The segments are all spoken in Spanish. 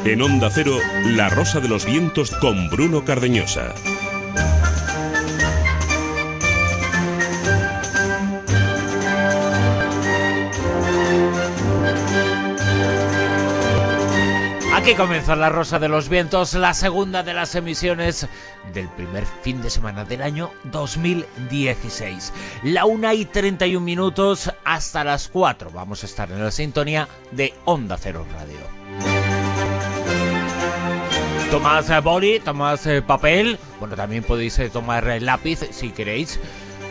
En Onda Cero, La Rosa de los Vientos con Bruno Cardeñosa. Aquí comienza La Rosa de los Vientos, la segunda de las emisiones del primer fin de semana del año 2016. La 1:31 hasta las 4. Vamos a estar en la sintonía de Onda Cero Radio. Tomad boli, tomad papel, bueno, también podéis tomar lápiz si queréis.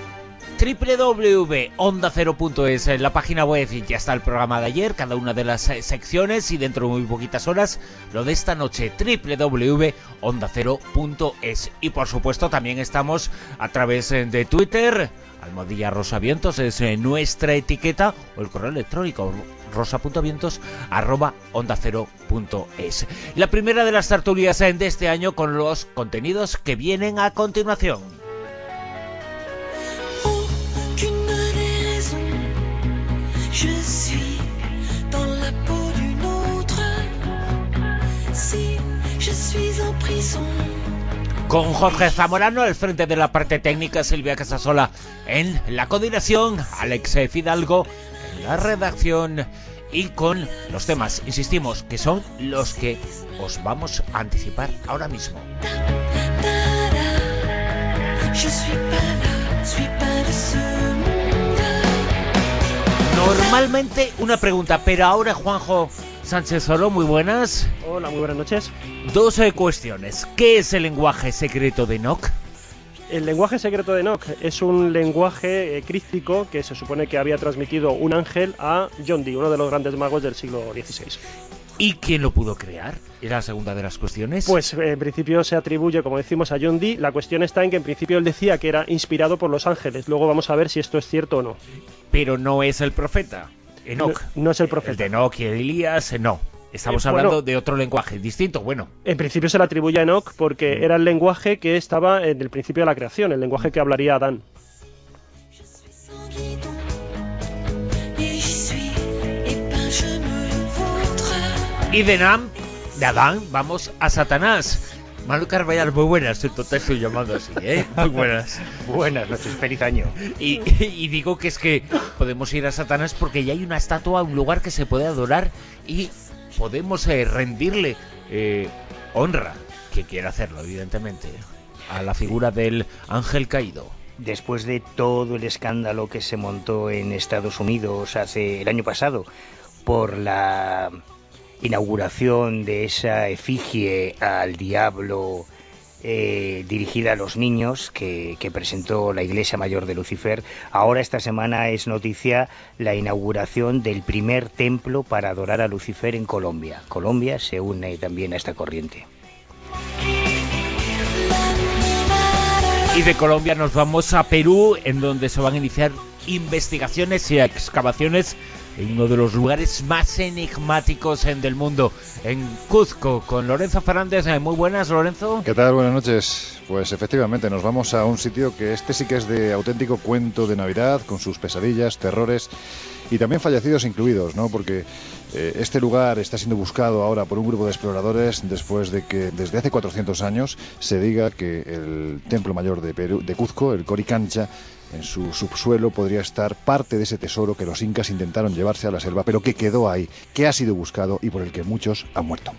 www.ondacero.es, en la página web ya está el programa de ayer, cada una de las secciones, y dentro de muy poquitas horas lo de esta noche, www.ondacero.es. Y por supuesto también estamos a través de Twitter, @rosavientos es nuestra etiqueta, o el correo electrónico rosa.vientos@ondacero.es. La primera de las tertulias de este año con los contenidos que vienen a continuación. Je suis dans la peau d'une autre. Si je suis en prison. Con Jorge Zamorano al frente de la parte técnica, Silvia Casasola en la coordinación, Alex Fidalgo en la redacción, y con los temas, insistimos, que son los que os vamos a anticipar ahora mismo. Je suis pas de ce monde. Normalmente una pregunta, pero ahora Juanjo Sánchez Oro, muy buenas. Hola, muy buenas noches. Dos cuestiones. ¿Qué es el lenguaje secreto de Enoch? El lenguaje secreto de Enoch es un lenguaje críptico que se supone que había transmitido un ángel a John Dee, uno de los grandes magos del siglo XVI. ¿Y quién lo pudo crear? ¿Era la segunda de las cuestiones? Pues en principio se atribuye, como decimos, a John Dee. La cuestión está en que en principio él decía que era inspirado por los ángeles. Luego vamos a ver si esto es cierto o no. Pero no es el profeta, Enoch. No es el profeta. El de Enoch y Elías, no. Estamos hablando de otro lenguaje distinto, bueno. En principio se le atribuye a Enoch porque era el lenguaje que estaba en el principio de la creación, el lenguaje que hablaría Adán. Y de Adán vamos a Satanás. Manu Carballar, muy buenas, te estoy llamando así, muy buenas. Buenas noches, feliz año. Y digo que es que podemos ir a Satanás porque ya hay una estatua, un lugar que se puede adorar y podemos rendirle honra, que quiera hacerlo, evidentemente, a la figura del ángel caído. Después de todo el escándalo que se montó en Estados Unidos el año pasado por la inauguración de esa efigie al diablo dirigida a los niños que presentó la Iglesia Mayor de Lucifer, ahora esta semana es noticia la inauguración del primer templo para adorar a Lucifer en Colombia. Colombia se une también a esta corriente. Y de Colombia nos vamos a Perú, en donde se van a iniciar investigaciones y excavaciones en uno de los lugares más enigmáticos del mundo, en Cuzco, con Lorenzo Fernández. Muy buenas, Lorenzo. ¿Qué tal? Buenas noches. Pues efectivamente nos vamos a un sitio que sí que es de auténtico cuento de Navidad, con sus pesadillas, terrores y también fallecidos incluidos, ¿no? Porque este lugar está siendo buscado ahora por un grupo de exploradores después de que desde hace 400 años se diga que el templo mayor de Perú, de Cuzco, el Coricancha, en su subsuelo podría estar parte de ese tesoro que los incas intentaron llevarse a la selva, pero que quedó ahí, que ha sido buscado y por el que muchos han muerto.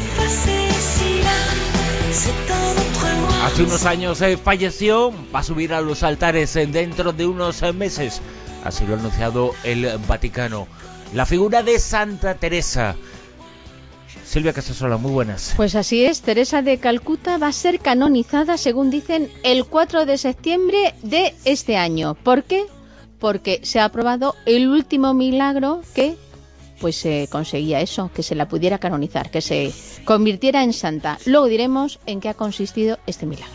Hace unos años falleció, va a subir a los altares dentro de unos meses, así lo ha anunciado el Vaticano. La figura de Santa Teresa. Silvia Casasola, muy buenas. Pues así es, Teresa de Calcuta va a ser canonizada, según dicen, el 4 de septiembre de este año. ¿Por qué? Porque se ha aprobado el último milagro que pues conseguía eso, que se la pudiera canonizar, que se convirtiera en santa. Luego diremos en qué ha consistido este milagro.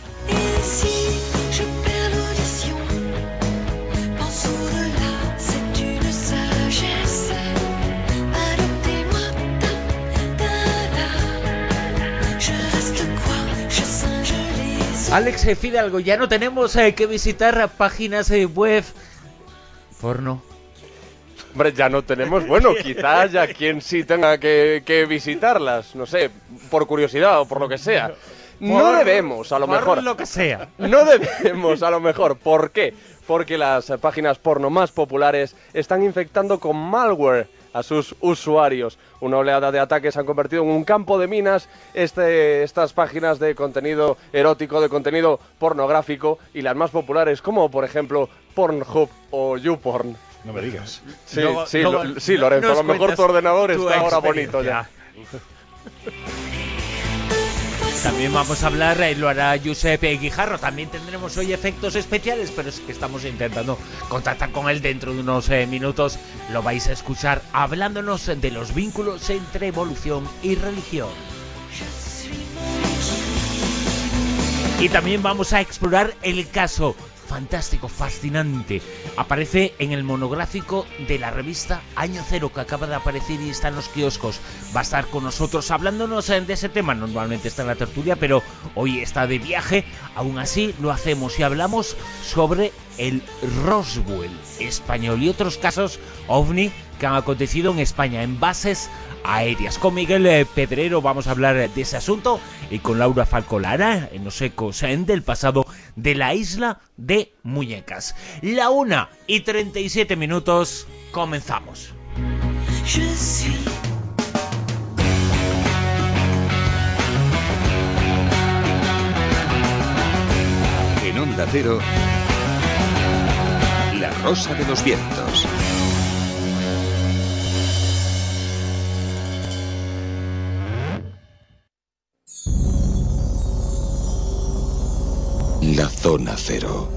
Alex Fidalgo, ya no tenemos que visitar páginas web porno. Hombre, ya no tenemos, bueno, quizás ya quien sí tenga que visitarlas, no sé, por curiosidad o por lo que sea. No debemos, a lo mejor. Por lo que sea. No debemos, a lo mejor. ¿Por qué? Porque las páginas porno más populares están infectando con malware a sus usuarios. Una oleada de ataques han convertido en un campo de minas estas páginas de contenido erótico, de contenido pornográfico, y las más populares, como por ejemplo Pornhub o YouPorn. No me digas. Sí, Lorenzo, a lo mejor tu ordenador está ahora bonito ya. También vamos a hablar, lo hará Giuseppe Guijarro. También tendremos hoy efectos especiales, pero es que estamos intentando contactar con él dentro de unos minutos. Lo vais a escuchar hablándonos de los vínculos entre evolución y religión. Y también vamos a explorar el caso fantástico, fascinante. Aparece en el monográfico de la revista Año Cero, que acaba de aparecer y está en los kioscos. Va a estar con nosotros hablándonos de ese tema. Normalmente está en la tertulia, pero hoy está de viaje. Aún así lo hacemos y hablamos sobre el Roswell español y otros casos OVNI que han acontecido en España en bases aéreas. Con Miguel Pedrero vamos a hablar de ese asunto, y con Laura Falcolara en los ecos del pasado de la isla de Muñecas. 1:37, comenzamos. En Onda Cero, La Rosa de los Vientos. La Zona Cero.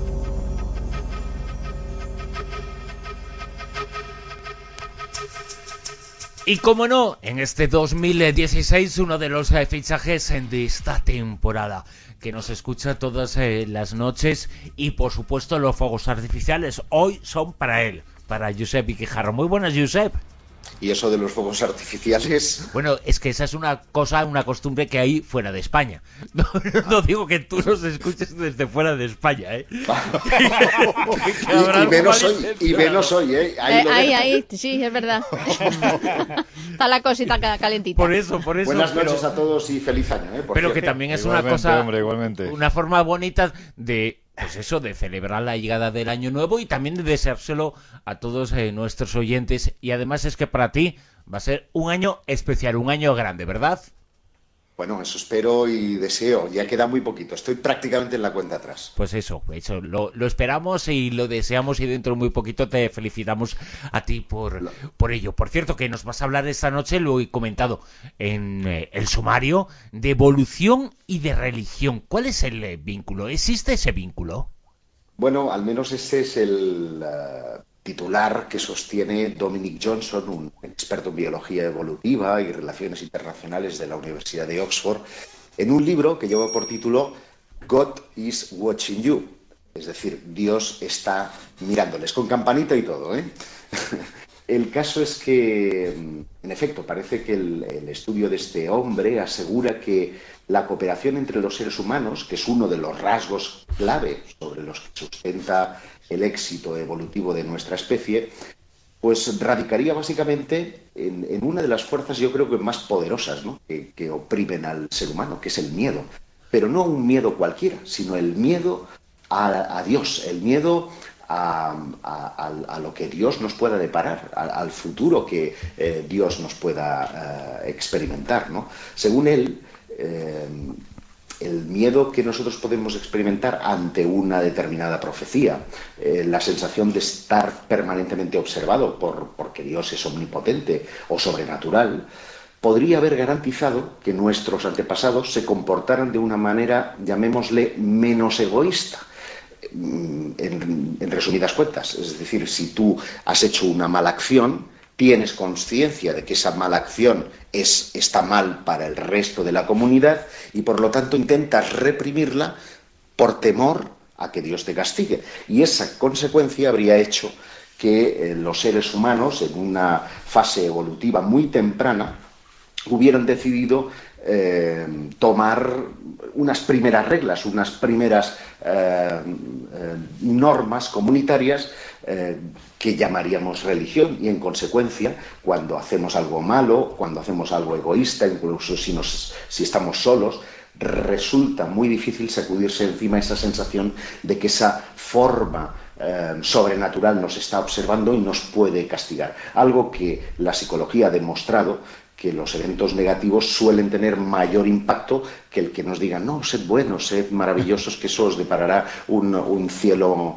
Y como no, en este 2016 uno de los fichajes de esta temporada, que nos escucha todas las noches, y por supuesto los fuegos artificiales hoy son para él, para Giuseppe Guijarro. Muy buenas, Giuseppe. ¿Y eso de los fuegos artificiales? Bueno, es que esa es una costumbre que hay fuera de España. No digo que tú nos escuches desde fuera de España, ¿eh? y menos hoy, ¿eh? Ahí, sí, es verdad. Está la cosita calentita. Por eso. Buenas noches a todos y feliz año, ¿eh? Pero que también es igualmente, una cosa, hombre, igualmente. Una forma bonita de... Pues eso, de celebrar la llegada del año nuevo y también de deseárselo a todos nuestros oyentes. Y además es que para ti va a ser un año especial, un año grande, ¿verdad? Bueno, eso espero y deseo. Ya queda muy poquito. Estoy prácticamente en la cuenta atrás. Pues eso lo esperamos y lo deseamos, y dentro de muy poquito te felicitamos a ti por ello. Por cierto, que nos vas a hablar esta noche, lo he comentado en el sumario, de evolución y de religión. ¿Cuál es el vínculo? ¿Existe ese vínculo? Bueno, al menos ese es el titular que sostiene Dominic Johnson, un experto en biología evolutiva y relaciones internacionales de la Universidad de Oxford, en un libro que lleva por título God is Watching You, es decir, Dios está mirándoles, con campanita y todo, ¿eh? El caso es que, en efecto, parece que el estudio de este hombre asegura que la cooperación entre los seres humanos, que es uno de los rasgos clave sobre los que sustenta el éxito evolutivo de nuestra especie, pues radicaría básicamente en una de las fuerzas, yo creo que más poderosas, ¿no?, que oprimen al ser humano, que es el miedo. Pero no un miedo cualquiera, sino el miedo a Dios, el miedo a lo que Dios nos pueda deparar, al futuro que Dios nos pueda experimentar, ¿no? Según él, el miedo que nosotros podemos experimentar ante una determinada profecía, la sensación de estar permanentemente observado porque Dios es omnipotente o sobrenatural, podría haber garantizado que nuestros antepasados se comportaran de una manera, llamémosle, menos egoísta. En resumidas cuentas, es decir, si tú has hecho una mala acción, tienes conciencia de que esa mala acción está mal para el resto de la comunidad y por lo tanto intentas reprimirla por temor a que Dios te castigue. Y esa consecuencia habría hecho que los seres humanos, en una fase evolutiva muy temprana, hubieran decidido tomar unas primeras reglas, unas primeras normas comunitarias que llamaríamos religión, y en consecuencia, cuando hacemos algo malo, cuando hacemos algo egoísta, incluso si estamos solos, resulta muy difícil sacudirse encima esa sensación de que esa forma sobrenatural nos está observando y nos puede castigar. Algo que la psicología ha demostrado, que los eventos negativos suelen tener mayor impacto que el que nos digan, no, sed buenos, sed maravillosos, que eso os deparará un cielo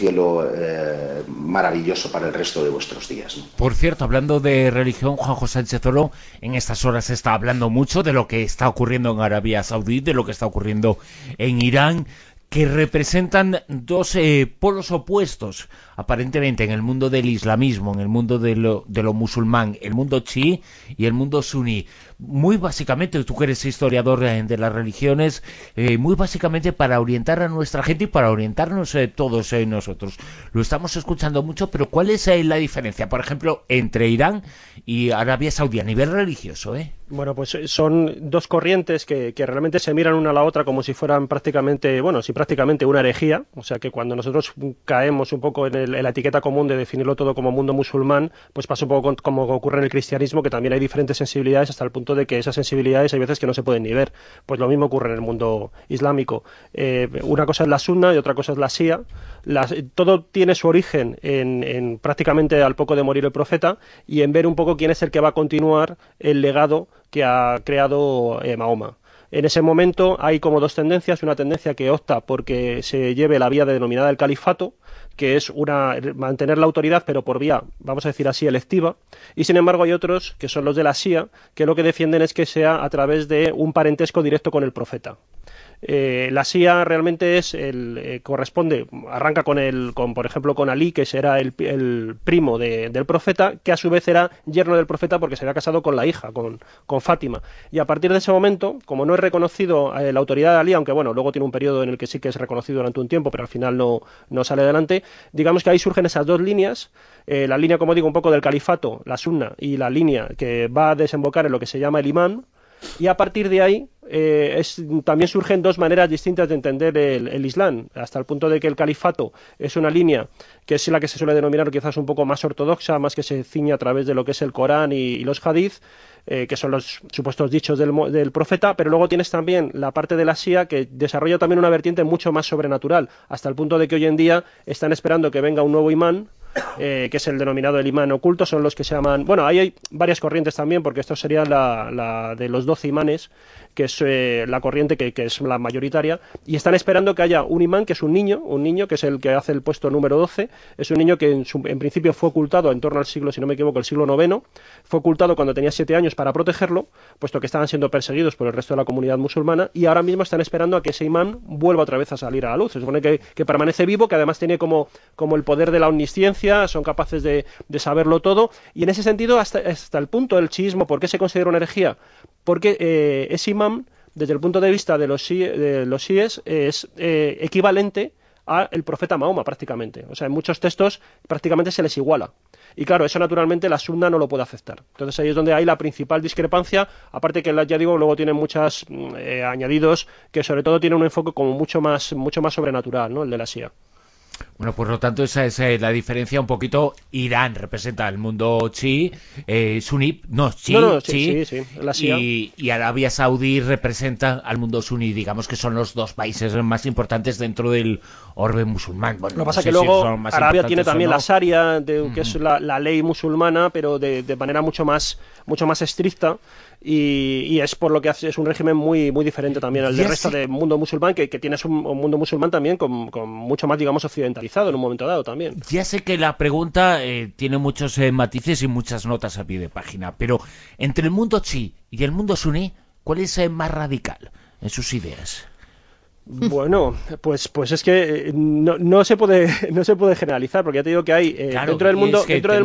maravilloso para el resto de vuestros días, ¿no? Por cierto, hablando de religión, Juanjo Sánchez Oro, en estas horas se está hablando mucho de lo que está ocurriendo en Arabia Saudí, de lo que está ocurriendo en Irán, que representan dos polos opuestos, aparentemente, en el mundo del islamismo, en el mundo de lo musulmán, el mundo chií y el mundo suní. Muy básicamente, tú que eres historiador de las religiones, muy básicamente para orientar a nuestra gente y para orientarnos todos nosotros. Lo estamos escuchando mucho, pero ¿cuál es la diferencia, por ejemplo, entre Irán y Arabia Saudí a nivel religioso? Bueno, pues son dos corrientes que realmente se miran una a la otra como si fueran prácticamente una herejía. O sea que cuando nosotros caemos un poco en la etiqueta común de definirlo todo como mundo musulmán, pues pasa un poco como ocurre en el cristianismo, que también hay diferentes sensibilidades hasta el punto de que esas sensibilidades hay veces que no se pueden ni ver. Pues lo mismo ocurre en el mundo islámico. Una cosa es la sunna y otra cosa es la shia. Todo tiene su origen en prácticamente al poco de morir el profeta y en ver un poco quién es el que va a continuar el legado que ha creado Mahoma. En ese momento hay como dos tendencias, una tendencia que opta porque se lleve la vía denominada del califato, que es mantener la autoridad pero por vía, vamos a decir así, electiva, y sin embargo hay otros, que son los de la Shia, que lo que defienden es que sea a través de un parentesco directo con el profeta. La Shia realmente arranca por ejemplo con Ali, que será el primo del profeta, que a su vez era yerno del profeta porque se había casado con la hija, con Fátima, y a partir de ese momento, como no es reconocido la autoridad de Ali, aunque bueno, luego tiene un periodo en el que sí que es reconocido durante un tiempo, pero al final no sale adelante, digamos que ahí surgen esas dos líneas, la línea, como digo, un poco del califato, la sunna, y la línea que va a desembocar en lo que se llama el imán. Y a partir de ahí también surgen dos maneras distintas de entender el Islam, hasta el punto de que el califato es una línea que es la que se suele denominar quizás un poco más ortodoxa, más que se ciñe a través de lo que es el Corán y los hadith, que son los supuestos dichos del profeta, pero luego tienes también la parte de la Shia que desarrolla también una vertiente mucho más sobrenatural, hasta el punto de que hoy en día están esperando que venga un nuevo imán, que es el denominado el imán oculto, son los que se llaman, bueno, ahí hay varias corrientes también, porque esto sería la de los 12 imanes, que es la corriente que es la mayoritaria, y están esperando que haya un imán, que es un niño que es el que hace el puesto número 12, es un niño que en principio fue ocultado en torno al siglo, si no me equivoco, el siglo IX, fue ocultado cuando tenía 7 años para protegerlo, puesto que estaban siendo perseguidos por el resto de la comunidad musulmana, y ahora mismo están esperando a que ese imán vuelva otra vez a salir a la luz. Se supone que permanece vivo, que además tiene como el poder de la omnisciencia, son capaces de saberlo todo, y en ese sentido hasta el punto del chiismo, ¿por qué se considera una herejía? Porque ese imán, desde el punto de vista de los síes, es equivalente al profeta Mahoma prácticamente. O sea, en muchos textos prácticamente se les iguala. Y claro, eso naturalmente la sunna no lo puede aceptar. Entonces ahí es donde hay la principal discrepancia, aparte que ya digo, luego tienen muchos añadidos que sobre todo tienen un enfoque como mucho más sobrenatural, ¿no? El de la Shia. Bueno, por lo tanto, esa es la diferencia un poquito. Irán representa el mundo chií, suní, chií, sí, la Shia. Y Arabia Saudí representa al mundo suní, digamos que son los dos países más importantes dentro del orbe musulmán. Bueno, lo que pasa es que luego Arabia tiene también la Sharia, que es la ley musulmana, pero de manera mucho más estricta. Y es por lo que es un régimen muy muy diferente también al del resto del mundo musulmán, que tienes un mundo musulmán también con mucho más, digamos, occidentalizado en un momento dado también. Ya sé que la pregunta tiene muchos matices y muchas notas a pie de página, pero entre el mundo chií y el mundo suní, ¿cuál es más radical en sus ideas? Bueno, pues es que no se puede generalizar, porque ya te digo que hay dentro del mundo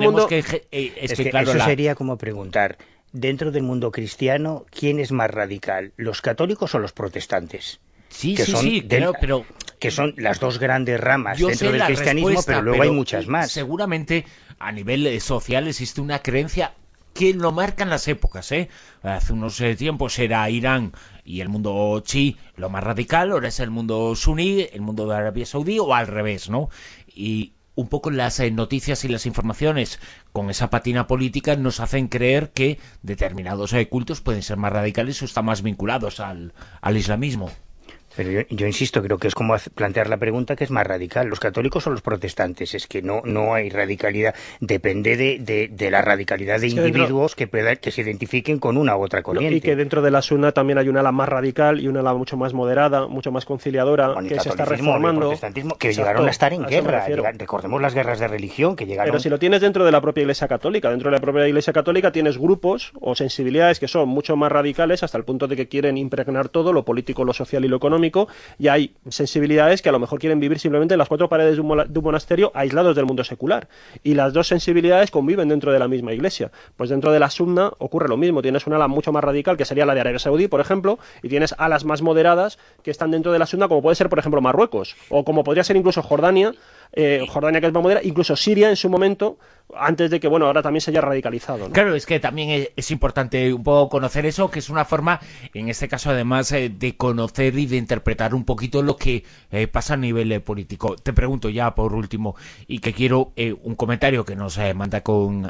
eso sería como preguntar, dentro del mundo cristiano, ¿quién es más radical? ¿Los católicos o los protestantes? Sí, pero que son las dos grandes ramas dentro del cristianismo, pero luego hay muchas más. Seguramente a nivel social existe una creencia que lo marcan las épocas, ¿eh? Hace unos tiempos era Irán y el mundo chií lo más radical, ahora es el mundo suní, el mundo de Arabia Saudí, o al revés, ¿no? Y un poco las noticias y las informaciones con esa patina política nos hacen creer que determinados cultos pueden ser más radicales o están más vinculados al islamismo. Pero yo insisto, creo que es como plantear la pregunta, que es más radical, ¿los católicos o los protestantes? Es que no hay radicalidad, depende de la radicalidad de individuos que se identifiquen con una u otra corriente. Y que dentro de la Sunna también hay un ala más radical y un ala mucho más moderada, mucho más conciliadora, que se está reformando. El protestantismo, que llegaron a estar en guerra, recordemos las guerras de religión que llegaron. Pero si lo tienes dentro de la propia Iglesia Católica, dentro de la propia Iglesia Católica tienes grupos o sensibilidades que son mucho más radicales hasta el punto de que quieren impregnar todo, lo político, lo social y lo económico, y hay sensibilidades que a lo mejor quieren vivir simplemente en las cuatro paredes de un monasterio aislados del mundo secular, y las dos sensibilidades conviven dentro de la misma iglesia. Pues dentro de la Sunna ocurre lo mismo, tienes una ala mucho más radical, que sería la de Arabia Saudí, por ejemplo, y tienes alas más moderadas que están dentro de la Sunna, como puede ser, por ejemplo, Marruecos, o como podría ser incluso Jordania, que es más moderada, incluso Siria en su momento, antes de que, bueno, ahora también se haya radicalizado, ¿no? Claro, es que también es importante un poco conocer eso, que es una forma, en este caso además, de conocer y de interpretar un poquito lo que pasa a nivel político. Te pregunto ya por último, y que quiero un comentario que nos manda con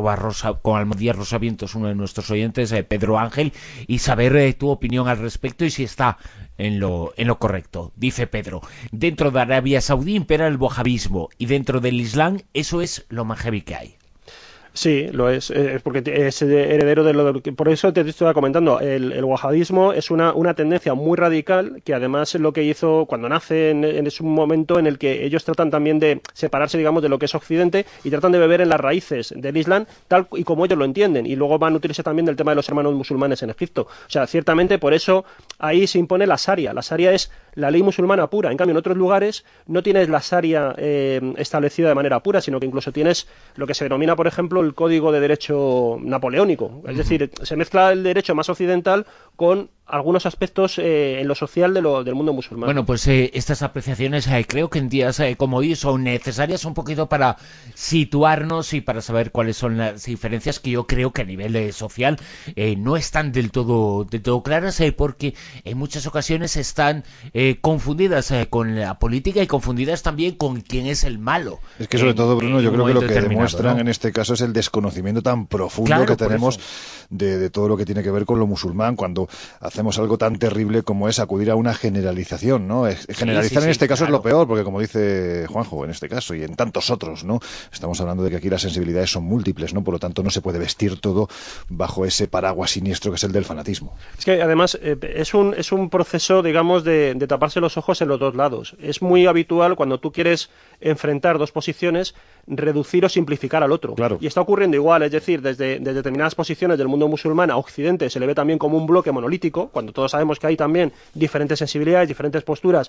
@rosavientos, uno de nuestros oyentes, Pedro Ángel, y saber tu opinión al respecto y si está en lo correcto. Dice Pedro: dentro de Arabia Saudí impera el wahabismo, y dentro del Islam eso es lo más heavy que hay. Sí, lo es porque es heredero de lo por eso te estaba comentando, el wahabismo es una tendencia muy radical, que además es lo que hizo cuando nace es un momento en el que ellos tratan también de separarse, digamos, de lo que es Occidente, y tratan de beber en las raíces del Islam tal y como ellos lo entienden, y luego van a utilizar también del tema de los hermanos musulmanes en Egipto. O sea, ciertamente por eso ahí se impone la Sharia. La Sharia es la ley musulmana pura. En cambio, en otros lugares no tienes la Sharia establecida de manera pura, sino que incluso tienes lo que se denomina, por ejemplo, el Código de Derecho Napoleónico. Es decir, se mezcla el derecho más occidental con algunos aspectos en lo social del mundo musulmán. Bueno, pues estas apreciaciones creo que en días como hoy son necesarias un poquito para situarnos y para saber cuáles son las diferencias, que yo creo que a nivel social no están del todo claras, porque en muchas ocasiones están confundidas con la política y confundidas también con quién es el malo. Es que sobre todo, Bruno, yo creo que lo que demuestran, ¿no?, en este caso es el desconocimiento tan profundo que tenemos de todo lo que tiene que ver con lo musulmán, cuando hacemos algo tan terrible como es acudir a una generalización, ¿no? Generalizar en este caso es lo peor, porque como dice Juanjo, en este caso y en tantos otros, ¿no? Estamos hablando de que aquí las sensibilidades son múltiples, ¿no? Por lo tanto no se puede vestir todo bajo ese paraguas siniestro que es el del fanatismo. Es que además es un proceso, digamos, de taparse los ojos en los dos lados. Es muy habitual cuando tú quieres enfrentar dos posiciones, reducir o simplificar al otro. Claro. Y está ocurriendo igual, es decir, desde determinadas posiciones del mundo musulmán a Occidente se le ve también como un bloque monolítico, cuando todos sabemos que hay también diferentes sensibilidades, diferentes posturas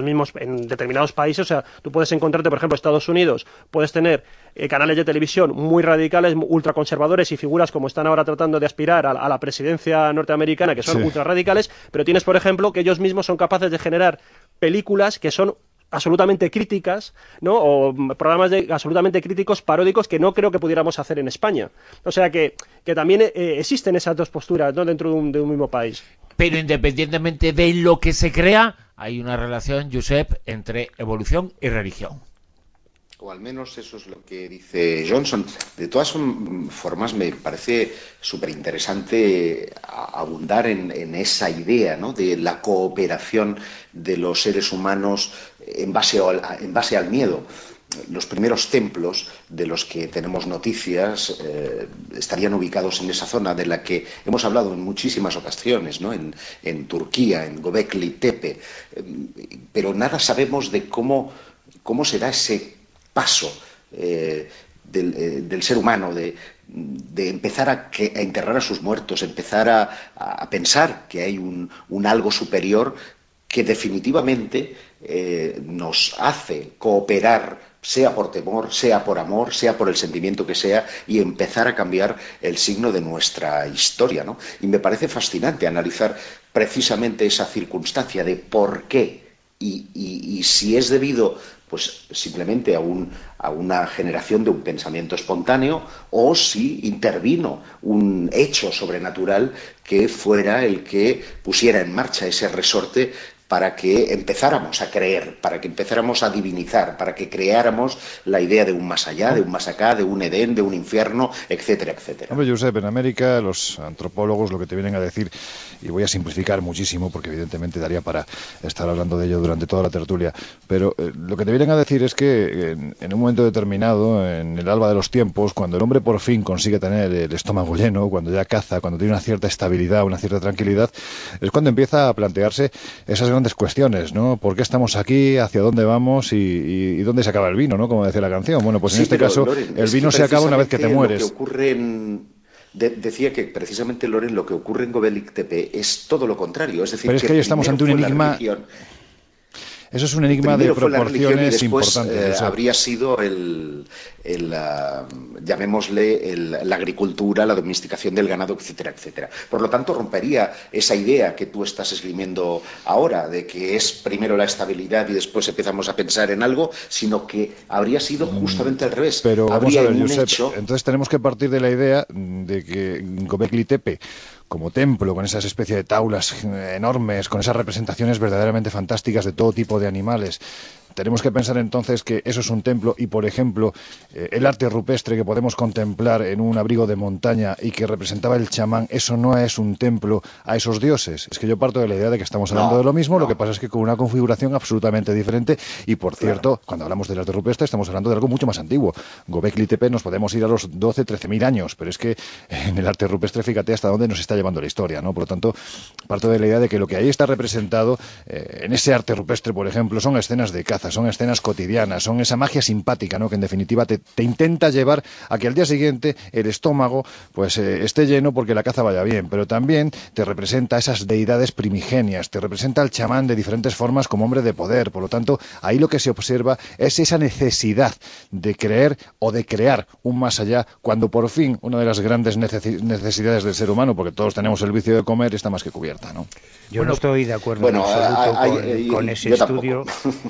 en determinados países. O sea, tú puedes encontrarte, por ejemplo, Estados Unidos, puedes tener canales de televisión muy radicales, ultraconservadores, y figuras como están ahora tratando de aspirar a la presidencia norteamericana, que son ultra radicales, pero tienes, por ejemplo, que ellos mismos son capaces de generar películas que son absolutamente críticas, ¿no? O programas absolutamente críticos, paródicos, que no creo que pudiéramos hacer en España. O sea que también existen esas dos posturas, ¿no?, dentro de un mismo país. Pero independientemente de lo que se crea, hay una relación, Josep, entre evolución y religión. O al menos eso es lo que dice Johnson. De todas formas, me parece súper interesante abundar en esa idea, ¿no?, de la cooperación de los seres humanos en base al miedo. Los primeros templos de los que tenemos noticias estarían ubicados en esa zona de la que hemos hablado en muchísimas ocasiones, ¿no?, en Turquía, en Göbekli Tepe, pero nada sabemos de cómo será ese paso del ser humano, de empezar a enterrar a sus muertos, empezar a pensar que hay un algo superior que definitivamente nos hace cooperar, sea por temor, sea por amor, sea por el sentimiento que sea, y empezar a cambiar el signo de nuestra historia, ¿no? Y me parece fascinante analizar precisamente esa circunstancia de por qué y si es debido pues simplemente a una generación de un pensamiento espontáneo, o si intervino un hecho sobrenatural que fuera el que pusiera en marcha ese resorte para que empezáramos a creer, para que empezáramos a divinizar, para que creáramos la idea de un más allá, de un más acá, de un Edén, de un infierno, etcétera, etcétera. Hombre, Josep, en América los antropólogos lo que te vienen a decir, y voy a simplificar muchísimo porque evidentemente daría para estar hablando de ello durante toda la tertulia, pero lo que te vienen a decir es que en un momento determinado, en el alba de los tiempos, cuando el hombre por fin consigue tener el estómago lleno, cuando ya caza, cuando tiene una cierta estabilidad, una cierta tranquilidad, es cuando empieza a plantearse esas grandes cuestiones, ¿no? ¿Por qué estamos aquí? ¿Hacia dónde vamos? ¿Y dónde se acaba el vino, ¿no? Como decía la canción. Bueno, pues en este caso, Loren, el vino se acaba una vez que te mueres. Lo que ocurre decía que precisamente, Loren, lo que ocurre en Göbekli Tepe es todo lo contrario. Es decir, pero es que ahí estamos ante un enigma. Eso es un enigma de proporciones importantes. Habría sido llamémosle la agricultura, la domesticación del ganado, etcétera, etcétera. Por lo tanto, rompería esa idea que tú estás esgrimiendo ahora, de que es primero la estabilidad y después empezamos a pensar en algo, sino que habría sido justamente al revés. Pero vamos habría a ver, Josep, hecho... entonces tenemos que partir de la idea de que Göbekli Tepe, como templo, con esas especies de taulas enormes, con esas representaciones verdaderamente fantásticas de todo tipo de animales. Tenemos que pensar entonces que eso es un templo y, por ejemplo, el arte rupestre que podemos contemplar en un abrigo de montaña y que representaba el chamán, eso no es un templo a esos dioses. Es que yo parto de la idea de que estamos hablando de lo mismo, lo que pasa es que con una configuración absolutamente diferente y, por cierto, cuando hablamos del arte rupestre estamos hablando de algo mucho más antiguo. Göbekli Tepe nos podemos ir a los 12, 13.000 años, pero es que en el arte rupestre fíjate hasta dónde nos está llevando la historia, ¿no? Por lo tanto, parto de la idea de que lo que ahí está representado en ese arte rupestre, por ejemplo, son escenas de caza, son escenas cotidianas, son esa magia simpática, ¿no? Que en definitiva te intenta llevar a que al día siguiente el estómago pues esté lleno porque la caza vaya bien, pero también te representa esas deidades primigenias, te representa al chamán de diferentes formas como hombre de poder. Por lo tanto, ahí lo que se observa es esa necesidad de creer o de crear un más allá, cuando por fin una de las grandes necesidades del ser humano, porque todos tenemos el vicio de comer, está más que cubierta, ¿no? Yo no estoy de acuerdo en absoluto con ese estudio.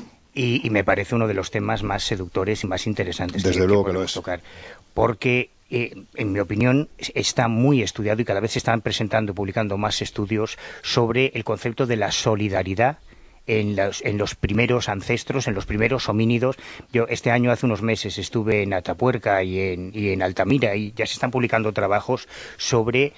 Y me parece uno de los temas más seductores y más interesantes que podemos tocar. Porque, en mi opinión, está muy estudiado y cada vez se están presentando y publicando más estudios sobre el concepto de la solidaridad en los primeros ancestros, en los primeros homínidos. Yo este año, hace unos meses, estuve en Atapuerca y en Altamira y ya se están publicando trabajos sobre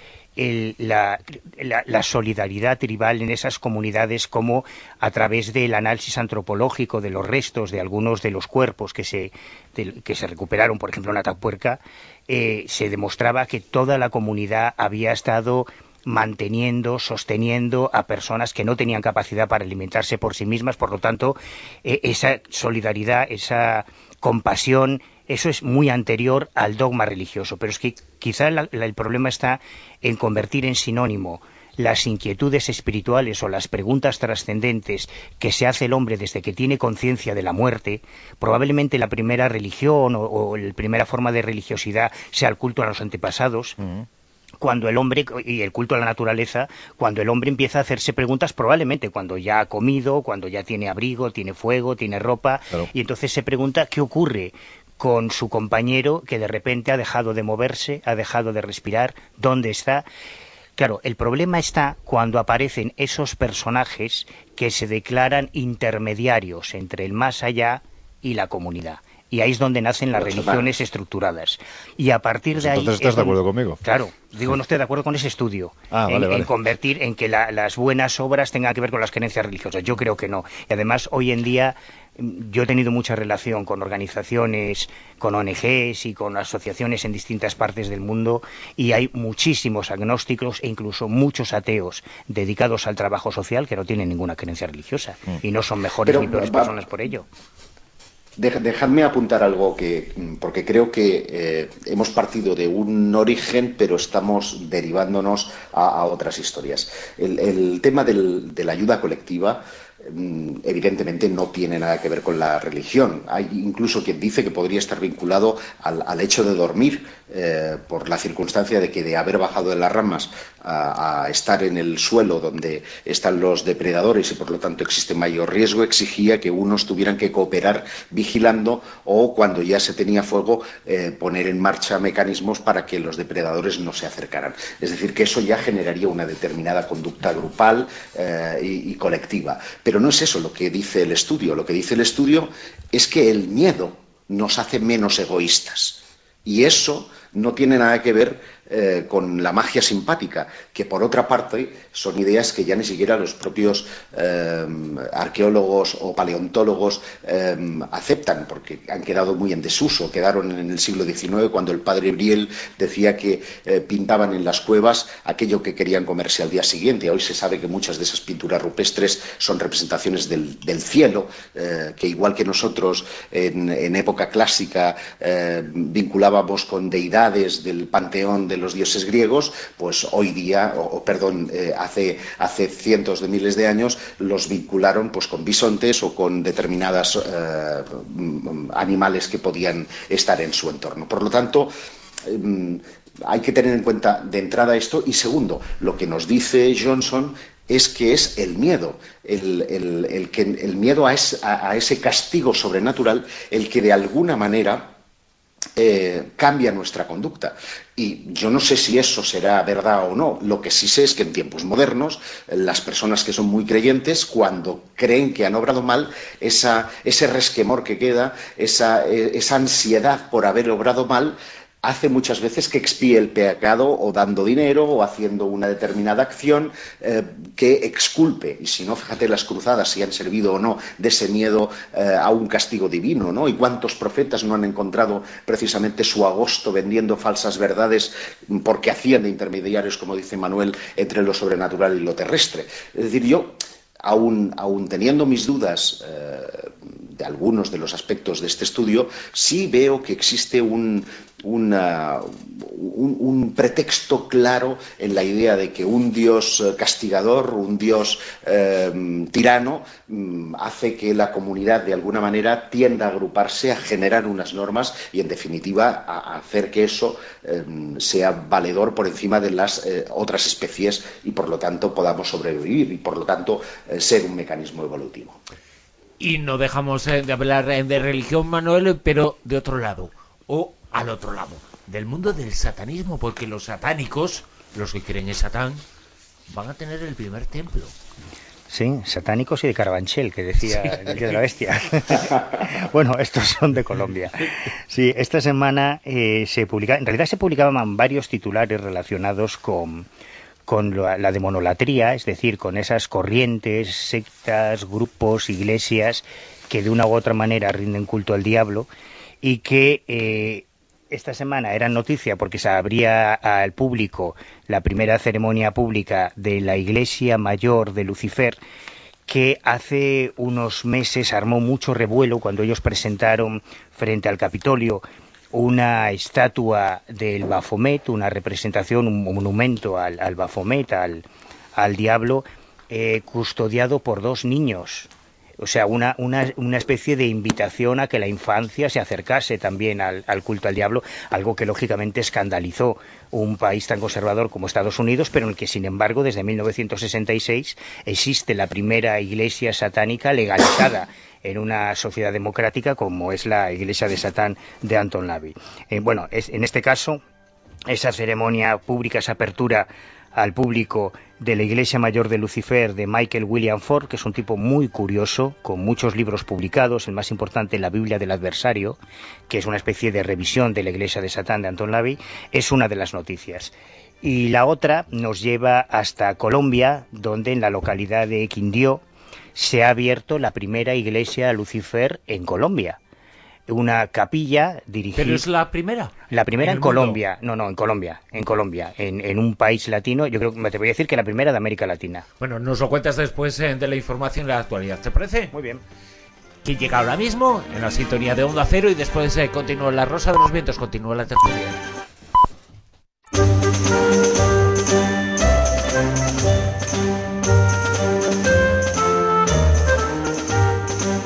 la solidaridad tribal en esas comunidades, como a través del análisis antropológico de los restos de algunos de los cuerpos que se recuperaron, por ejemplo en Atapuerca, se demostraba que toda la comunidad había estado manteniendo, sosteniendo a personas que no tenían capacidad para alimentarse por sí mismas. Por lo tanto, esa solidaridad, esa compasión, eso es muy anterior al dogma religioso. Pero es que quizá el problema está en convertir en sinónimo las inquietudes espirituales o las preguntas trascendentes que se hace el hombre desde que tiene conciencia de la muerte. Probablemente la primera religión o la primera forma de religiosidad sea el culto a los antepasados. Cuando el hombre, y el culto a la naturaleza, cuando el hombre empieza a hacerse preguntas, probablemente cuando ya ha comido, cuando ya tiene abrigo, tiene fuego, tiene ropa, claro. Y entonces se pregunta qué ocurre con su compañero que de repente ha dejado de moverse, ha dejado de respirar, ¿dónde está? Claro, el problema está cuando aparecen esos personajes que se declaran intermediarios entre el más allá y la comunidad. Y ahí es donde nacen las religiones estructuradas. Y a partir de ahí... Entonces estás de acuerdo conmigo. Claro, digo, no estoy de acuerdo con ese estudio. Vale. En convertir en que las buenas obras tengan que ver con las creencias religiosas. Yo creo que no. Y además, hoy en día, yo he tenido mucha relación con organizaciones, con ONGs y con asociaciones en distintas partes del mundo, y hay muchísimos agnósticos e incluso muchos ateos dedicados al trabajo social que no tienen ninguna creencia religiosa. Y no son mejores ni peores personas por ello. Dejadme apuntar algo, porque creo que hemos partido de un origen, pero estamos derivándonos a otras historias. El tema de la ayuda colectiva evidentemente no tiene nada que ver con la religión. Hay incluso quien dice que podría estar vinculado al hecho de dormir, por la circunstancia de que de haber bajado de las ramas a estar en el suelo donde están los depredadores y por lo tanto existe mayor riesgo, exigía que unos tuvieran que cooperar vigilando, o cuando ya se tenía fuego poner en marcha mecanismos para que los depredadores no se acercaran. Es decir, que eso ya generaría una determinada conducta grupal y colectiva. Pero no es eso lo que dice el estudio. Lo que dice el estudio es que el miedo nos hace menos egoístas. Y eso no tiene nada que ver con la magia simpática, que por otra parte son ideas que ya ni siquiera los propios arqueólogos o paleontólogos aceptan, porque han quedado muy en desuso. Quedaron en el siglo XIX, cuando el padre Briel decía que pintaban en las cuevas aquello que querían comerse al día siguiente. Hoy se sabe que muchas de esas pinturas rupestres son representaciones del cielo, que igual que nosotros en época clásica vinculábamos con deidades del panteón de los dioses griegos, pues hoy día, hace cientos de miles de años, los vincularon pues con bisontes o con determinadas animales que podían estar en su entorno. Por lo tanto, hay que tener en cuenta de entrada esto, y segundo, lo que nos dice Johnson es que es el miedo, el miedo a ese castigo sobrenatural el que de alguna manera cambia nuestra conducta. Y yo no sé si eso será verdad o no. Lo que sí sé es que en tiempos modernos las personas que son muy creyentes, cuando creen que han obrado mal, ese resquemor que queda, esa ansiedad por haber obrado mal, hace muchas veces que expíe el pecado, o dando dinero o haciendo una determinada acción que exculpe. Y si no, fíjate las cruzadas, si han servido o no de ese miedo a un castigo divino, ¿no? Y cuántos profetas no han encontrado precisamente su agosto vendiendo falsas verdades porque hacían de intermediarios, como dice Manuel, entre lo sobrenatural y lo terrestre. Es decir, yo, aun teniendo mis dudas de algunos de los aspectos de este estudio, sí veo que existe un pretexto claro en la idea de que un Dios castigador, un Dios tirano, hace que la comunidad de alguna manera tienda a agruparse, a generar unas normas y, en definitiva, a hacer que eso sea valedor por encima de las otras especies, y por lo tanto podamos sobrevivir y por lo tanto ser un mecanismo evolutivo. Y no dejamos de hablar de religión, Manuel, pero de otro lado, o al otro lado, del mundo del satanismo, porque los satánicos, los que creen en Satán, van a tener el primer templo. Sí, satánicos y de Carabanchel, que decía el Día de la Bestia. Bueno, estos son de Colombia. Sí, esta semana en realidad se publicaban varios titulares relacionados con la demonolatría, es decir, con esas corrientes, sectas, grupos, iglesias que de una u otra manera rinden culto al diablo, y que esta semana era noticia porque se abría al público la primera ceremonia pública de la Iglesia Mayor de Lucifer, que hace unos meses armó mucho revuelo cuando ellos presentaron frente al Capitolio una estatua del Baphomet, una representación, un monumento al Baphomet, al diablo, custodiado por dos niños. O sea, una especie de invitación a que la infancia se acercase también al culto al diablo, algo que lógicamente escandalizó un país tan conservador como Estados Unidos, pero en el que, sin embargo, desde 1966 existe la primera iglesia satánica legalizada en una sociedad democrática como es la Iglesia de Satán de Anton LaVey. En este caso, esa ceremonia pública, esa apertura al público de la Iglesia Mayor de Lucifer de Michael William Ford, que es un tipo muy curioso, con muchos libros publicados, el más importante, la Biblia del Adversario, que es una especie de revisión de la Iglesia de Satán de Anton LaVey, es una de las noticias. Y la otra nos lleva hasta Colombia, donde en la localidad de Quindío se ha abierto la primera iglesia a Lucifer en Colombia. Una capilla dirigida... ¿Pero es la primera? La primera en Colombia. No, en Colombia. En un país latino. Yo creo que me te voy a decir que la primera de América Latina. Bueno, nos lo cuentas después de la información de la actualidad, ¿te parece? Muy bien. Que llega ahora mismo en la sintonía de Onda Cero, y después continúa La Rosa de los Vientos, continúa la tertulia.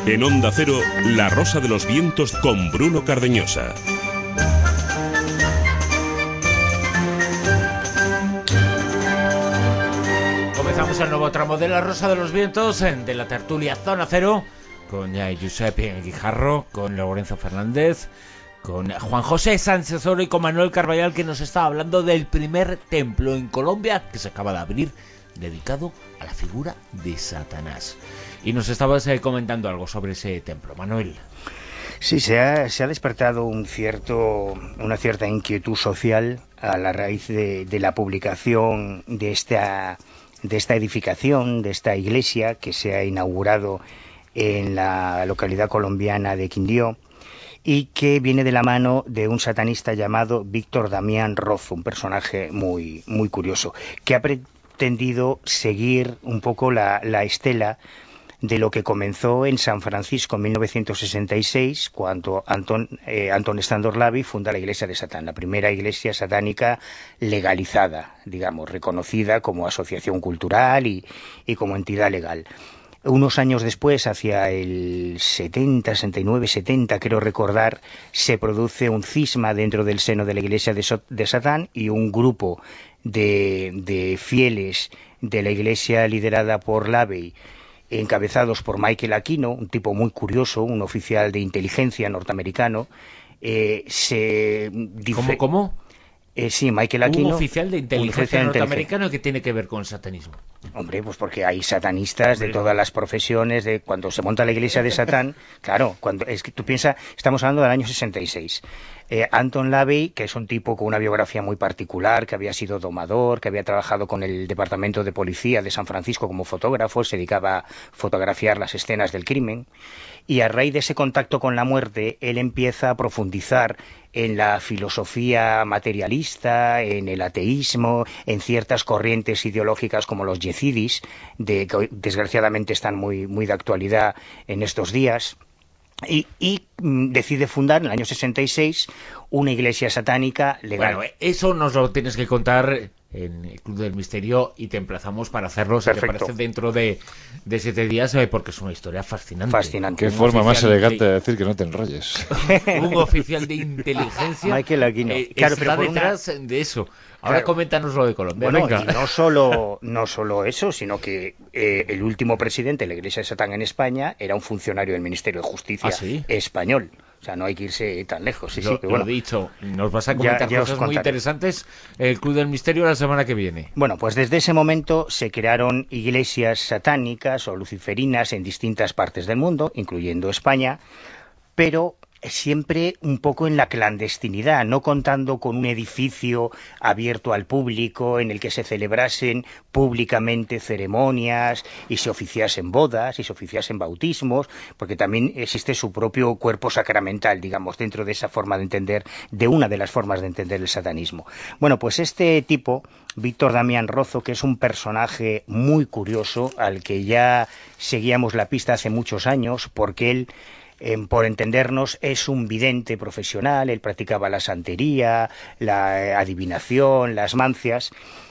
En Onda Cero, La Rosa de los Vientos con Bruno Cardeñosa. Comenzamos el nuevo tramo de La Rosa de los Vientos de la tertulia Zona Cero con Giuseppe Guijarro, con Lorenzo Fernández, con Juan José Sánchez Oro y con Manuel Carballal, que nos está hablando del primer templo en Colombia que se acaba de abrir dedicado a la figura de Satanás. Y nos estabas comentando algo sobre ese templo, Manuel. Sí, se ha despertado una cierta inquietud social a la raíz de la publicación de esta edificación, de esta iglesia que se ha inaugurado en la localidad colombiana de Quindío y que viene de la mano de un satanista llamado Víctor Damián Rozo, un personaje muy, muy curioso, que ha pretendido seguir un poco la estela de lo que comenzó en San Francisco en 1966, cuando Anton Szandor Lavy funda la Iglesia de Satán, la primera iglesia satánica legalizada, digamos, reconocida como asociación cultural y como entidad legal. Unos años después, hacia el 70, 69, 70, creo recordar, se produce un cisma dentro del seno de la Iglesia de Satán y un grupo de fieles de la Iglesia liderada por Lavey, encabezados por Michael Aquino, un tipo muy curioso, un oficial de inteligencia norteamericano, ¿Cómo? Sí, Michael Aquino. Un oficial de inteligencia norteamericano que tiene que ver con el satanismo. Hombre, pues porque hay satanistas de todas las profesiones, de cuando se monta la iglesia de Satán, claro, es que tú piensas, estamos hablando del año 66. Anton Lavey, que es un tipo con una biografía muy particular, que había sido domador, que había trabajado con el Departamento de Policía de San Francisco como fotógrafo, se dedicaba a fotografiar las escenas del crimen, y a raíz de ese contacto con la muerte, él empieza a profundizar en la filosofía materialista, en el ateísmo, en ciertas corrientes ideológicas como los yezidis, que desgraciadamente están muy, muy de actualidad en estos días. Y decide fundar en el año 66 una iglesia satánica legal. Bueno, eso nos lo tienes que contar en el Club del Misterio y te emplazamos para hacerlo, si te parece, dentro de 7 días, porque es una historia fascinante. Qué forma más elegante de decir que no te enrolles. Un oficial de inteligencia Michael Aquino. Claro, está detrás de eso. Ahora claro, coméntanos lo de Colombia. Bueno, y no solo eso, sino que el último presidente de la Iglesia de Satán en España era un funcionario del Ministerio de Justicia español. O sea, no hay que irse tan lejos. Sí, pero bueno, lo dicho, nos vas a comentar cosas muy interesantes el Club del Misterio la semana que viene. Bueno, pues desde ese momento se crearon iglesias satánicas o luciferinas en distintas partes del mundo, incluyendo España, pero siempre un poco en la clandestinidad, no contando con un edificio abierto al público en el que se celebrasen públicamente ceremonias y se oficiasen bodas y se oficiasen bautismos, porque también existe su propio cuerpo sacramental, digamos, dentro de esa forma de entender, de una de las formas de entender el satanismo. Bueno, pues este tipo, Víctor Damián Rozo, que es un personaje muy curioso, al que ya seguíamos la pista hace muchos años, porque él, por entendernos, es un vidente profesional, él practicaba la santería, la adivinación, las mancias,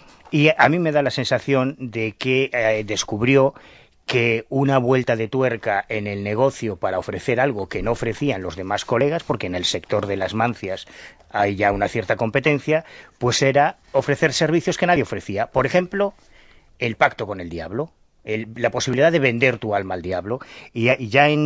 y a mí me da la sensación de que descubrió que una vuelta de tuerca en el negocio para ofrecer algo que no ofrecían los demás colegas, porque en el sector de las mancias hay ya una cierta competencia, pues era ofrecer servicios que nadie ofrecía. Por ejemplo, el pacto con el diablo. La posibilidad de vender tu alma al diablo. Y ya en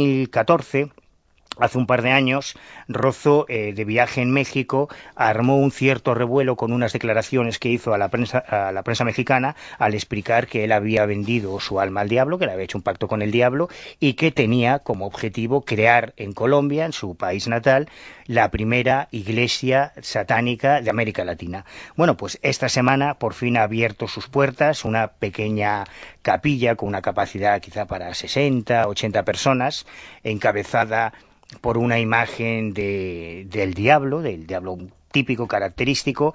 2014, hace un par de años, Rozo, de viaje en México, armó un cierto revuelo con unas declaraciones que hizo a la prensa mexicana al explicar que él había vendido su alma al diablo, que le había hecho un pacto con el diablo y que tenía como objetivo crear en Colombia, en su país natal, la primera iglesia satánica de América Latina. Bueno, pues esta semana por fin ha abierto sus puertas, una pequeña capilla con una capacidad quizá para 60, 80 personas, encabezada por una imagen del diablo típico, característico,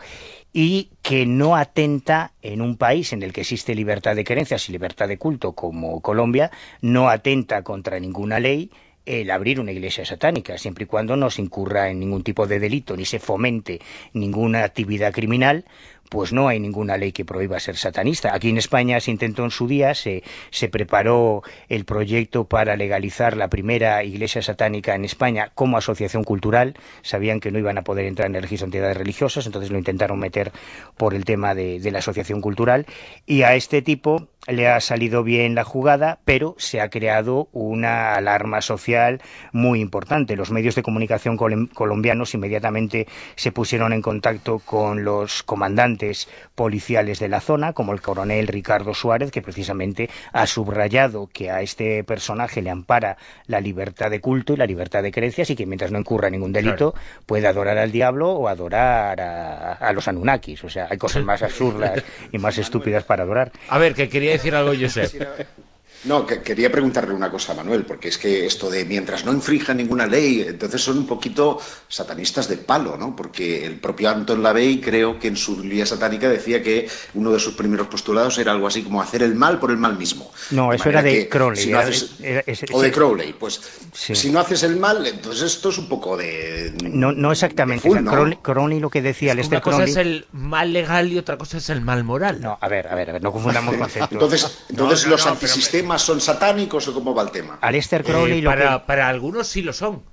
y que no atenta en un país en el que existe libertad de creencias y libertad de culto como Colombia, no atenta contra ninguna ley el abrir una iglesia satánica, siempre y cuando no se incurra en ningún tipo de delito ni se fomente ninguna actividad criminal, pues no hay ninguna ley que prohíba ser satanista. Aquí en España se intentó en su día, se preparó el proyecto para legalizar la primera iglesia satánica en España como asociación cultural. Sabían que no iban a poder entrar en el registro de entidades religiosas, entonces lo intentaron meter por el tema de la asociación cultural, y a este tipo le ha salido bien la jugada, pero se ha creado una alarma social muy importante. Los medios de comunicación colombianos inmediatamente se pusieron en contacto con los comandantes policiales de la zona, como el coronel Ricardo Suárez, que precisamente ha subrayado que a este personaje le ampara la libertad de culto y la libertad de creencias, y que mientras no incurra ningún delito puede adorar al diablo o adorar a los Anunnakis. O sea, hay cosas más absurdas y más estúpidas para adorar. A ver, que quería decir algo, Josep. No, que quería preguntarle una cosa a Manuel, porque es que esto de mientras no infrinja ninguna ley, entonces son un poquito satanistas de palo, ¿no? Porque el propio Anton LaVey, creo que en su Biblia satánica decía que uno de sus primeros postulados era algo así como hacer el mal por el mal mismo. No, eso era de Crowley. Si no o de Crowley, pues sí. Si no haces el mal, entonces esto es un poco de... No exactamente. De full, ¿no? Crowley lo que decía, Una cosa es el mal legal y otra cosa es el mal moral. No, a ver, no confundamos conceptos. Entonces los antisistemas son satánicos, ¿o cómo va el tema? Aleister Crowley para algunos sí lo son.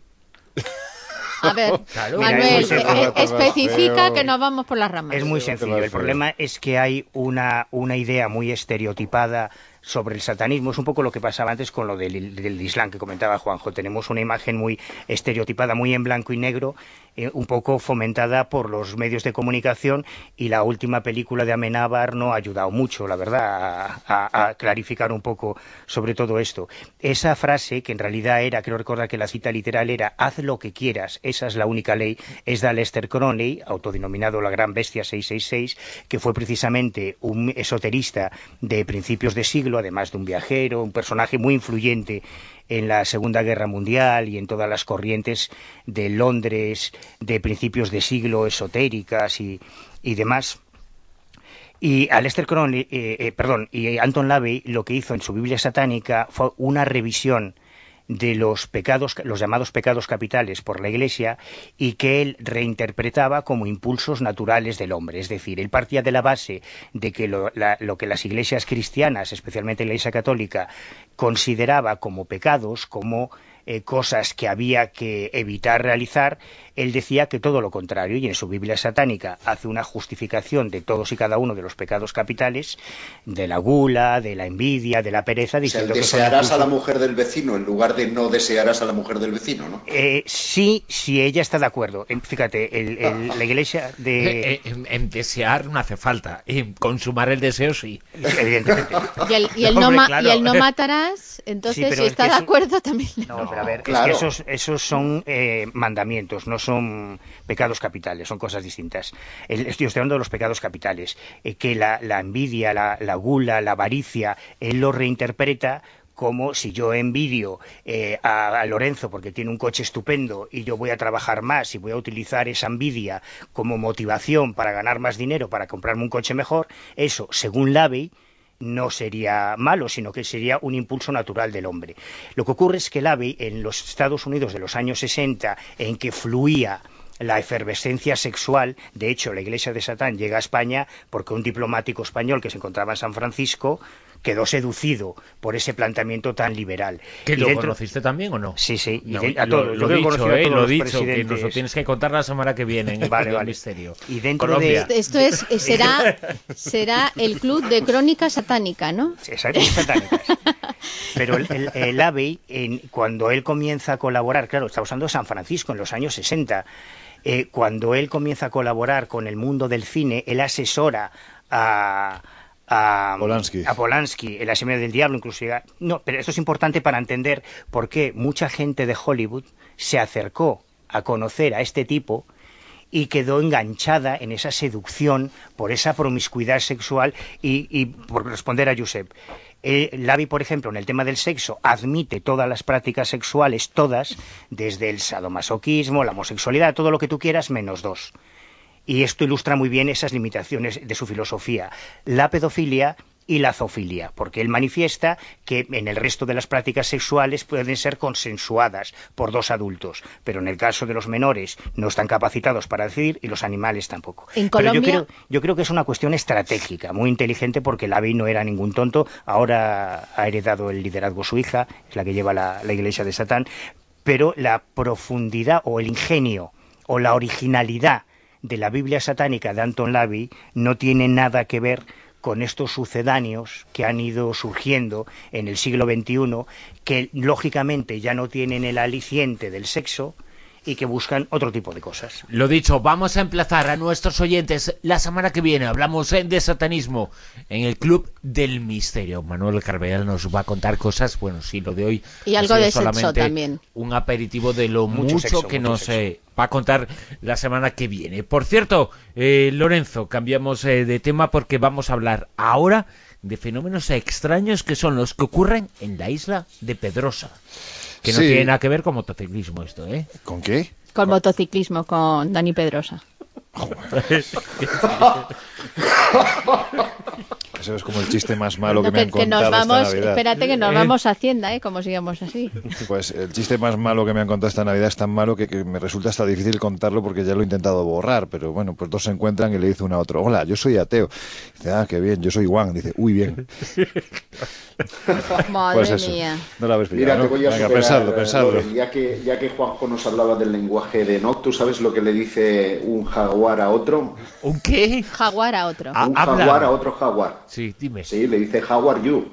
A ver, claro, Manuel, especifica que nos vamos por las ramas. Es muy sencillo. El problema es que hay una idea muy estereotipada sobre el satanismo. Es un poco lo que pasaba antes con lo del Islam que comentaba Juanjo. Tenemos una imagen muy estereotipada, muy en blanco y negro, un poco fomentada por los medios de comunicación, y la última película de Amenábar no ha ayudado mucho, la verdad, a clarificar un poco sobre todo esto. Esa frase, que en realidad era, creo recordar que la cita literal era "haz lo que quieras, esa es la única ley", es de Aleister Crowley, autodenominado la Gran Bestia 666, que fue precisamente un esoterista de principios de siglo, además de un viajero, un personaje muy influyente en la Segunda Guerra Mundial y en todas las corrientes de Londres de principios de siglo esotéricas y demás. Y Aleister Crowley, y Anton LaVey lo que hizo en su Biblia satánica fue una revisión de los pecados, los llamados pecados capitales por la Iglesia, y que él reinterpretaba como impulsos naturales del hombre. Es decir, él partía de la base de que lo que las iglesias cristianas, especialmente la Iglesia católica, consideraba como pecados, como cosas que había que evitar realizar. Él decía que todo lo contrario, y en su Biblia satánica hace una justificación de todos y cada uno de los pecados capitales, de la gula, de la envidia, de la pereza, diciendo que desearás a la mujer del vecino en lugar de no desearás a la mujer del vecino, ¿no? Sí, si ella está de acuerdo. Fíjate, la iglesia de... En desear no hace falta, en consumar el deseo sí. Evidentemente. Y el no matarás, entonces sí, si está de acuerdo también. No, pero a ver, claro. Es que esos son mandamientos, no son pecados capitales, son cosas distintas. Estoy hablando de los pecados capitales, que la envidia, la gula, la avaricia, él lo reinterpreta como si yo envidio a Lorenzo porque tiene un coche estupendo y yo voy a trabajar más y voy a utilizar esa envidia como motivación para ganar más dinero, para comprarme un coche mejor. Eso, según LaVey, no sería malo, sino que sería un impulso natural del hombre. Lo que ocurre es que LaVey, en los Estados Unidos de los años 60, en que fluía la efervescencia sexual, de hecho la Iglesia de Satán llega a España porque un diplomático español que se encontraba en San Francisco quedó seducido por ese planteamiento tan liberal. ¿Que lo conociste también o no? Sí. No, a todos. Lo dicho, que nos lo tienes que contar la semana que viene en el Misterio. Y dentro Colombia. Esto será el Club de Crónica Satánica, ¿no? Exacto, satánicas. Pero el LaVey, cuando él comienza a colaborar, claro, está usando San Francisco en los años 60, cuando él comienza a colaborar con el mundo del cine, él asesora a Polanski, La Semilla del Diablo, inclusive. No, pero esto es importante para entender por qué mucha gente de Hollywood se acercó a conocer a este tipo y quedó enganchada en esa seducción por esa promiscuidad sexual. Y por responder a Josep, LaVey, por ejemplo, en el tema del sexo, admite todas las prácticas sexuales, todas, desde el sadomasoquismo, la homosexualidad, todo lo que tú quieras, menos dos. Y esto ilustra muy bien esas limitaciones de su filosofía. La pedofilia y la zoofilia, porque él manifiesta que en el resto de las prácticas sexuales pueden ser consensuadas por dos adultos, pero en el caso de los menores no están capacitados para decidir y los animales tampoco. En Pero Colombia... yo creo que es una cuestión estratégica, muy inteligente, porque Lavey no era ningún tonto, ahora ha heredado el liderazgo su hija, es la que lleva la Iglesia de Satán, pero la profundidad o el ingenio o la originalidad de la Biblia satánica de Anton Lavey no tiene nada que ver con estos sucedáneos que han ido surgiendo en el siglo XXI, que lógicamente ya no tienen el aliciente del sexo y que buscan otro tipo de cosas. Lo dicho, vamos a emplazar a nuestros oyentes la semana que viene. Hablamos de satanismo en el Club del Misterio. Manuel Carvellal nos va a contar cosas, bueno, sí, lo de hoy y algo de sexo también. Un aperitivo de lo mucho sexo, que nos va a contar la semana que viene. Por cierto, Lorenzo, cambiamos de tema porque vamos a hablar ahora de fenómenos extraños que son los que ocurren en la isla de Pedrosa. Que no tiene nada que ver con motociclismo esto, ¿eh? ¿Con qué? Con motociclismo, con Dani Pedrosa. Eso es como el chiste más malo que me han contado nos vamos, esta Navidad. Espérate que nos vamos a Hacienda, como sigamos así. Pues el chiste más malo que me han contado esta Navidad es tan malo que me resulta hasta difícil contarlo porque ya lo he intentado borrar, pero bueno, pues dos se encuentran y le dice uno a otro: hola, yo soy ateo. Dice: ah, qué bien, yo soy Juan. Dice: uy, bien. Madre pues mía. No la habéis pillado, Mira, te voy a Venga, superar, pensadlo. Loren, ya que Juanjo nos hablaba del lenguaje de Enoch, ¿tú sabes lo que le dice un jaguar a otro? ¿Un qué? Jaguar a otro. Un jaguar a otro jaguar. Sí, dime. Sí, le dice how are you.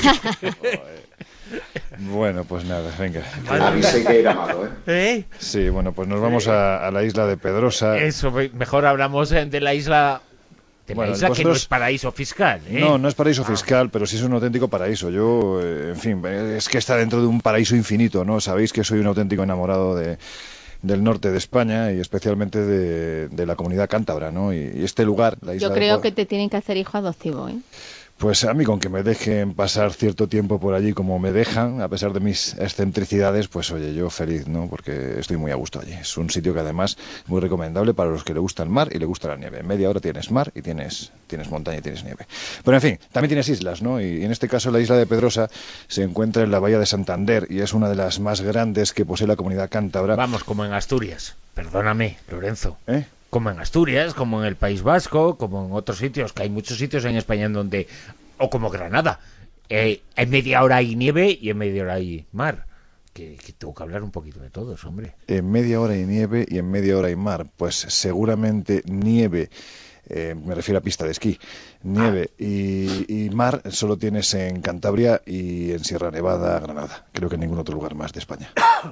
Bueno, pues nada, venga. Avisé que era malo, ¿eh? Sí, bueno, pues nos vamos a la isla de Pedrosa. Eso, mejor hablamos de la isla... Bueno, isla que no es paraíso fiscal, ¿eh? No es paraíso fiscal, pero sí es un auténtico paraíso. Yo, en fin, es que está dentro de un paraíso infinito, ¿no? Sabéis que soy un auténtico enamorado del norte de España y especialmente de la comunidad cántabra, ¿no? Y este lugar, la isla Yo creo que te tienen que hacer hijo adoptivo, ¿eh? Pues a mí, con que me dejen pasar cierto tiempo por allí como me dejan, a pesar de mis excentricidades, pues oye, yo feliz, ¿no? Porque estoy muy a gusto allí. Es un sitio que además es muy recomendable para los que le gusta el mar y le gusta la nieve. En media hora tienes mar y tienes montaña y tienes nieve. Pero en fin, también tienes islas, ¿no? Y en este caso la isla de Pedrosa se encuentra en la bahía de Santander y es una de las más grandes que posee la comunidad cántabra. Vamos, como en Asturias. Perdóname, Lorenzo. ¿Eh? Como en Asturias, como en el País Vasco, como en otros sitios, que hay muchos sitios en España en donde, o como Granada, en media hora hay nieve y en media hora hay mar. Que tengo que hablar un poquito de todos, hombre. En media hora hay nieve y en media hora hay mar. Pues seguramente nieve, me refiero a pista de esquí, nieve y mar solo tienes en Cantabria y en Sierra Nevada, Granada. Creo que en ningún otro lugar más de España.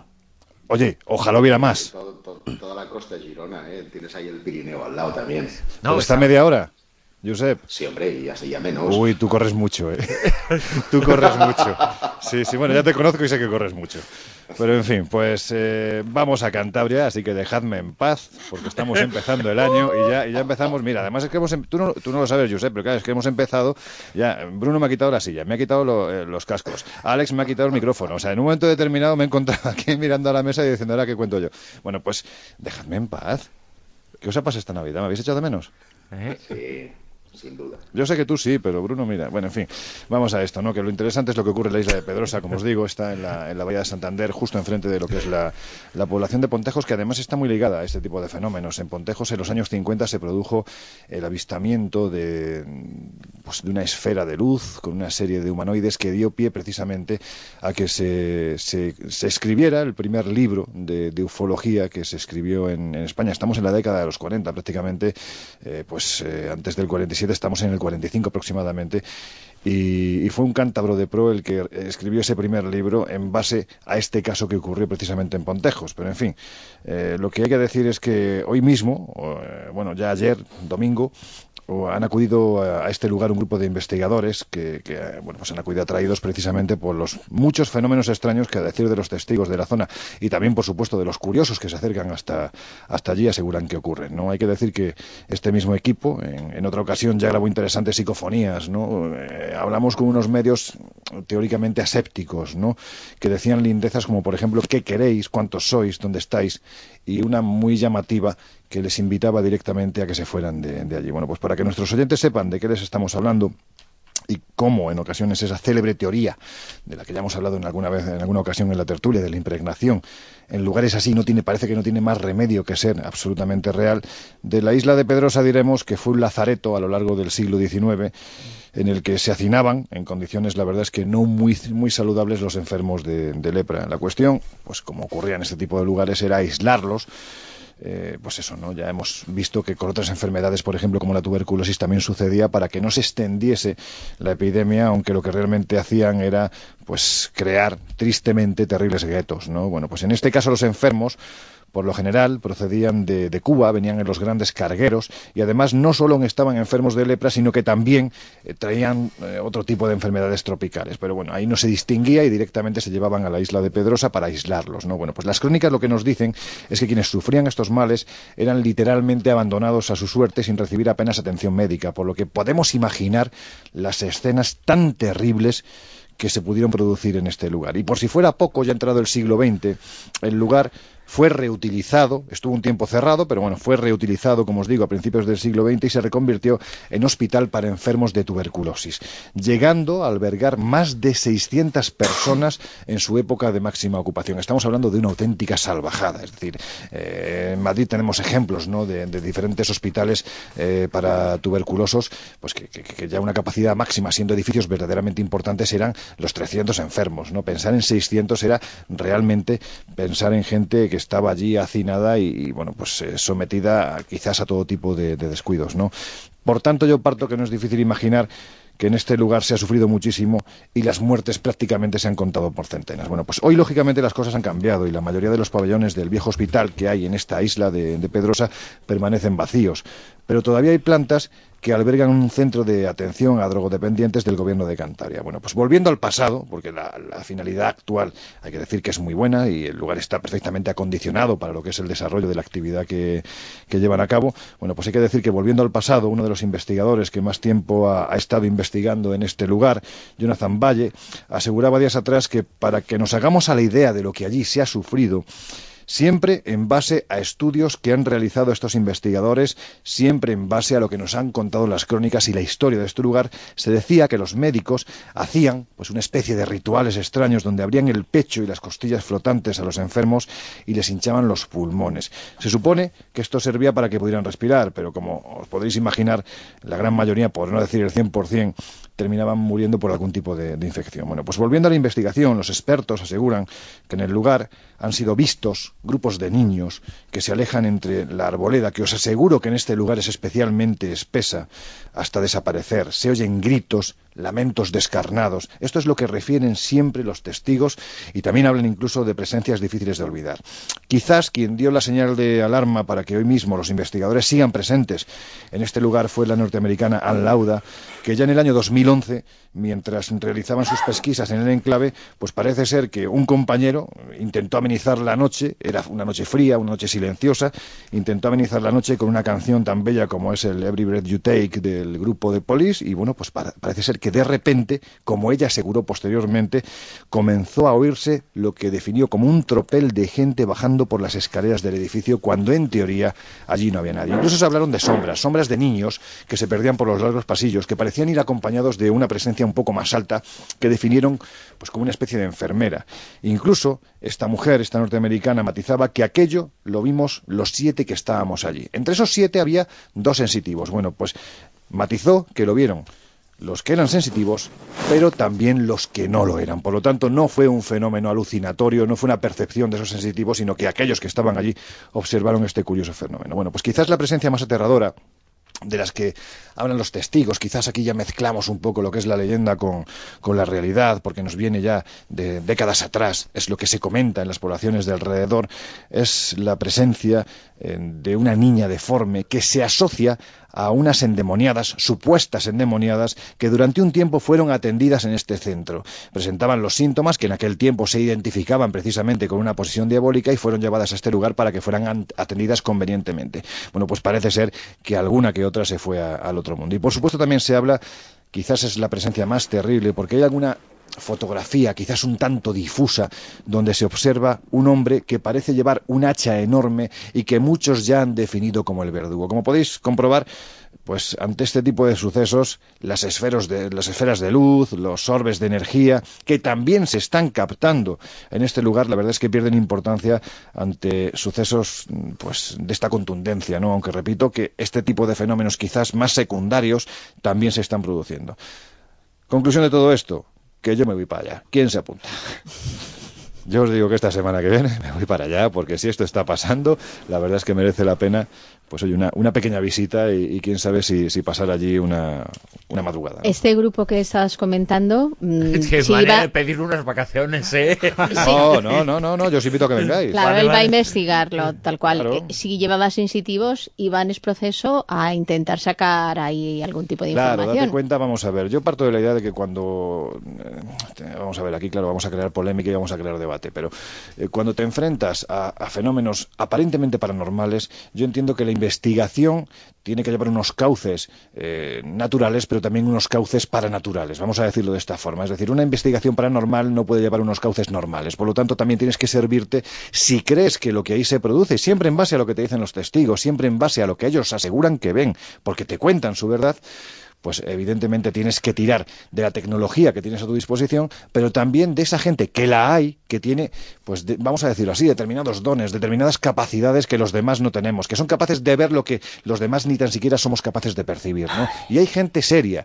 Oye, ojalá hubiera más. Toda la costa de Girona, ¿eh? Tienes ahí el Pirineo al lado también. No, ¿está media hora, Josep? Sí, hombre, y así ya menos. Uy, tú corres mucho, ¿eh? Tú corres mucho. Sí, bueno, ya te conozco y sé que corres mucho. Pero en fin, pues vamos a Cantabria, así que dejadme en paz, porque estamos empezando el año y ya empezamos. Mira, además es que tú no lo sabes, Josep, pero claro, es que hemos empezado. Ya, Bruno me ha quitado la silla, me ha quitado los cascos, Alex me ha quitado el micrófono. O sea, en un momento determinado me he encontrado aquí mirando a la mesa y diciendo: ahora, ¿qué cuento yo? Bueno, pues dejadme en paz. ¿Qué os ha pasado esta Navidad? ¿Me habéis echado de menos? Sí. Sin duda. Yo sé que tú sí, pero Bruno, mira, bueno, en fin, vamos a esto, ¿no? Que lo interesante es lo que ocurre en la isla de Pedrosa, como os digo, está en la bahía de Santander, justo enfrente de lo que es la población de Pontejos, que además está muy ligada a este tipo de fenómenos. En Pontejos, en los años 50, se produjo el avistamiento de una esfera de luz con una serie de humanoides que dio pie precisamente a que se escribiera el primer libro de ufología que se escribió en España. Estamos en la década de los 40, prácticamente, antes del 47. Estamos en el 45 aproximadamente, y fue un cántabro de pro el que escribió ese primer libro en base a este caso que ocurrió precisamente en Pontejos. Pero en fin, lo que hay que decir es que hoy mismo, ya ayer, domingo, han acudido a este lugar un grupo de investigadores que han acudido atraídos precisamente por los muchos fenómenos extraños que, a decir de los testigos de la zona y también, por supuesto, de los curiosos que se acercan hasta allí, aseguran que ocurren, ¿no? Hay que decir que este mismo equipo en otra ocasión ya grabó interesantes psicofonías, ¿no? Hablamos con unos medios teóricamente asépticos, ¿no? Que decían lindezas como, por ejemplo: ¿qué queréis? ¿Cuántos sois? ¿Dónde estáis? Y una muy llamativa, que les invitaba directamente a que se fueran de allí. Bueno, pues para que nuestros oyentes sepan de qué les estamos hablando y cómo en ocasiones esa célebre teoría de la que ya hemos hablado en alguna ocasión en la tertulia, de la impregnación, en lugares así parece que no tiene más remedio que ser absolutamente real. De la isla de Pedrosa diremos que fue un lazareto a lo largo del siglo XIX en el que se hacinaban en condiciones, la verdad es que no muy saludables, los enfermos de lepra. La cuestión, pues como ocurría en este tipo de lugares, era aislarlos. Pues eso, ¿no? Ya hemos visto que con otras enfermedades, por ejemplo, como la tuberculosis, también sucedía para que no se extendiese la epidemia, aunque lo que realmente hacían era, pues, crear tristemente terribles guetos, ¿no? Bueno, pues en este caso los enfermos, por lo general, procedían de Cuba, venían en los grandes cargueros y además no solo estaban enfermos de lepra, sino que también traían otro tipo de enfermedades tropicales. Pero bueno, ahí no se distinguía y directamente se llevaban a la isla de Pedrosa para aislarlos, ¿no? Bueno, pues las crónicas lo que nos dicen es que quienes sufrían estos males eran literalmente abandonados a su suerte sin recibir apenas atención médica, por lo que podemos imaginar las escenas tan terribles que se pudieron producir en este lugar. Y por si fuera poco, ya entrado el siglo XX, el lugar fue reutilizado, estuvo un tiempo cerrado, pero bueno, fue reutilizado, como os digo, a principios del siglo XX y se reconvirtió en hospital para enfermos de tuberculosis, llegando a albergar más de 600 personas en su época de máxima ocupación. Estamos hablando de una auténtica salvajada, es decir, en Madrid tenemos ejemplos, ¿no?, de diferentes hospitales para tuberculosos, pues que ya una capacidad máxima, siendo edificios verdaderamente importantes, eran los 300 enfermos, ¿no? Pensar en 600 era realmente pensar en gente que estaba allí hacinada y bueno, pues sometida quizás a todo tipo de descuidos, ¿no? Por tanto, yo parto que no es difícil imaginar que en este lugar se ha sufrido muchísimo y las muertes prácticamente se han contado por centenas. Bueno, pues hoy lógicamente las cosas han cambiado y la mayoría de los pabellones del viejo hospital que hay en esta isla de Pedrosa permanecen vacíos, pero todavía hay plantas que albergan un centro de atención a drogodependientes del gobierno de Cantabria. Bueno, pues volviendo al pasado, porque la finalidad actual hay que decir que es muy buena y el lugar está perfectamente acondicionado para lo que es el desarrollo de la actividad que llevan a cabo. Bueno, pues hay que decir que volviendo al pasado, uno de los investigadores que más tiempo ha estado investigando en este lugar, Jonathan Valle, aseguraba días atrás que para que nos hagamos a la idea de lo que allí se ha sufrido, siempre en base a estudios que han realizado estos investigadores, siempre en base a lo que nos han contado las crónicas y la historia de este lugar, se decía que los médicos hacían pues una especie de rituales extraños donde abrían el pecho y las costillas flotantes a los enfermos y les hinchaban los pulmones. Se supone que esto servía para que pudieran respirar, pero como os podréis imaginar, la gran mayoría, por no decir el 100%, terminaban muriendo por algún tipo de infección. Bueno, pues volviendo a la investigación, los expertos aseguran que en el lugar han sido vistos grupos de niños que se alejan entre la arboleda, que os aseguro que en este lugar es especialmente espesa, hasta desaparecer. Se oyen gritos, lamentos descarnados. Esto es lo que refieren siempre los testigos y también hablan incluso de presencias difíciles de olvidar. Quizás quien dio la señal de alarma para que hoy mismo los investigadores sigan presentes en este lugar fue la norteamericana Ann Lauda, que ya en el año 2011, mientras realizaban sus pesquisas en el enclave, pues parece ser que un compañero intentó amenizar la noche, era una noche fría, una noche silenciosa, intentó amenizar la noche con una canción tan bella como es el Every Breath You Take del grupo de Police y bueno, pues parece ser que de repente, como ella aseguró posteriormente, comenzó a oírse lo que definió como un tropel de gente bajando por las escaleras del edificio cuando en teoría allí no había nadie. Incluso se hablaron de sombras de niños que se perdían por los largos pasillos, que parecían ir acompañados de una presencia un poco más alta que definieron pues como una especie de enfermera. Incluso esta mujer, esta norteamericana, matizaba que aquello lo vimos los 7 que estábamos allí. Entre esos 7 había 2 sensitivos. Bueno, pues matizó que lo vieron los que eran sensitivos, pero también los que no lo eran. Por lo tanto, no fue un fenómeno alucinatorio, no fue una percepción de esos sensitivos, sino que aquellos que estaban allí observaron este curioso fenómeno. Bueno, pues quizás la presencia más aterradora de las que hablan los testigos, quizás aquí ya mezclamos un poco lo que es la leyenda con la realidad, porque nos viene ya de décadas atrás, es lo que se comenta en las poblaciones de alrededor, es la presencia de una niña deforme que se asocia a unas endemoniadas, supuestas endemoniadas, que durante un tiempo fueron atendidas en este centro. Presentaban los síntomas que en aquel tiempo se identificaban precisamente con una posesión diabólica y fueron llevadas a este lugar para que fueran atendidas convenientemente. Bueno, pues parece ser que alguna que otra se fue al otro mundo. Y por supuesto también se habla, quizás es la presencia más terrible, porque hay alguna fotografía, quizás un tanto difusa, donde se observa un hombre que parece llevar un hacha enorme y que muchos ya han definido como el verdugo. Como podéis comprobar, pues ante este tipo de sucesos, las esferas de luz, los orbes de energía, que también se están captando en este lugar, la verdad es que pierden importancia ante sucesos pues de esta contundencia, ¿no? Aunque repito que este tipo de fenómenos quizás más secundarios también se están produciendo. Conclusión de todo esto, que yo me voy para allá. ¿Quién se apunta? Yo os digo que esta semana que viene me voy para allá, porque si esto está pasando, la verdad es que merece la pena, pues oye, una pequeña visita y quién sabe si pasar allí una madrugada, ¿no? Este grupo que estás comentando... Qué manera de pedir unas vacaciones, ¿eh? No, yo os invito a que vengáis. Claro, él va a investigarlo, tal cual. Claro. Si llevaba sensitivos, iban en proceso a intentar sacar ahí algún tipo de información. Claro, date cuenta, vamos a ver, yo parto de la idea de que cuando... vamos a ver, aquí claro, vamos a crear polémica y vamos a crear debate, pero cuando te enfrentas a fenómenos aparentemente paranormales, yo entiendo que la investigación tiene que llevar unos cauces naturales, pero también unos cauces paranaturales, vamos a decirlo de esta forma. Es decir, una investigación paranormal no puede llevar unos cauces normales, por lo tanto también tienes que servirte, si crees que lo que ahí se produce, siempre en base a lo que te dicen los testigos, siempre en base a lo que ellos aseguran que ven, porque te cuentan su verdad, pues evidentemente tienes que tirar de la tecnología que tienes a tu disposición, pero también de esa gente que la hay, que tiene, pues vamos a decirlo así, determinados dones, determinadas capacidades que los demás no tenemos, que son capaces de ver lo que los demás ni tan siquiera somos capaces de percibir, ¿no? Y hay gente seria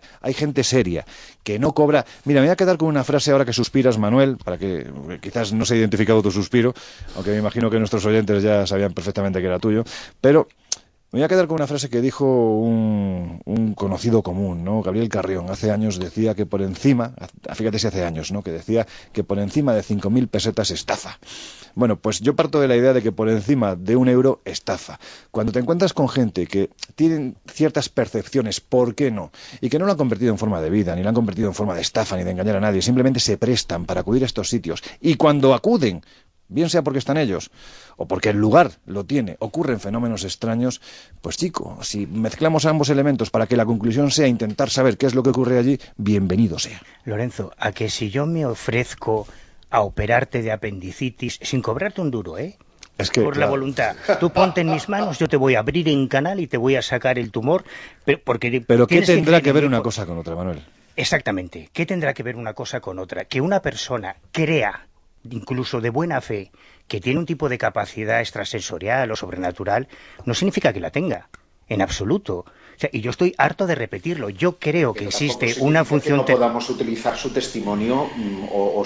que no cobra... Mira, me voy a quedar con una frase ahora que suspiras, Manuel, para que quizás no se ha identificado tu suspiro, aunque me imagino que nuestros oyentes ya sabían perfectamente que era tuyo, pero... Me voy a quedar con una frase que dijo un conocido común, ¿no? Gabriel Carrión, hace años decía que por encima, fíjate si hace años, ¿no? Que decía que por encima de 5.000 pesetas estafa. Bueno, pues yo parto de la idea de que por encima de €1 estafa. Cuando te encuentras con gente que tienen ciertas percepciones, ¿por qué no? Y que no lo han convertido en forma de vida, ni lo han convertido en forma de estafa, ni de engañar a nadie, simplemente se prestan para acudir a estos sitios. Y cuando acuden, bien sea porque están ellos o porque el lugar lo tiene, ocurren fenómenos extraños, pues chico, si mezclamos ambos elementos para que la conclusión sea intentar saber qué es lo que ocurre allí, bienvenido sea. Lorenzo, a que si yo me ofrezco a operarte de apendicitis sin cobrarte un duro, Es que, por la voluntad. Tú ponte en mis manos, yo te voy a abrir en canal y te voy a sacar el tumor. Pero ¿qué tendrá que ver una cosa con otra, Manuel? Exactamente. ¿Qué tendrá que ver una cosa con otra? Que una persona crea, incluso de buena fe, que tiene un tipo de capacidad extrasensorial o sobrenatural, no significa que la tenga, en absoluto. O sea, y yo estoy harto de repetirlo. Yo creo que existe una función... Que no podamos utilizar su testimonio o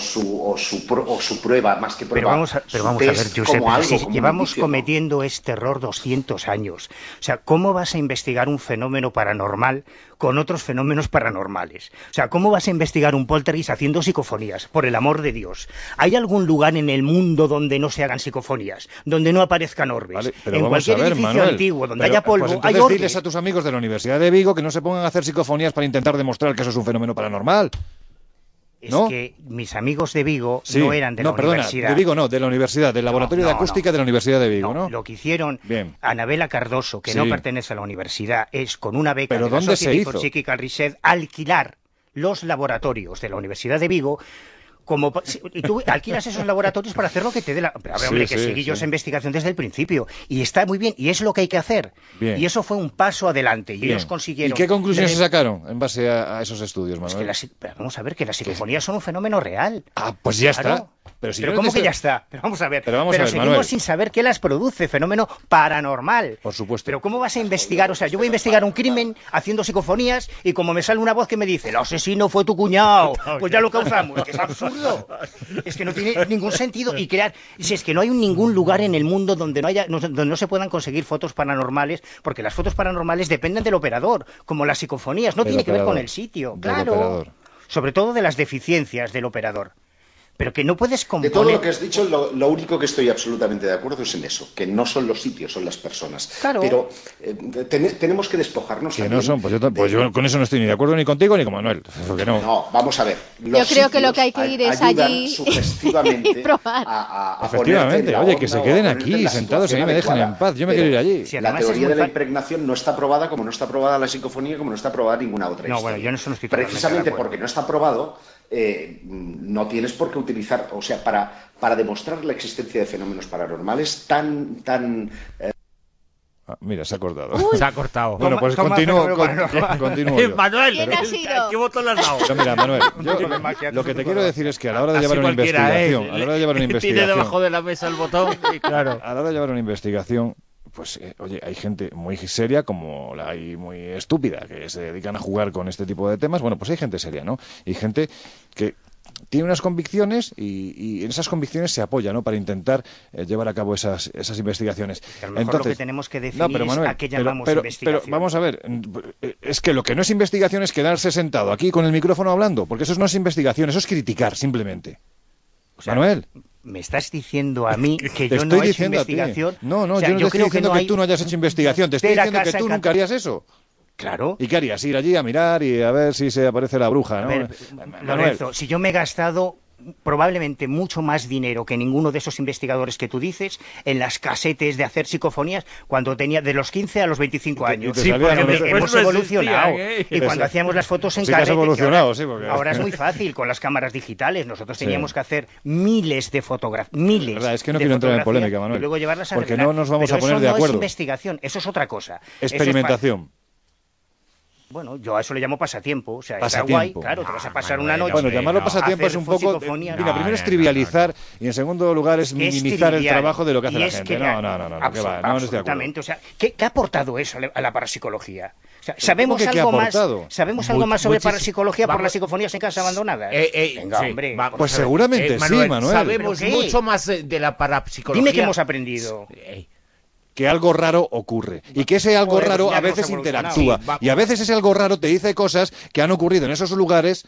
su prueba, más que prueba. Pero vamos a ver, Josep, si llevamos cometiendo este error 200 años. O sea, ¿cómo vas a investigar un fenómeno paranormal con otros fenómenos paranormales? O sea, ¿cómo vas a investigar un poltergeist haciendo psicofonías? Por el amor de Dios. ¿Hay algún lugar en el mundo donde no se hagan psicofonías? Donde no aparezcan orbes. Vale, pero en vamos cualquier a ver, edificio Manuel, antiguo donde haya polvo, pues hay orbes. Diles a tus amigos de la Universidad de Vigo que no se pongan a hacer psicofonías para intentar demostrar que eso es un fenómeno paranormal. ¿No? Es que mis amigos de Vigo no eran de la universidad. De Vigo no, de la universidad, del laboratorio de acústica de la Universidad de Vigo, ¿no? Lo que hicieron Anabela Cardoso, que no pertenece a la universidad, es con una beca de la ¿dónde se hizo? Psychical Research alquilar los laboratorios de la Universidad de Vigo. Y tú alquilas esos laboratorios para hacer lo que te dé la... Pero a ver, hombre, que seguí yo esa investigación desde el principio. Y está muy bien, y es lo que hay que hacer. Bien. Y eso fue un paso adelante. Y ellos consiguieron... ¿Y qué conclusiones se sacaron en base a esos estudios, Manuel? Pero vamos a ver, que las psicofonías son un fenómeno real. Ah, pues ya claro. Está. Pero ¿cómo que ya está? Pero vamos a ver. Pero seguimos Manuel, sin saber qué las produce, fenómeno paranormal. Por supuesto. Pero ¿cómo vas a investigar? O sea, yo voy a investigar un crimen haciendo psicofonías y como me sale una voz que me dice, el asesino fue tu cuñado, pues ya lo causamos. Es que es absurdo. Es que no tiene ningún sentido. Y si es que no hay ningún lugar en el mundo donde no se puedan conseguir fotos paranormales, porque las fotos paranormales dependen del operador, como las psicofonías, no tiene que ver con el sitio. Claro. Sobre todo de las deficiencias del operador. Pero que no puedes componer... De todo lo que has dicho, lo único que estoy absolutamente de acuerdo es en eso, que no son los sitios, son las personas. Claro. Pero tenemos que despojarnos que no son, pues yo con eso no estoy ni de acuerdo ni contigo ni con Manuel. Porque no. No, vamos a ver. Yo creo que lo que hay que ir es allí sugestivamente y probar. Efectivamente, oye, que se queden aquí sentados y a mí me dejen en paz. Yo me quiero ir allí. Sí, la teoría de la impregnación no está probada, como no está probada la psicofonía, como no está probada ninguna otra historia. Bueno, yo en eso no estoy precisamente porque no está probado, no tienes por qué utilizar, o sea, para demostrar la existencia de fenómenos paranormales tan mira, se ha cortado. Se ha cortado. Bueno, pues continúo yo. Manuel, ¿quién ha sido? ¿qué botón le has dado? Pero mira, Manuel, yo lo que te quiero decir es que a la hora de llevar una investigación, a la hora de llevar una Tiene investigación, debajo de la mesa el botón y claro. a la hora de llevar una investigación, pues oye, hay gente muy seria como la hay muy estúpida que se dedican a jugar con este tipo de temas. Bueno, pues hay gente seria, ¿no? Y gente que tiene unas convicciones y en esas convicciones se apoya, ¿no? Para intentar llevar a cabo esas investigaciones. A lo mejor lo que tenemos que definir pero, Manuel, es a qué llamamos investigación. Pero vamos a ver, es que lo que no es investigación es quedarse sentado aquí con el micrófono hablando, porque eso no es investigación, eso es criticar simplemente. O sea, Manuel. ¿Me estás diciendo a mí que Te yo estoy no he hecho diciendo investigación? No, O sea, yo no te estoy diciendo que tú no hayas hay hecho investigación, te estoy de la diciendo que casa tú nunca harías eso. Claro. ¿Y qué harías? Ir allí a mirar y a ver si se aparece la bruja, ¿no? A ver, Lorenzo, si yo me he gastado probablemente mucho más dinero que ninguno de esos investigadores que tú dices en las casetes de hacer psicofonías cuando tenía de los 15 a los 25 años. Sí, porque hemos evolucionado. Y cuando hacíamos las fotos en carrete, evolucionado, sí, porque ahora es muy fácil con las cámaras digitales. Nosotros teníamos que hacer miles de fotografías, miles. Verdad, es que no quiero entrar en polémica, Manuel. Y luego llevarlas a porque arreglar. no nos vamos Pero a poner eso de no acuerdo. Es investigación, eso es otra cosa. Experimentación. Bueno, yo a eso le llamo pasatiempo. O sea, Pasatiempo. está guay, claro, te vas a pasar una noche. Bueno, llamarlo pasatiempo hacer es un poco. psicofonía. Mira, primero es trivializar y en segundo lugar es minimizar el trabajo de lo que hace la gente. No, que va, no estoy de acuerdo. O sea, ¿qué ha aportado eso a la parapsicología? O sea, ¿sabemos algo más sobre parapsicología por las psicofonías en casa abandonadas? Venga, sí, hombre. Pues seguramente Manuel, sí, Manuel. Sabemos mucho más de la parapsicología. Dime que hemos aprendido. Que algo raro ocurre y que ese algo raro ya a veces hemos evolucionado. interactúa y a veces ese algo raro te dice cosas que han ocurrido en esos lugares,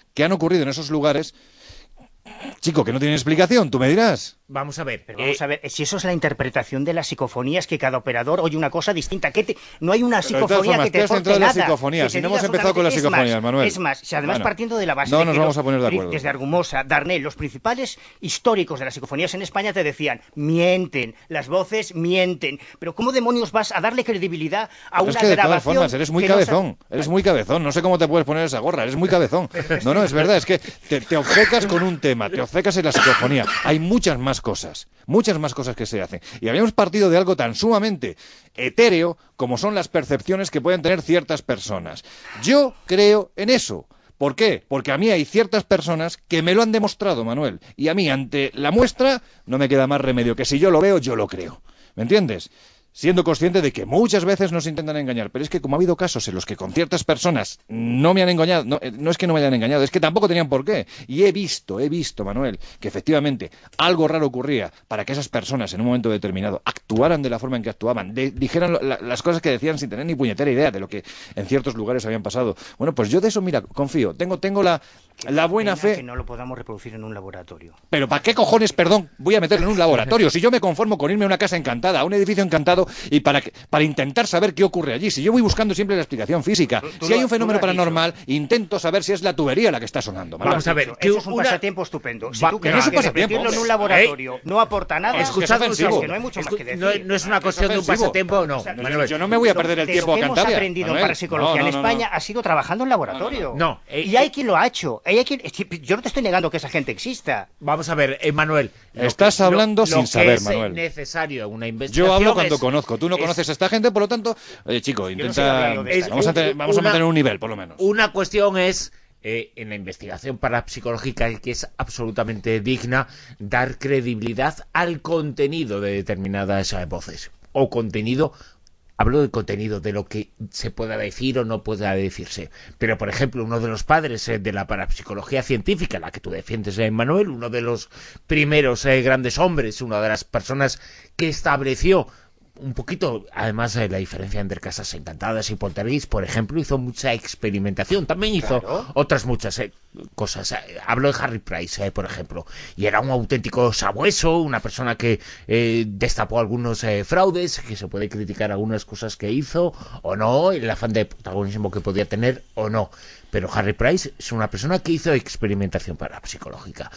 chico, que no tienen explicación, tú me dirás. Vamos a ver. Pero vamos a ver, si eso es la interpretación de las psicofonías, que cada operador oye una cosa distinta. No hay una psicofonía que te aporte nada. Psicofonías, si no hemos empezado con las psicofonías, Manuel. Es más, si además partiendo de la base no de nos que vamos a poner de acuerdo. Desde Argumosa, Darnell, los principales históricos de las psicofonías en España te decían, mienten, las voces mienten. Pero ¿cómo demonios vas a darle credibilidad a una es que de todas grabación? formas, eres muy cabezón, no sé cómo te puedes poner esa gorra, eres muy cabezón. No, es verdad, es que te obcecas con un tema, te obcecas en la psicofonía. Hay muchas más cosas que se hacen. Y habíamos partido de algo tan sumamente etéreo como son las percepciones que pueden tener ciertas personas. Yo creo en eso. ¿Por qué? Porque a mí hay ciertas personas que me lo han demostrado, Manuel. Y a mí, ante la muestra, no me queda más remedio que si yo lo veo, yo lo creo. ¿Me entiendes? Siendo consciente de que muchas veces nos intentan engañar, pero es que como ha habido casos en los que con ciertas personas no me han engañado, no es que no me hayan engañado, es que tampoco tenían por qué. Y he visto, Manuel, que efectivamente algo raro ocurría para que esas personas en un momento determinado actuaran de la forma en que actuaban, dijeran las cosas que decían sin tener ni puñetera idea de lo que en ciertos lugares habían pasado. Bueno, pues yo de eso, mira, confío, tengo la buena fe. Que no lo podamos reproducir en un laboratorio. Pero ¿para qué cojones, perdón, voy a meterlo en un laboratorio? Si yo me conformo con irme a una casa encantada, a un edificio encantado, y para intentar saber qué ocurre allí. Si yo voy buscando siempre la explicación física, si hay un fenómeno paranormal, intento saber si es la tubería la que está sonando. Vamos a ver, eso es un pasatiempo estupendo. Si tú que no es un pasatiempo, repetirlo en un laboratorio no aporta nada. Escuchad, que no hay mucho más que decir. No es una cuestión de un pasatiempo o no. Yo no me voy a perder el tiempo a cantar. Lo que hemos aprendido en parapsicología en España ha sido trabajando en laboratorio. No. Y hay quien lo ha hecho. Yo no te estoy negando que esa gente exista. Vamos a ver, Manuel. Estás hablando sin saber, Manuel. Es necesario una investigación. Yo hablo cuando conozco. Tú no conoces a esta gente, por lo tanto, chico, intenta. Vamos a mantener un nivel, por lo menos. Una cuestión es, en la investigación parapsicológica, que es absolutamente digna, dar credibilidad al contenido de determinadas voces. O contenido. Hablo del contenido, de lo que se pueda decir o no pueda decirse. Pero, por ejemplo, uno de los padres de la parapsicología científica, la que tú defiendes, Manuel, uno de los primeros grandes hombres, una de las personas que estableció un poquito, además de la diferencia entre casas encantadas y poltergeist, por ejemplo, hizo mucha experimentación, también hizo otras muchas cosas. Hablo de Harry Price, por ejemplo, y era un auténtico sabueso, una persona que destapó algunos fraudes, que se puede criticar algunas cosas que hizo o no, el afán de protagonismo que podía tener o no, pero Harry Price es una persona que hizo experimentación parapsicológica.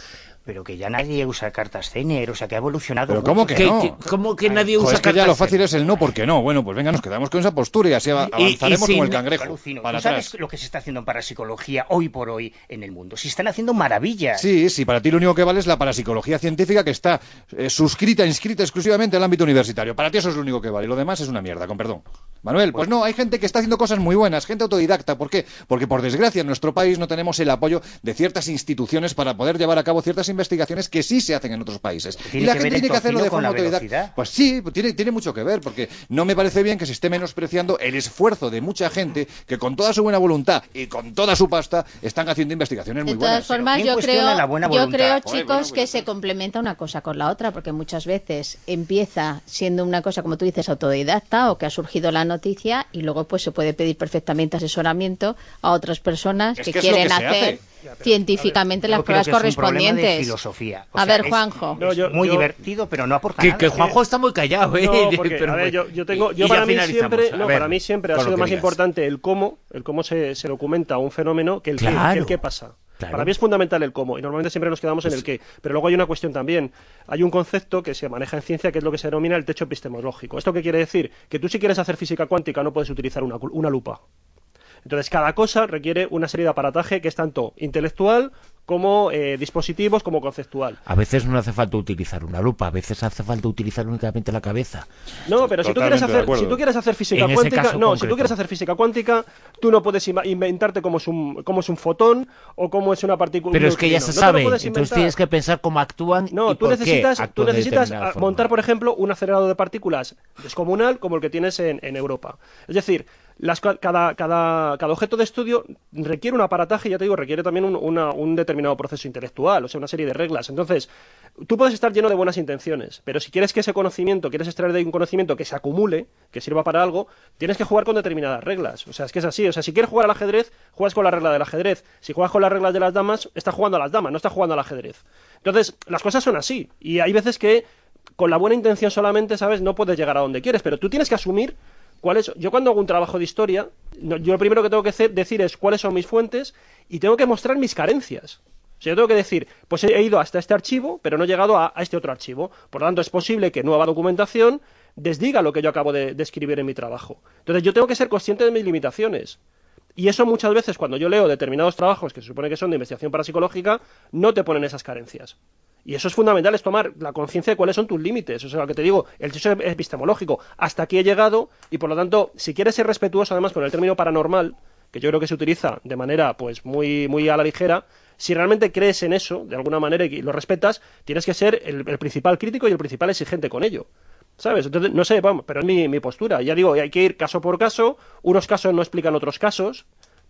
Pero que ya nadie usa cartas Zener, o sea, que ha evolucionado. Pero ¿cómo que no? ¿Cómo que nadie usa Es que ya cartas lo fácil Zener? es el no, porque no. Bueno, pues venga, nos quedamos con esa postura y así avanzaremos sin- como el cangrejo. Alucino. Para ¿Tú sabes atrás. lo que se está haciendo en parapsicología hoy por hoy en el mundo? Se están haciendo maravillas. Sí, sí, para ti lo único que vale es la parapsicología científica que está inscrita exclusivamente en el ámbito universitario. Para ti eso es lo único que vale. Lo demás es una mierda, con perdón. Manuel, pues no, hay gente que está haciendo cosas muy buenas, gente autodidacta. ¿Por qué? Porque por desgracia en nuestro país no tenemos el apoyo de ciertas instituciones para poder llevar a cabo ciertas investigaciones que sí se hacen en otros países. ¿Tiene Y la que gente ver el tiene que hacerlo de torcido con forma la autodidacta. velocidad? Pues sí, tiene mucho que ver, porque no me parece bien que se esté menospreciando el esfuerzo de mucha gente que con toda su buena voluntad y con toda su pasta están haciendo investigaciones muy De buenas. todas formas, ¿quién yo cuestiona la buena voluntad? creo, Joder, chicos, bueno, que se complementa una cosa con la otra, porque muchas veces empieza siendo una cosa, como tú dices, autodidacta, o que ha surgido la noticia, y luego pues se puede pedir perfectamente asesoramiento a otras personas Es que que es lo quieren que se hacer hace. científicamente Yo las creo pruebas que es un problema de correspondientes. filosofía. O A sea, ver, es- Juanjo. No, yo- muy yo- divertido, pero no aporta Que nada. Juanjo está muy callado, ¿eh? No, porque, Pero a ver, bueno. yo Y para ya mí finalizamos. siempre, A no, ver, para mí siempre ha con lo sido que más digas. importante el cómo se documenta un fenómeno que el Claro. qué pasa. Claro. Para mí es fundamental el cómo, y normalmente siempre nos quedamos en el qué. Pero luego hay una cuestión también. Hay un concepto que se maneja en ciencia que es lo que se denomina el techo epistemológico. ¿Esto qué quiere decir? Que tú, si quieres hacer física cuántica, no puedes utilizar una lupa. Entonces, cada cosa requiere una serie de aparataje que es tanto intelectual como dispositivos, como conceptual. A veces no hace falta utilizar una lupa, a veces hace falta utilizar únicamente la cabeza. No, pero si tú Totalmente quieres de hacer física En ese cuántica, caso si concreto. tú quieres hacer física cuántica, tú no puedes inventarte cómo es un fotón o cómo es una partícula. Pero un es que ya neutrino. se No te lo sabe, puedes entonces inventar. tienes que pensar cómo actúan No, y tú por qué necesitas actúan de determinada forma. montar, por ejemplo, un acelerador de partículas descomunal como el que tienes en Europa. Es decir, cada objeto de estudio requiere un aparataje, ya te digo, requiere también un determinado proceso intelectual, o sea, una serie de reglas. Entonces, tú puedes estar lleno de buenas intenciones, pero si quieres que ese conocimiento, quieres extraer de ahí un conocimiento que se acumule, que sirva para algo, tienes que jugar con determinadas reglas. O sea, es que es así. O sea, si quieres jugar al ajedrez, juegas con la regla del ajedrez. Si juegas con las reglas de las damas, estás jugando a las damas, no estás jugando al ajedrez. Entonces, las cosas son así. Y hay veces que con la buena intención solamente, ¿sabes? No puedes llegar a donde quieres, pero tú tienes que asumir cuáles. Yo cuando hago un trabajo de historia, yo lo primero que tengo que decir es cuáles son mis fuentes y tengo que mostrar mis carencias. O sea, yo tengo que decir, pues he ido hasta este archivo, pero no he llegado a este otro archivo. Por lo tanto, es posible que nueva documentación desdiga lo que yo acabo de escribir en mi trabajo. Entonces, yo tengo que ser consciente de mis limitaciones. Y eso muchas veces, cuando yo leo determinados trabajos que se supone que son de investigación parapsicológica, no te ponen esas carencias. Y eso es fundamental, es tomar la conciencia de cuáles son tus límites. O sea, lo que te digo, el techo epistemológico. Hasta aquí he llegado y, por lo tanto, si quieres ser respetuoso, además, con el término paranormal, que yo creo que se utiliza de manera pues muy a la ligera, si realmente crees en eso, de alguna manera, y lo respetas, tienes que ser el principal crítico y el principal exigente con ello. ¿Sabes? Entonces, no sé, vamos, pero es mi postura. Ya digo, hay que ir caso por caso. Unos casos no explican otros casos.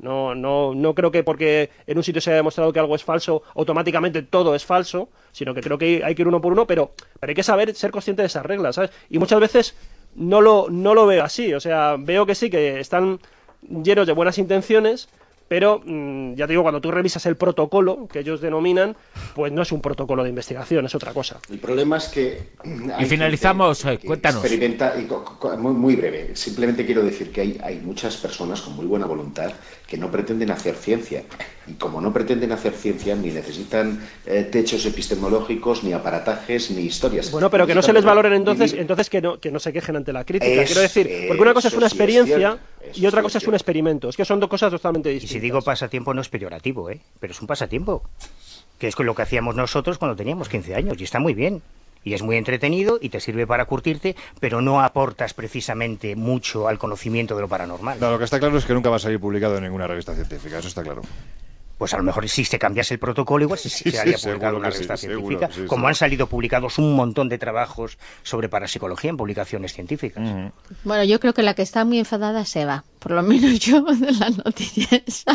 No creo que porque en un sitio se haya demostrado que algo es falso, automáticamente todo es falso, sino que creo que hay que ir uno por uno, pero hay que saber ser consciente de esas reglas, ¿sabes? Y muchas veces no lo veo así. O sea, veo que sí, que están llenos de buenas intenciones, pero ya te digo, cuando tú revisas el protocolo que ellos denominan, pues no es un protocolo de investigación, es otra cosa. El problema es que... Y finalizamos, cuéntanos. Experimenta, muy breve, simplemente quiero decir que hay muchas personas con muy buena voluntad que no pretenden hacer ciencia. Y como no pretenden hacer ciencia, ni necesitan techos epistemológicos, ni aparatajes, ni historias. Bueno, pero que no se les valoren entonces que no se quejen ante la crítica. Quiero decir, porque una cosa es una experiencia y otra cosa es un experimento. Es que son dos cosas totalmente Y distintas. si digo pasatiempo no es peyorativo, pero es un pasatiempo. Que es con lo que hacíamos nosotros cuando teníamos 15 años y está muy bien. Y es muy entretenido y te sirve para curtirte, pero no aportas precisamente mucho al conocimiento de lo paranormal. No, lo que está claro es que nunca va a salir publicado en ninguna revista científica, eso está claro. Pues a lo mejor si se cambiase el protocolo, igual sí se haría publicado en una revista científica, como han salido publicados un montón de trabajos sobre parapsicología en publicaciones científicas. Bueno, yo creo que la que está muy enfadada es Eva. Por lo menos yo de la noticia esa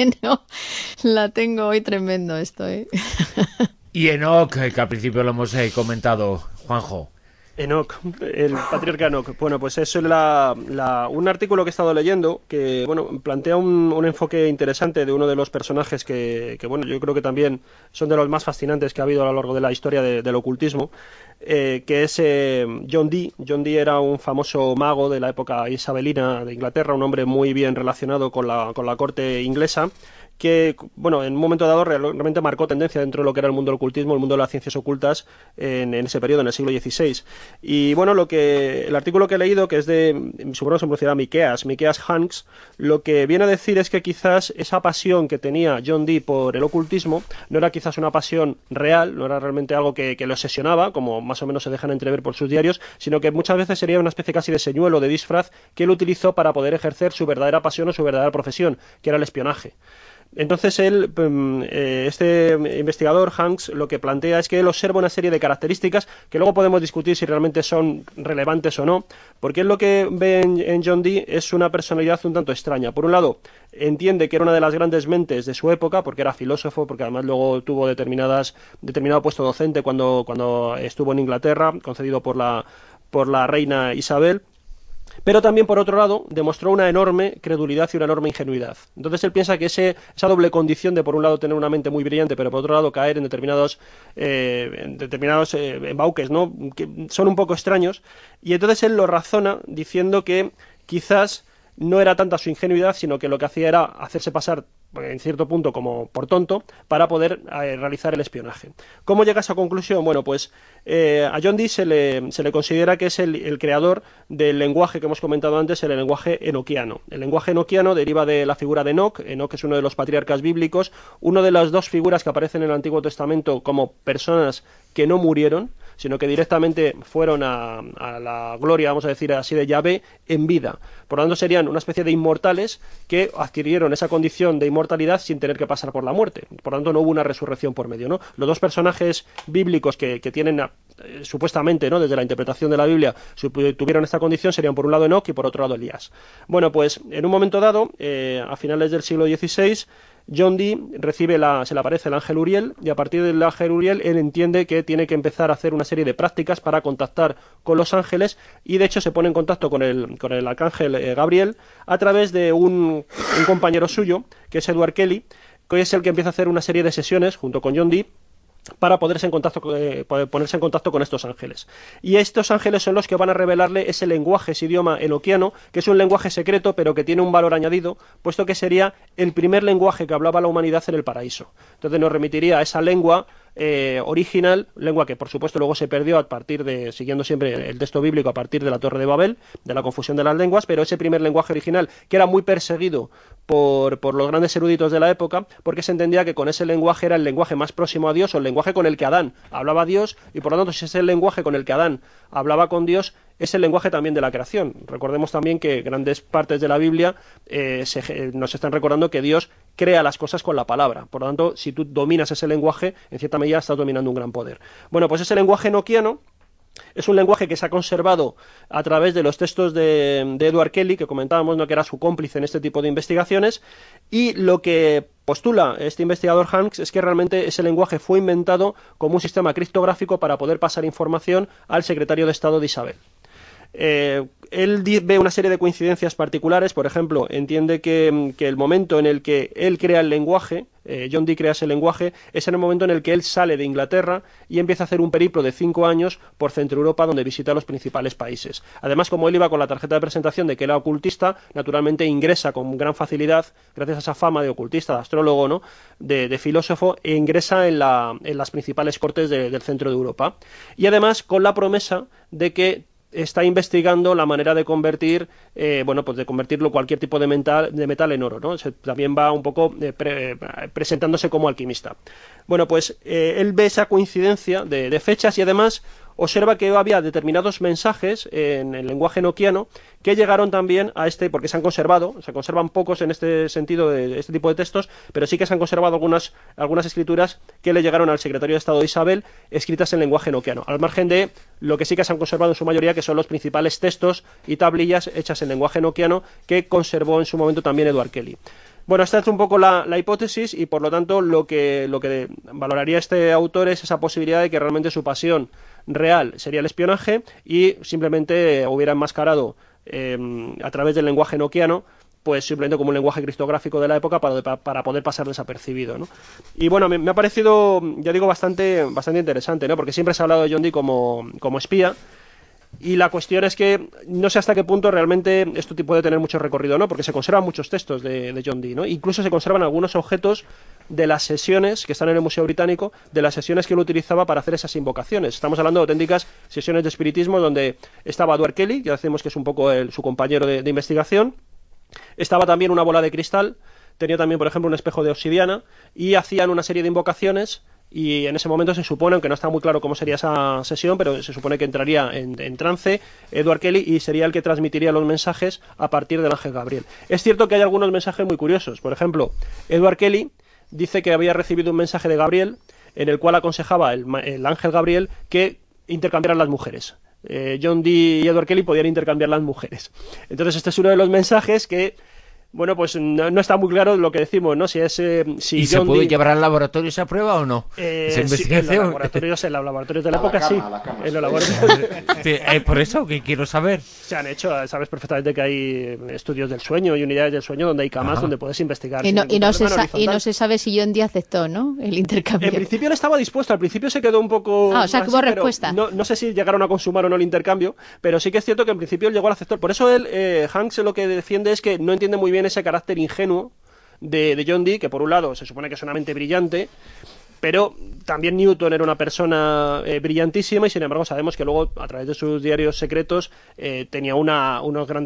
la tengo hoy tremendo esto, ¿eh? Y Enoch, que al principio lo hemos comentado, Juanjo. Enoch, el patriarca Enoch. Bueno, pues eso es un artículo que he estado leyendo que, bueno, plantea un enfoque interesante de uno de los personajes que, bueno, yo creo que también son de los más fascinantes que ha habido a lo largo de la historia del ocultismo, que es John Dee. John Dee era un famoso mago de la época isabelina de Inglaterra, un hombre muy bien relacionado con la corte inglesa, que, bueno, en un momento dado realmente marcó tendencia dentro de lo que era el mundo del ocultismo, el mundo de las ciencias ocultas en ese periodo, en el siglo XVI. Y bueno, el artículo que he leído, que es de, supongo que se pronunciará Miqueas Hanks, lo que viene a decir es que quizás esa pasión que tenía John Dee por el ocultismo no era quizás una pasión real, no era realmente algo que le obsesionaba, como más o menos se dejan entrever por sus diarios, sino que muchas veces sería una especie casi de señuelo, de disfraz, que él utilizó para poder ejercer su verdadera pasión o su verdadera profesión, que era el espionaje. Entonces este investigador Hanks lo que plantea es que él observa una serie de características que luego podemos discutir si realmente son relevantes o no, porque él lo que ve en John Dee es una personalidad un tanto extraña. Por un lado, entiende que era una de las grandes mentes de su época, porque era filósofo, porque además luego tuvo determinado puesto docente cuando estuvo en Inglaterra, concedido por la reina Isabel. Pero también, por otro lado, demostró una enorme credulidad y una enorme ingenuidad. Entonces él piensa que esa doble condición de, por un lado, tener una mente muy brillante, pero por otro lado caer en determinados embauques, ¿no?, que son un poco extraños, y entonces él lo razona diciendo que quizás no era tanta su ingenuidad, sino que lo que hacía era hacerse pasar en cierto punto como por tonto para poder realizar el espionaje. ¿Cómo llega a esa conclusión? Bueno, pues a John Dee se le considera que es el creador del lenguaje que hemos comentado antes, el lenguaje enoquiano. El lenguaje enoquiano deriva de la figura de Enoc. Enoc es uno de los patriarcas bíblicos, uno de las dos figuras que aparecen en el Antiguo Testamento como personas que no murieron, sino que directamente fueron a la gloria, vamos a decir así, de Yahvé en vida. Por lo tanto, serían una especie de inmortales que adquirieron esa condición de inmortalidad sin tener que pasar por la muerte. Por lo tanto, no hubo una resurrección por medio, ¿no? Los dos personajes bíblicos que tienen supuestamente, ¿no?, desde la interpretación de la Biblia, tuvieron esta condición serían por un lado Enoc y por otro lado Elías. Bueno, pues en un momento dado, a finales del siglo XVI, John Dee se le aparece el ángel Uriel, y a partir del ángel Uriel él entiende que tiene que empezar a hacer una serie de prácticas para contactar con los ángeles, y de hecho se pone en contacto con el arcángel Gabriel a través de un compañero suyo, que es Edward Kelly, que es el que empieza a hacer una serie de sesiones junto con John Dee para ponerse en contacto con estos ángeles. Y estos ángeles son los que van a revelarle ese lenguaje, ese idioma enoquiano, que es un lenguaje secreto, pero que tiene un valor añadido, puesto que sería el primer lenguaje que hablaba la humanidad en el paraíso. Entonces nos remitiría a esa lengua original, lengua que por supuesto luego se perdió siguiendo siempre el texto bíblico, a partir de la Torre de Babel, de la confusión de las lenguas, pero ese primer lenguaje original, que era muy perseguido por los grandes eruditos de la época, porque se entendía que con ese lenguaje era el lenguaje más próximo a Dios, o el lenguaje con el que Adán hablaba a Dios, y por lo tanto, si es el lenguaje con el que Adán hablaba con Dios, es el lenguaje también de la creación. Recordemos también que grandes partes de la Biblia nos están recordando que Dios crea las cosas con la palabra. Por lo tanto, si tú dominas ese lenguaje, en cierta medida estás dominando un gran poder. Bueno, pues ese lenguaje enoquiano es un lenguaje que se ha conservado a través de los textos de Edward Kelly, que comentábamos, ¿no?, que era su cómplice en este tipo de investigaciones, y lo que postula este investigador Hanks es que realmente ese lenguaje fue inventado como un sistema criptográfico para poder pasar información al secretario de Estado de Isabel. Él ve una serie de coincidencias particulares. Por ejemplo, entiende que el momento en el que él crea el lenguaje, John Dee crea ese lenguaje, es en el momento en el que él sale de Inglaterra y empieza a hacer un periplo de 5 años por Centro Europa, donde visita los principales países. Además, como él iba con la tarjeta de presentación de que era ocultista, naturalmente ingresa con gran facilidad, gracias a esa fama de ocultista, de astrólogo, ¿no?, de filósofo, e ingresa en las principales cortes del centro de Europa. Y además con la promesa de que está investigando la manera de convertir, de convertirlo cualquier tipo de metal en oro, ¿no? También va un poco presentándose como alquimista. Bueno, pues él ve esa coincidencia de fechas, y además observa que había determinados mensajes en el lenguaje enoquiano que llegaron también porque se conservan pocos en este sentido, de este tipo de textos, pero sí que se han conservado algunas escrituras que le llegaron al secretario de Estado de Isabel, escritas en lenguaje enoquiano, al margen de lo que sí que se han conservado en su mayoría, que son los principales textos y tablillas hechas en lenguaje enoquiano que conservó en su momento también Edward Kelly. Bueno, esta es un poco la hipótesis, y por lo tanto lo que valoraría este autor es esa posibilidad de que realmente su pasión real sería el espionaje, y simplemente hubiera enmascarado a través del lenguaje enoquiano, pues simplemente como un lenguaje criptográfico de la época para poder pasar desapercibido, ¿no? Y bueno, me ha parecido, ya digo, bastante interesante, ¿no?, porque siempre se ha hablado de John Dee como espía. Y la cuestión es que no sé hasta qué punto realmente esto puede tener mucho recorrido, ¿no? Porque se conservan muchos textos de John Dee, ¿no? Incluso se conservan algunos objetos de las sesiones que están en el Museo Británico, de las sesiones que él utilizaba para hacer esas invocaciones. Estamos hablando de auténticas sesiones de espiritismo donde estaba Edward Kelly, ya decimos que es un poco su compañero de investigación. Estaba también una bola de cristal, tenía también, por ejemplo, un espejo de obsidiana, y hacían una serie de invocaciones. Y en ese momento se supone, aunque no está muy claro cómo sería esa sesión, pero se supone que entraría en trance Edward Kelly y sería el que transmitiría los mensajes a partir del ángel Gabriel. Es cierto que hay algunos mensajes muy curiosos. Por ejemplo, Edward Kelly dice que había recibido un mensaje de Gabriel en el cual aconsejaba el ángel Gabriel que intercambiaran las mujeres. John Dee y Edward Kelly podían intercambiar las mujeres. Entonces este es uno de los mensajes que, bueno, pues no está muy claro lo que decimos, ¿no? Si ¿Y John se puede Dee... llevar al laboratorio esa prueba o no? ¿Esa investigación? Sí, en los laboratorios de la época sí. En los laboratorios... Sí, por eso que quiero saber. Se han hecho, sabes perfectamente que hay estudios del sueño y unidades del sueño donde hay camas donde puedes investigar. Y no se sabe si John Dee aceptó, ¿no? El intercambio. En principio él estaba dispuesto, al principio se quedó un poco... o sea, que hubo respuesta. No sé si llegaron a consumar o no el intercambio, pero sí que es cierto que en principio él llegó al aceptar. Por eso Hanks lo que defiende es que no entiende muy bien ese carácter ingenuo de John Dee, que por un lado se supone que es una mente brillante, pero también Newton era una persona brillantísima, y sin embargo sabemos que luego a través de sus diarios secretos tenía una gran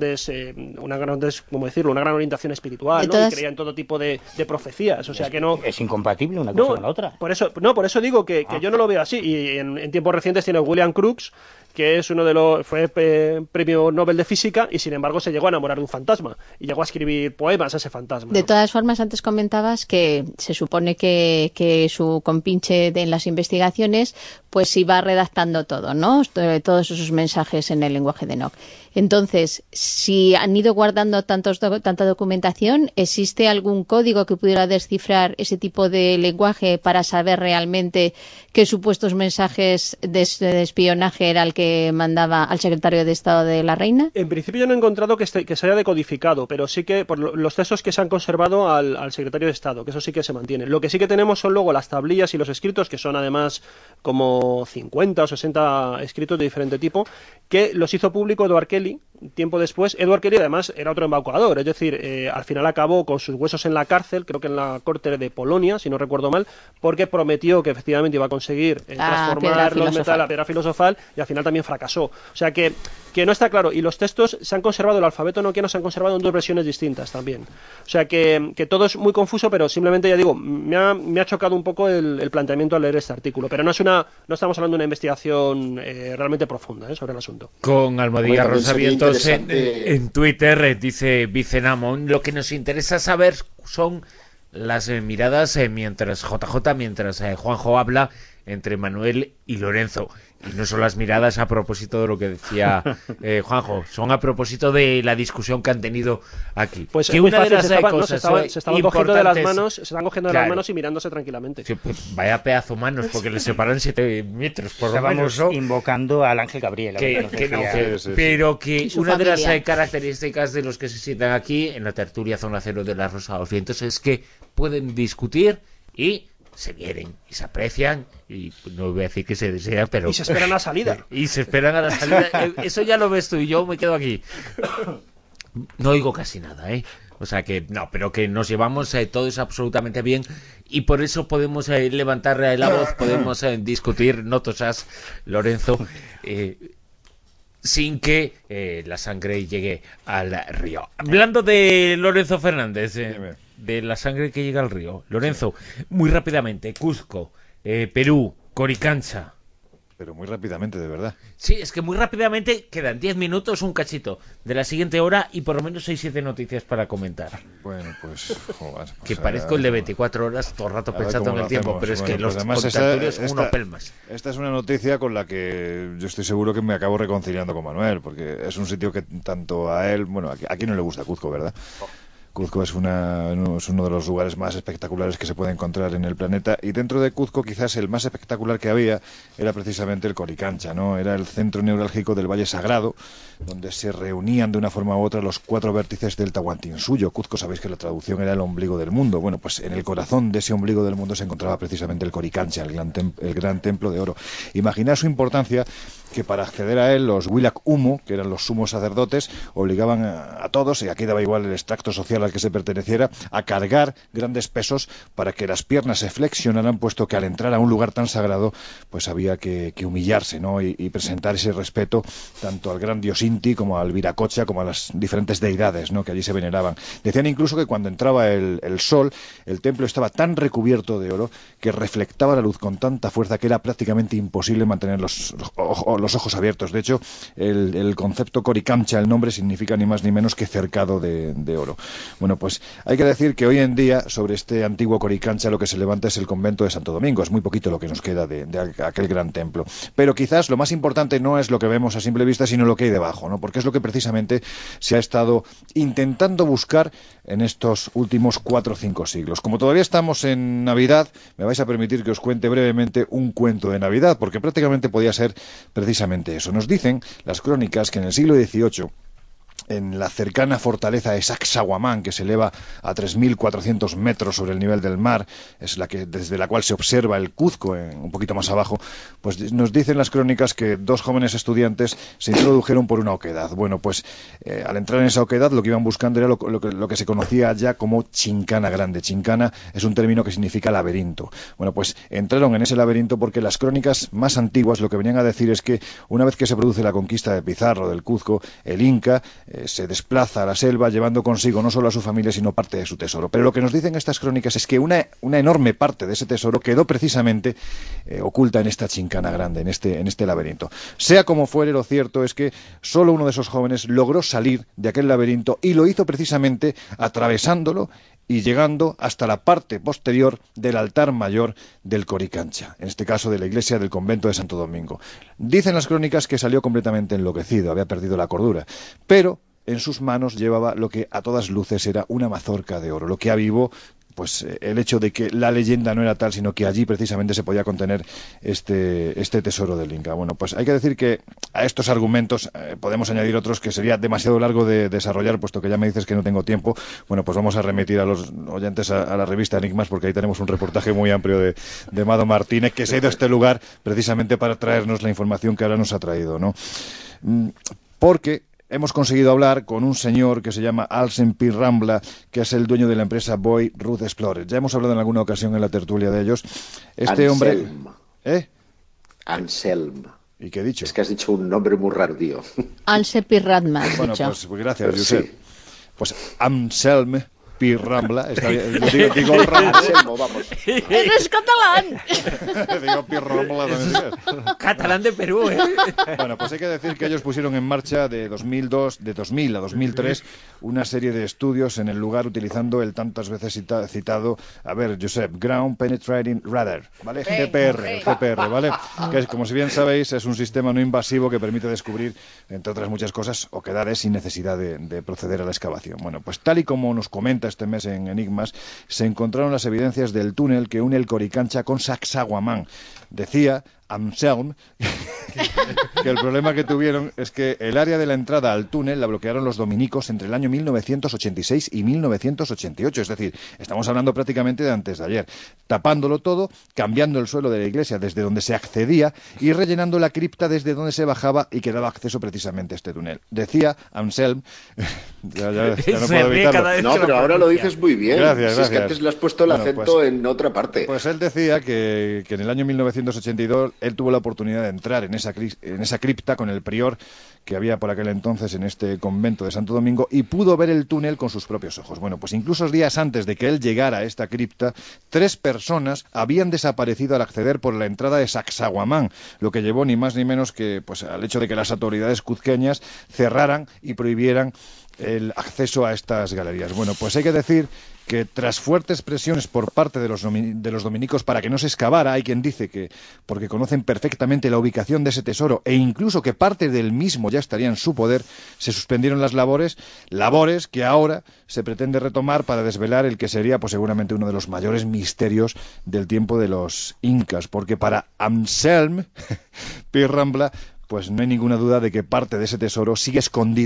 orientación espiritual, ¿no? Y creía en todo tipo de profecías, o sea que no... Es incompatible una cosa con la otra. Por eso digo que yo no lo veo así, y en tiempos recientes tiene William Crookes, que es fue premio Nobel de Física, y sin embargo se llegó a enamorar de un fantasma y llegó a escribir poemas a ese fantasma, ¿no? De todas formas, antes comentabas que se supone que su compinche en las investigaciones pues iba redactando todo, ¿no? Todos esos mensajes en el lenguaje de Enoch. Entonces, si han ido guardando tanta documentación, ¿existe algún código que pudiera descifrar ese tipo de lenguaje para saber realmente qué supuestos mensajes de espionaje era el que mandaba al secretario de Estado de la reina? En principio yo no he encontrado que se haya decodificado, pero sí que por los textos que se han conservado al secretario de Estado, que eso sí que se mantiene. Lo que sí que tenemos son luego las tablillas y los escritos, que son además como 50 o 60 escritos de diferente tipo, que los hizo público Edward Kelly tiempo después. Edward Kelly además era otro embaucador, es decir, al final acabó con sus huesos en la cárcel, creo que en la corte de Polonia, si no recuerdo mal, porque prometió que efectivamente iba a conseguir transformar los metales, la piedra filosofal, y al final también fracasó. O sea que no está claro, y los textos se han conservado, el alfabeto noquiano se han conservado en dos versiones distintas también. O sea que todo es muy confuso, pero simplemente, ya digo, me ha chocado un poco el planteamiento al leer este artículo, pero no estamos hablando de una investigación realmente profunda sobre el asunto. Con Almohadilla Rosavientos en Twitter dice Vicenamon, lo que nos interesa saber son las miradas mientras Juanjo habla entre Manuel y Lorenzo. Y no son las miradas a propósito de lo que decía Juanjo, son a propósito de la discusión que han tenido aquí. Pues que una de las cosas se estaban cogiendo de las manos, de las manos y mirándose tranquilamente. Sí, pues vaya pedazo manos, porque les separan 7 metros por lo menos, ¿no? Invocando al ángel Gabriel. Pero que una de las características de los que se sientan aquí en la tertulia Zona Cero de la Rosa de los Vientos es que pueden discutir y se quieren y se aprecian, y no voy a decir que se desean, pero... Y se esperan a la salida. Y se esperan a la salida. Eso ya lo ves tú, y yo me quedo aquí. No oigo casi nada, ¿eh? O sea que, no, pero que nos llevamos todos absolutamente bien, y por eso podemos levantar la voz, podemos discutir, no tosas, Lorenzo, sin que la sangre llegue al río. Hablando de Lorenzo Fernández... de la sangre que llega al río. Lorenzo, muy rápidamente, Cuzco, Perú, Coricancha. Pero muy rápidamente, de verdad. Sí, es que muy rápidamente quedan 10 minutos, un cachito de la siguiente hora y por lo menos 6-7 noticias para comentar. Bueno, pues... Joder, que parezco el de 24 horas todo el rato pensando en el tiempo, pero es que los contatorios son uno pelmas. Esta es una noticia con la que yo estoy seguro que me acabo reconciliando con Manuel, porque es un sitio que tanto a él... Bueno, a quién no le gusta Cuzco, ¿verdad? Cuzco es uno de los lugares más espectaculares que se puede encontrar en el planeta, y dentro de Cuzco quizás el más espectacular que había era precisamente el Coricancha, ¿no? Era el centro neurálgico del Valle Sagrado, donde se reunían de una forma u otra los 4 vértices del Tahuantinsuyo. Cuzco, sabéis que la traducción era el ombligo del mundo. Bueno, pues en el corazón de ese ombligo del mundo se encontraba precisamente el Coricancha, el gran templo de oro. Imaginad su importancia, que para acceder a él los Willac Humo, que eran los sumos sacerdotes, obligaban a todos, y aquí daba igual el extracto social al que se perteneciera, a cargar grandes pesos para que las piernas se flexionaran, puesto que al entrar a un lugar tan sagrado pues había que humillarse, ¿no? y presentar ese respeto tanto al gran dios Inti como al Viracocha, como a las diferentes deidades, ¿no? que allí se veneraban. Decían incluso que cuando entraba el sol, el templo estaba tan recubierto de oro que reflectaba la luz con tanta fuerza que era prácticamente imposible mantener los ojos abiertos. De hecho, el concepto Coricancha, el nombre, significa ni más ni menos que cercado de oro. Bueno, pues hay que decir que hoy en día sobre este antiguo Coricancha lo que se levanta es el convento de Santo Domingo. Es muy poquito lo que nos queda de aquel gran templo. Pero quizás lo más importante no es lo que vemos a simple vista, sino lo que hay debajo, ¿no? Porque es lo que precisamente se ha estado intentando buscar en estos últimos 4 o 5 siglos. Como todavía estamos en Navidad, me vais a permitir que os cuente brevemente un cuento de Navidad, porque prácticamente podía ser precisamente eso. Nos dicen las crónicas que en el siglo XVIII, en la cercana fortaleza de Sacsayhuamán, que se eleva a 3.400 metros sobre el nivel del mar, es la que desde la cual se observa el Cuzco, un poquito más abajo, pues nos dicen las crónicas que 2 jóvenes estudiantes se introdujeron por una oquedad. Bueno, pues al entrar en esa oquedad lo que iban buscando era lo que se conocía ya como Chincana Grande. Chincana es un término que significa laberinto. Bueno, pues entraron en ese laberinto porque las crónicas más antiguas lo que venían a decir es que una vez que se produce la conquista de Pizarro del Cuzco, el Inca se desplaza a la selva llevando consigo no solo a su familia sino parte de su tesoro. Pero lo que nos dicen estas crónicas es que una enorme parte de ese tesoro quedó precisamente oculta en esta Chincana Grande, en este laberinto. Sea como fuere, lo cierto es que solo uno de esos jóvenes logró salir de aquel laberinto y lo hizo precisamente atravesándolo y llegando hasta la parte posterior del altar mayor del Coricancha, en este caso de la iglesia del convento de Santo Domingo. Dicen las crónicas que salió completamente enloquecido, había perdido la cordura, pero en sus manos llevaba lo que a todas luces era una mazorca de oro, lo que avivó pues el hecho de que la leyenda no era tal, sino que allí precisamente se podía contener este tesoro del Inca. Bueno, pues hay que decir que a estos argumentos podemos añadir otros que sería demasiado largo de desarrollar, puesto que ya me dices que no tengo tiempo. Bueno, pues vamos a remitir a los oyentes a la revista Enigmas, porque ahí tenemos un reportaje muy amplio de Mado Martínez, que se ha ido a este lugar precisamente para traernos la información que ahora nos ha traído, ¿no? Porque hemos conseguido hablar con un señor que se llama Alsen P. Rambla, que es el dueño de la empresa Boy Ruth Explorer. Ya hemos hablado en alguna ocasión en la tertulia de ellos. Este hombre... Anselm. ¿Y qué he dicho? Es que has dicho un nombre muy raro, tío. Alsen P. Rambla. Bueno, pues gracias, Josep. Sí. Pues Anselm P. Rambla, está bien, digo Anselmo, vamos. ¡Eres catalán! Digo P. Rambla también. Catalán de Perú, ¿eh? Bueno, pues hay que decir que ellos pusieron en marcha de 2000 a 2003 una serie de estudios en el lugar utilizando el tantas veces citado, a ver, Josep, Ground Penetrating Radar, ¿vale? GPR, ¿vale? Que es, como si bien sabéis, es un sistema no invasivo que permite descubrir, entre otras muchas cosas, oquedades sin necesidad de proceder a la excavación. Bueno, pues tal y como nos comenta este mes en Enigmas, se encontraron las evidencias del túnel que une el Coricancha con Sacsayhuamán. Decía Anselm que el problema que tuvieron es que el área de la entrada al túnel la bloquearon los dominicos entre el año 1986 y 1988, es decir, estamos hablando prácticamente de antes de ayer, tapándolo todo, cambiando el suelo de la iglesia desde donde se accedía y rellenando la cripta desde donde se bajaba y que daba acceso precisamente a este túnel. Decía Anselm, ya no puedo evitarlo. No, pero ahora lo dices muy bien. Gracias. Es que antes le has puesto el acento en otra parte. Pues él decía que en el año 1982 él tuvo la oportunidad de entrar en esa cripta con el prior que había por aquel entonces en este convento de Santo Domingo y pudo ver el túnel con sus propios ojos. Bueno, pues incluso días antes de que él llegara a esta cripta, 3 personas habían desaparecido al acceder por la entrada de Sacsayhuamán, lo que llevó ni más ni menos que pues al hecho de que las autoridades cuzqueñas cerraran y prohibieran el acceso a estas galerías. Bueno, pues hay que decir que tras fuertes presiones por parte de los dominicos para que no se excavara, hay quien dice que porque conocen perfectamente la ubicación de ese tesoro e incluso que parte del mismo ya estaría en su poder, se suspendieron las labores que ahora se pretende retomar para desvelar el que sería pues seguramente uno de los mayores misterios del tiempo de los incas, porque para Anselm P. Rambla pues no hay ninguna duda de que parte de ese tesoro sigue escondido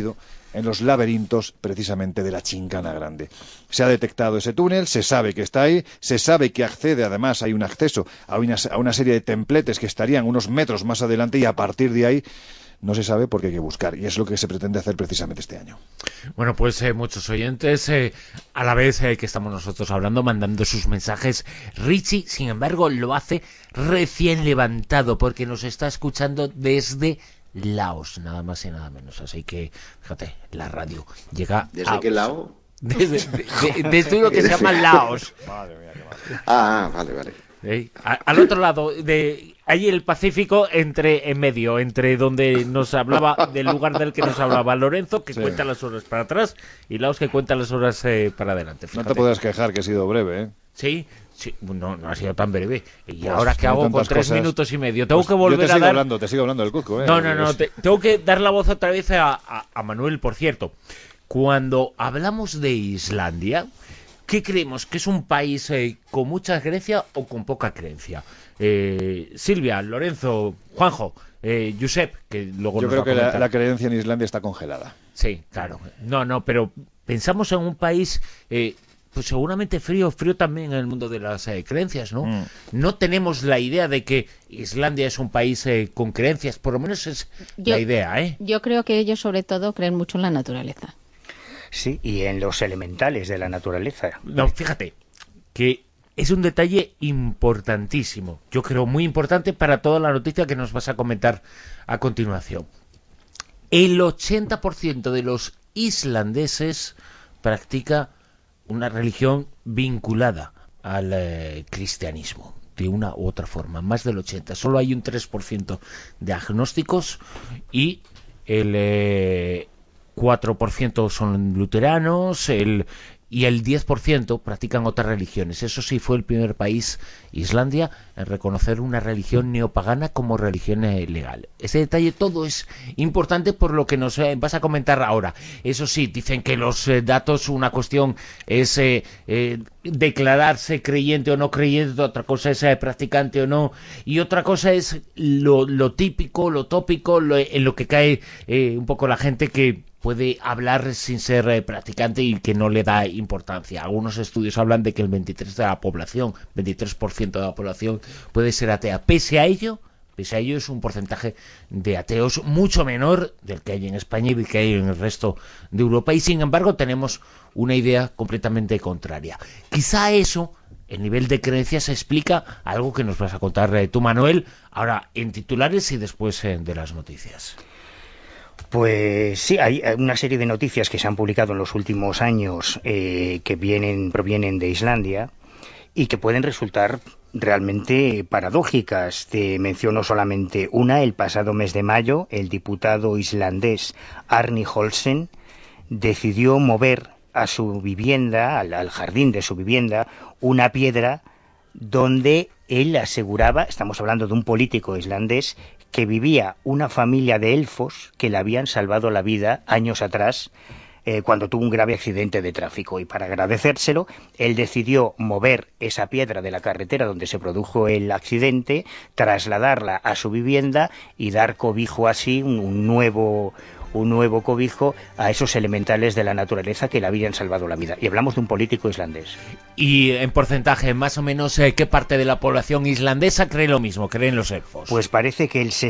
en los laberintos precisamente de la Chincana Grande. Se ha detectado ese túnel, se sabe que está ahí, se sabe que accede, además hay un acceso a una serie de templetes que estarían unos metros más adelante, y a partir de ahí no se sabe porque hay que buscar, y es lo que se pretende hacer precisamente este año. Bueno, pues muchos oyentes, a la vez que estamos nosotros hablando, mandando sus mensajes. Richie, sin embargo, lo hace recién levantado porque nos está escuchando desde Laos, nada más y nada menos. Así que, fíjate, la radio llega ¿Desde qué lado? Desde uno que se llama Laos. Madre mía, qué madre. Ah, vale. Al otro lado, ahí el Pacífico, en medio, entre donde nos hablaba, del lugar del que nos hablaba Lorenzo, que cuenta las horas para atrás, y Laos, que cuenta las horas para adelante. Fíjate. No te puedes quejar que he sido breve, ¿eh? Sí, no ha sido tan breve. ¿Y pues, ahora qué hago con 3 minutos y medio? Tengo que volver yo a dar... te sigo hablando del Cuzco, ¿eh? No, tengo que dar la voz otra vez a Manuel, por cierto. Cuando hablamos de Islandia, ¿qué creemos? ¿Que es un país con mucha creencia o con poca creencia? Silvia, Lorenzo, Juanjo, Josep, que luego yo nos creo va a que comentar. la creencia en Islandia está congelada. Sí, claro. No, pero pensamos en un país... pues seguramente frío también en el mundo de las creencias, ¿no? No tenemos la idea de que Islandia es un país con creencias, por lo menos es la idea, ¿eh? Yo creo que ellos sobre todo creen mucho en la naturaleza. Sí, y en los elementales de la naturaleza. No, fíjate, que es un detalle importantísimo, yo creo muy importante para toda la noticia que nos vas a comentar a continuación. El 80% de los islandeses practica una religión vinculada al cristianismo, de una u otra forma, más del 80%. Solo hay un 3% de agnósticos y el 4% son luteranos, y el 10% practican otras religiones. Eso sí, fue el primer país, Islandia, en reconocer una religión neopagana como religión legal. Ese detalle todo es importante por lo que nos vas a comentar ahora. Eso sí, dicen que los datos, una cuestión es declararse creyente o no creyente, otra cosa es practicante o no, y otra cosa es lo típico, lo tópico, en lo que cae un poco la gente que puede hablar sin ser practicante y que no le da importancia. Algunos estudios hablan de que el 23% de la población puede ser atea. Pese a ello es un porcentaje de ateos mucho menor del que hay en España y del que hay en el resto de Europa, y sin embargo tenemos una idea completamente contraria. Quizá eso, el nivel de creencias, explica algo que nos vas a contar tú, Manuel, ahora en titulares y después de las noticias. Pues sí, hay una serie de noticias que se han publicado en los últimos años que provienen de Islandia y que pueden resultar realmente paradójicas. Te menciono solamente una. El pasado mes de mayo, el diputado islandés Árni Olsen decidió mover a su vivienda, al jardín de su vivienda, una piedra donde él aseguraba, estamos hablando de un político islandés, que vivía una familia de elfos que le habían salvado la vida años atrás cuando tuvo un grave accidente de tráfico. Y para agradecérselo, él decidió mover esa piedra de la carretera donde se produjo el accidente, trasladarla a su vivienda y dar cobijo así, un nuevo cobijo a esos elementales de la naturaleza que le habían salvado la vida. Y hablamos de un político islandés. Y en porcentaje, más o menos, ¿qué parte de la población islandesa cree lo mismo? ¿Creen los elfos? Pues parece que el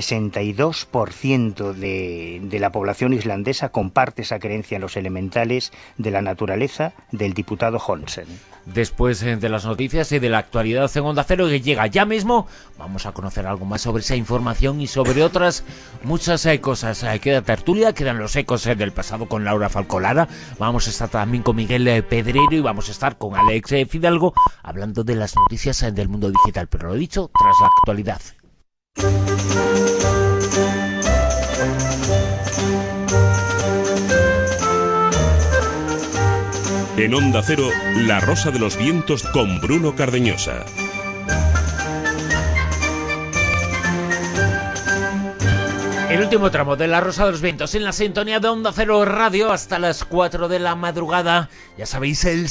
62% de la población islandesa comparte esa creencia en los elementales de la naturaleza del diputado Olsen. Después de las noticias y de la actualidad en Onda Cero, que llega ya mismo, vamos a conocer algo más sobre esa información y sobre otras muchas cosas. Queda tertulia, quedan los ecos del pasado con Laura Falcolara, vamos a estar también con Miguel Pedrero y vamos a estar con Alex Fidalgo hablando de las noticias del mundo digital, pero lo dicho, tras la actualidad. En Onda Cero, La Rosa de los Vientos con Bruno Cardeñosa. El último tramo de La Rosa de los Vientos en la sintonía de Onda Cero Radio hasta las 4 de la madrugada. Ya sabéis, el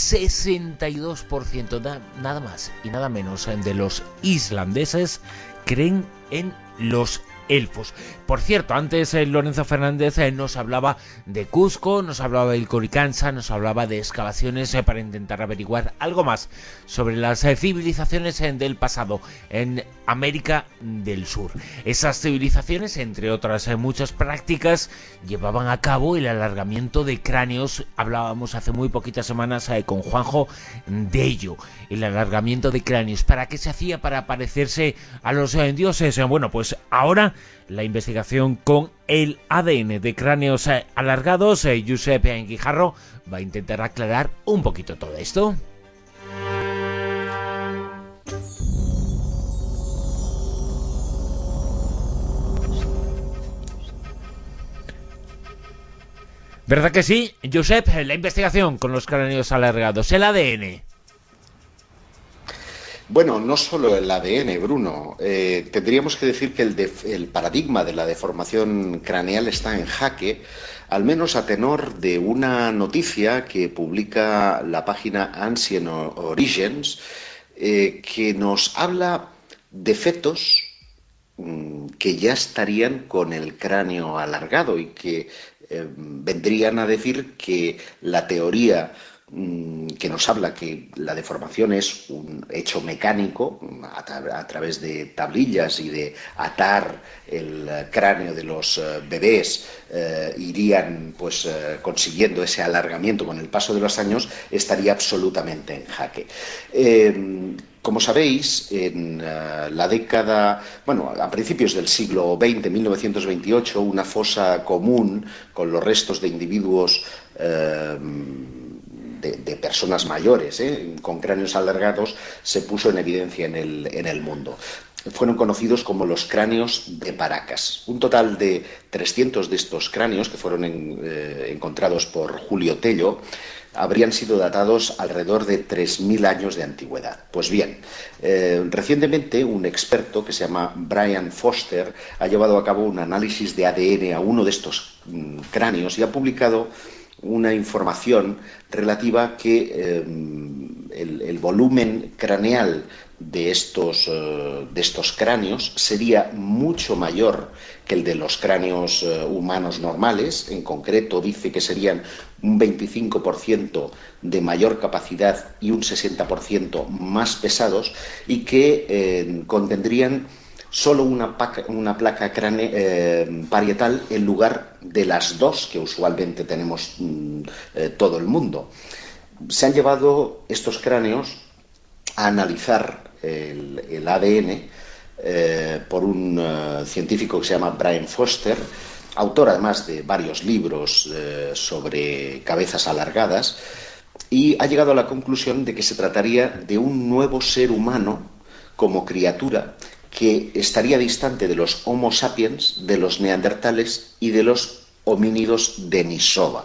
62%, nada más y nada menos, de los islandeses creen en los elfos. Por cierto, antes Lorenzo Fernández nos hablaba de Cusco, nos hablaba del Coricancha, nos hablaba de excavaciones para intentar averiguar algo más sobre las civilizaciones del pasado en América del Sur. Esas civilizaciones, entre otras muchas prácticas, llevaban a cabo el alargamiento de cráneos. Hablábamos hace muy poquitas semanas con Juanjo de ello, el alargamiento de cráneos. ¿Para qué se hacía? Para parecerse a los dioses. Bueno, pues ahora la investigación con el ADN de cráneos alargados. Josep Guijarro va a intentar aclarar un poquito todo esto. ¿Verdad que sí, Josep? La investigación con los cráneos alargados, el ADN. Bueno, no solo el ADN, Bruno. Tendríamos que decir que el paradigma de la deformación craneal está en jaque, al menos a tenor de una noticia que publica la página Ancient Origins, que nos habla de fetos que ya estarían con el cráneo alargado y que vendrían a decir que la teoría que nos habla que la deformación es un hecho mecánico a través de tablillas y de atar el cráneo de los bebés, irían pues consiguiendo ese alargamiento con el paso de los años, estaría absolutamente en jaque. Como sabéis, en la década, bueno, a principios del siglo XX, 1928, una fosa común con los restos de individuos de personas mayores, con cráneos alargados, se puso en evidencia en el mundo. Fueron conocidos como los cráneos de Paracas. Un total de 300 de estos cráneos, que fueron encontrados por Julio Tello, habrían sido datados alrededor de 3.000 años de antigüedad. Pues bien, recientemente un experto que se llama Brian Foster ha llevado a cabo un análisis de ADN a uno de estos cráneos y ha publicado una información relativa a que el volumen craneal de estos cráneos sería mucho mayor que el de los cráneos humanos normales. En concreto, dice que serían un 25% de mayor capacidad y un 60% más pesados, y que contendrían solo una placa parietal en lugar de las dos que usualmente tenemos todo el mundo. Se han llevado estos cráneos a analizar el ADN por un científico que se llama Brian Foster, autor además de varios libros sobre cabezas alargadas, y ha llegado a la conclusión de que se trataría de un nuevo ser humano como criatura que estaría distante de los Homo sapiens, de los neandertales y de los homínidos denisova.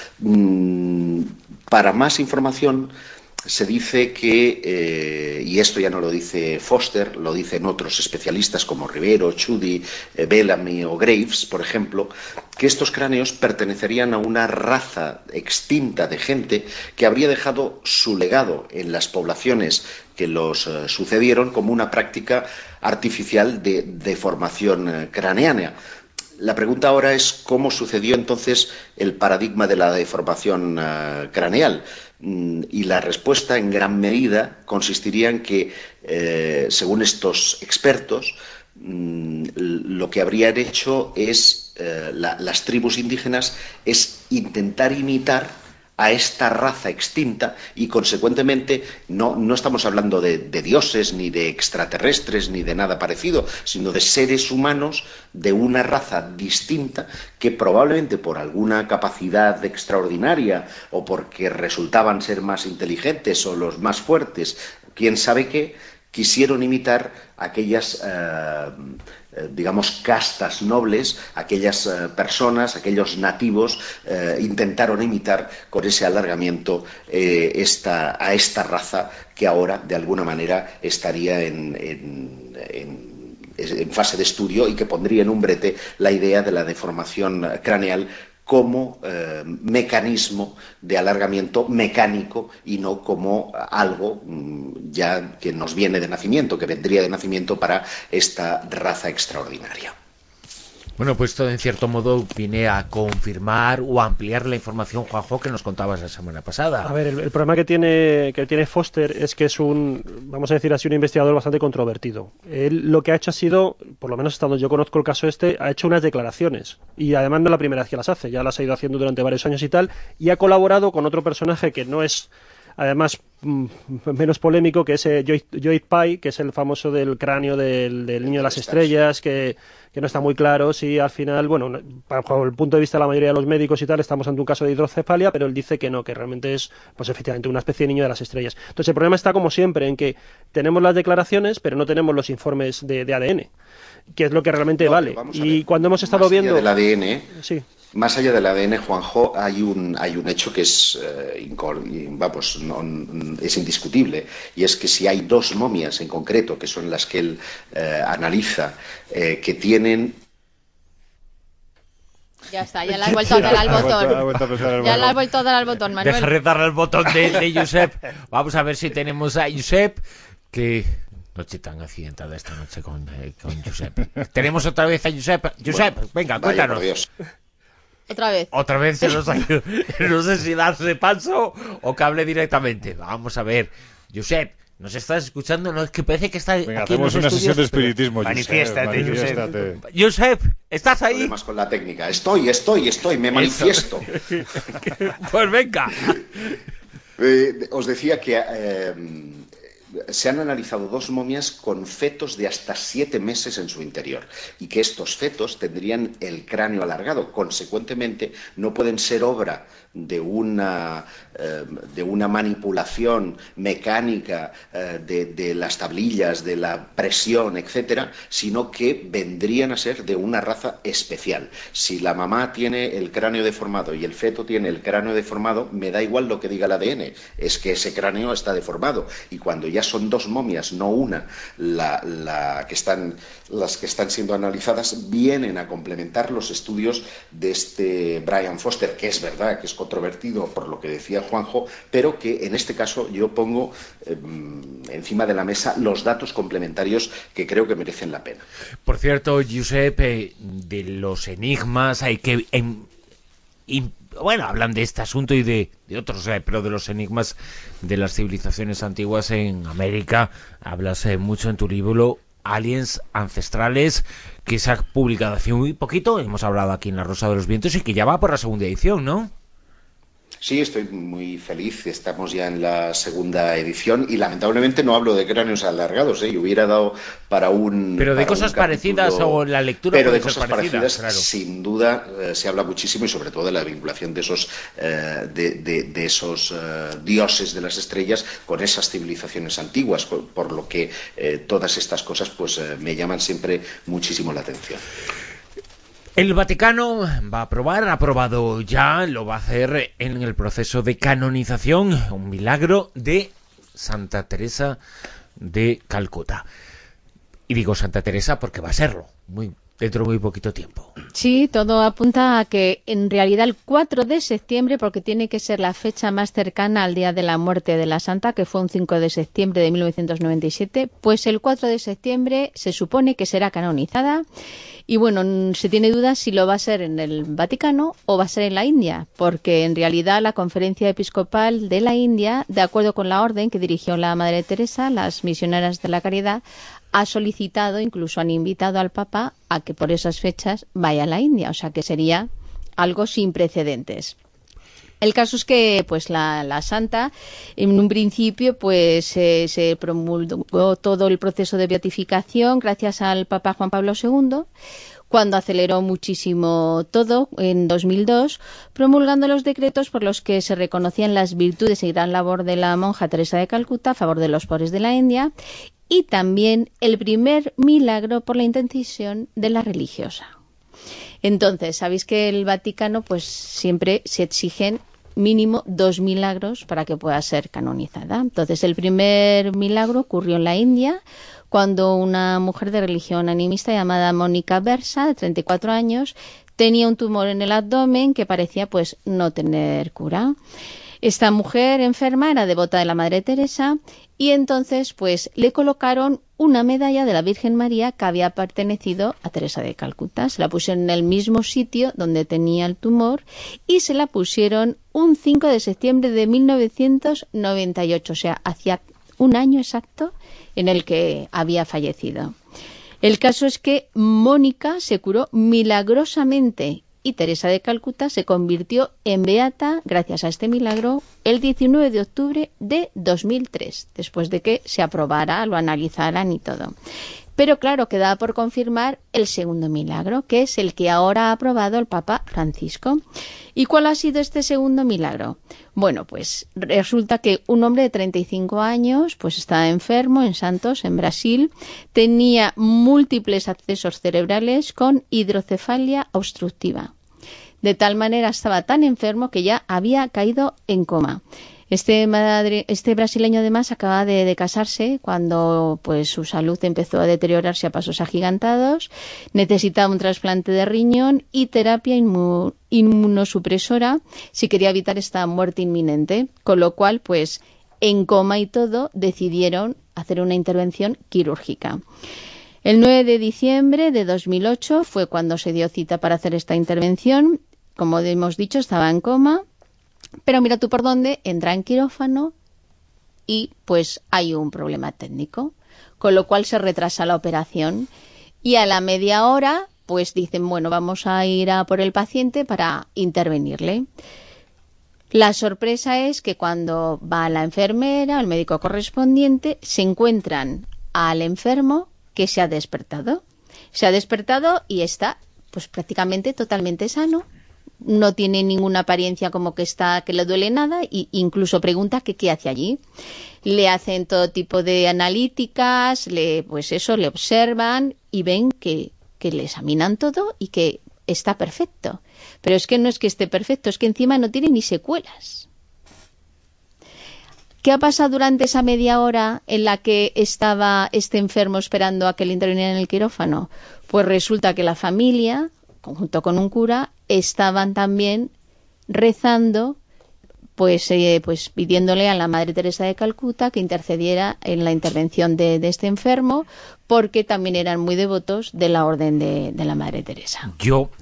Para más información, se dice que, y esto ya no lo dice Foster, lo dicen otros especialistas como Rivero, Chudi, Bellamy o Graves, por ejemplo, que estos cráneos pertenecerían a una raza extinta de gente que habría dejado su legado en las poblaciones que los sucedieron como una práctica artificial de deformación craneana. La pregunta ahora es cómo sucedió entonces el paradigma de la deformación craneal. Y la respuesta en gran medida consistiría en que, según estos expertos, lo que habrían hecho es, las tribus indígenas, es intentar imitar a esta raza extinta y, consecuentemente, no estamos hablando de dioses, ni de extraterrestres, ni de nada parecido, sino de seres humanos de una raza distinta que probablemente por alguna capacidad extraordinaria o porque resultaban ser más inteligentes o los más fuertes, quién sabe qué, quisieron imitar aquellas, digamos, castas nobles, aquellas personas, aquellos nativos, intentaron imitar con ese alargamiento a esta raza que ahora, de alguna manera, estaría en fase de estudio y que pondría en un brete la idea de la deformación craneal como mecanismo de alargamiento mecánico y no como algo ya que nos viene de nacimiento, que vendría de nacimiento para esta raza extraordinaria. Bueno, pues esto en cierto modo viene a confirmar o ampliar la información, Juanjo, que nos contabas la semana pasada. A ver, el problema que tiene Foster es que es vamos a decir así, un investigador bastante controvertido. Él lo que ha hecho ha sido, por lo menos estando yo conozco el caso ha hecho unas declaraciones. Y además no es la primera vez que las hace, ya las ha ido haciendo durante varios años y tal, y ha colaborado con otro personaje que no es, además, menos polémico, que es Joy Pye, que es el famoso del cráneo del niño de las estrellas, que no está muy claro si al final, bueno, bajo el punto de vista de la mayoría de los médicos y tal, estamos ante un caso de hidrocefalia, pero él dice que no, que realmente es, pues efectivamente, una especie de niño de las estrellas. Entonces el problema está, como siempre, en que tenemos las declaraciones, pero no tenemos los informes de ADN, que es lo que realmente vale. Y cuando hemos estado viendo... Del ADN... Sí. Más allá del ADN, Juanjo, hay un hecho que es, es indiscutible, y es que si hay dos momias en concreto, que son las que él analiza, que tienen... Ya está, ya le has vuelto a dar al botón. Ya le has vuelto a dar al botón, Manuel. Deja de darle al botón de Josep. Vamos a ver si tenemos a Josep, que... Noche tan accidentada esta noche con Josep. Tenemos otra vez a Josep. Josep, bueno, venga, cuéntanos. Otra vez se nos ha ido. No sé si darse paso o que hable directamente. Vamos a ver. Josep, ¿nos estás escuchando? No, es que parece que está Venga, aquí en los hacemos una estudios, sesión de espiritismo. pero... Manifiéstate, Josep. Josep, ¿estás ahí? Problemas con la técnica. Estoy, me manifiesto. Pues venga. Os decía que... se han analizado dos momias con fetos de hasta 7 meses en su interior y que estos fetos tendrían el cráneo alargado. Consecuentemente, no pueden ser obra de una manipulación mecánica de las tablillas, de la presión, etcétera, sino que vendrían a ser de una raza especial. Si la mamá tiene el cráneo deformado y el feto tiene el cráneo deformado, me da igual lo que diga el ADN, es que ese cráneo está deformado. Y cuando ya son dos momias, no una, las que están siendo analizadas, vienen a complementar los estudios de este Brian Foster, que es verdad que es controvertido por lo que decía Juanjo, pero que en este caso yo pongo encima de la mesa los datos complementarios que creo que merecen la pena. Por cierto, Josep, de los enigmas hay que... Bueno, hablan de este asunto y de otros, pero de los enigmas de las civilizaciones antiguas en América, hablas mucho en tu libro Aliens Ancestrales, que se ha publicado hace muy poquito, hemos hablado aquí en La Rosa de los Vientos y que ya va por la segunda edición, ¿no? Sí, estoy muy feliz. Estamos ya en la segunda edición y lamentablemente no hablo de cráneos alargados. Yo hubiera dado para un... Pero de cosas parecidas o la lectura... Pero de cosas parecidas, claro. Sin duda, se habla muchísimo y sobre todo de la vinculación de esos, dioses de las estrellas con esas civilizaciones antiguas, por lo que todas estas cosas me llaman siempre muchísimo la atención. El Vaticano va a aprobar, ha aprobado ya, lo va a hacer en el proceso de canonización, un milagro de Santa Teresa de Calcuta. Y digo Santa Teresa porque va a serlo, dentro de muy poquito tiempo. Sí, todo apunta a que en realidad el 4 de septiembre, porque tiene que ser la fecha más cercana al día de la muerte de la Santa, que fue un 5 de septiembre de 1997, pues el 4 de septiembre se supone que será canonizada. Y bueno, se tiene dudas si lo va a ser en el Vaticano o va a ser en la India, porque en realidad la Conferencia Episcopal de la India, de acuerdo con la orden que dirigió la Madre Teresa, las misioneras de la caridad, ha solicitado, incluso han invitado al Papa a que por esas fechas vaya a la India, o sea que sería algo sin precedentes. El caso es que la Santa, en un principio, se promulgó todo el proceso de beatificación gracias al Papa Juan Pablo II, cuando aceleró muchísimo todo en 2002, promulgando los decretos por los que se reconocían las virtudes y gran labor de la monja Teresa de Calcuta a favor de los pobres de la India, y también el primer milagro por la intercesión de la religiosa. Entonces, sabéis que el Vaticano siempre se exigen mínimo 2 milagros para que pueda ser canonizada. Entonces, el primer milagro ocurrió en la India, cuando una mujer de religión animista llamada Mónica Versa, de 34 años, tenía un tumor en el abdomen que parecía no tener cura. Esta mujer enferma era devota de la Madre Teresa y entonces pues le colocaron una medalla de la Virgen María que había pertenecido a Teresa de Calcuta. Se la pusieron en el mismo sitio donde tenía el tumor y se la pusieron un 5 de septiembre de 1998, o sea, hacía un año exacto en el que había fallecido. El caso es que Mónica se curó milagrosamente y Teresa de Calcuta se convirtió en beata gracias a este milagro el 19 de octubre de 2003, después de que se aprobara, lo analizaran y todo. Pero claro, quedaba por confirmar el segundo milagro, que es el que ahora ha aprobado el Papa Francisco. ¿Y cuál ha sido este segundo milagro? Bueno, pues resulta que un hombre de 35 años pues estaba enfermo en Santos, en Brasil, tenía múltiples accesos cerebrales con hidrocefalia obstructiva. De tal manera estaba tan enfermo que ya había caído en coma. Este brasileño además acaba de casarse cuando pues su salud empezó a deteriorarse a pasos agigantados, necesitaba un trasplante de riñón y terapia inmunosupresora si quería evitar esta muerte inminente, con lo cual pues en coma y todo decidieron hacer una intervención quirúrgica. El 9 de diciembre de 2008 fue cuando se dio cita para hacer esta intervención. Como hemos dicho, estaba en coma. Pero mira tú por dónde, entra en quirófano y pues hay un problema técnico, con lo cual se retrasa la operación y a la media hora pues dicen, bueno, vamos a ir a por el paciente para intervenirle. La sorpresa es que cuando va la enfermera, el médico correspondiente, se encuentran al enfermo que se ha despertado. Se ha despertado y está pues prácticamente totalmente sano. No tiene ninguna apariencia como que le duele nada e incluso pregunta que qué hace allí. Le hacen todo tipo de analíticas, le observan y ven que le examinan todo y que está perfecto. Pero es que no es que esté perfecto, es que encima no tiene ni secuelas. ¿Qué ha pasado durante esa media hora en la que estaba este enfermo esperando a que le intervinieran en el quirófano? Pues resulta que la familia, junto con un cura, estaban también rezando, pues pidiéndole a la Madre Teresa de Calcuta que intercediera en la intervención de este enfermo, porque también eran muy devotos de la orden de la Madre Teresa. Yo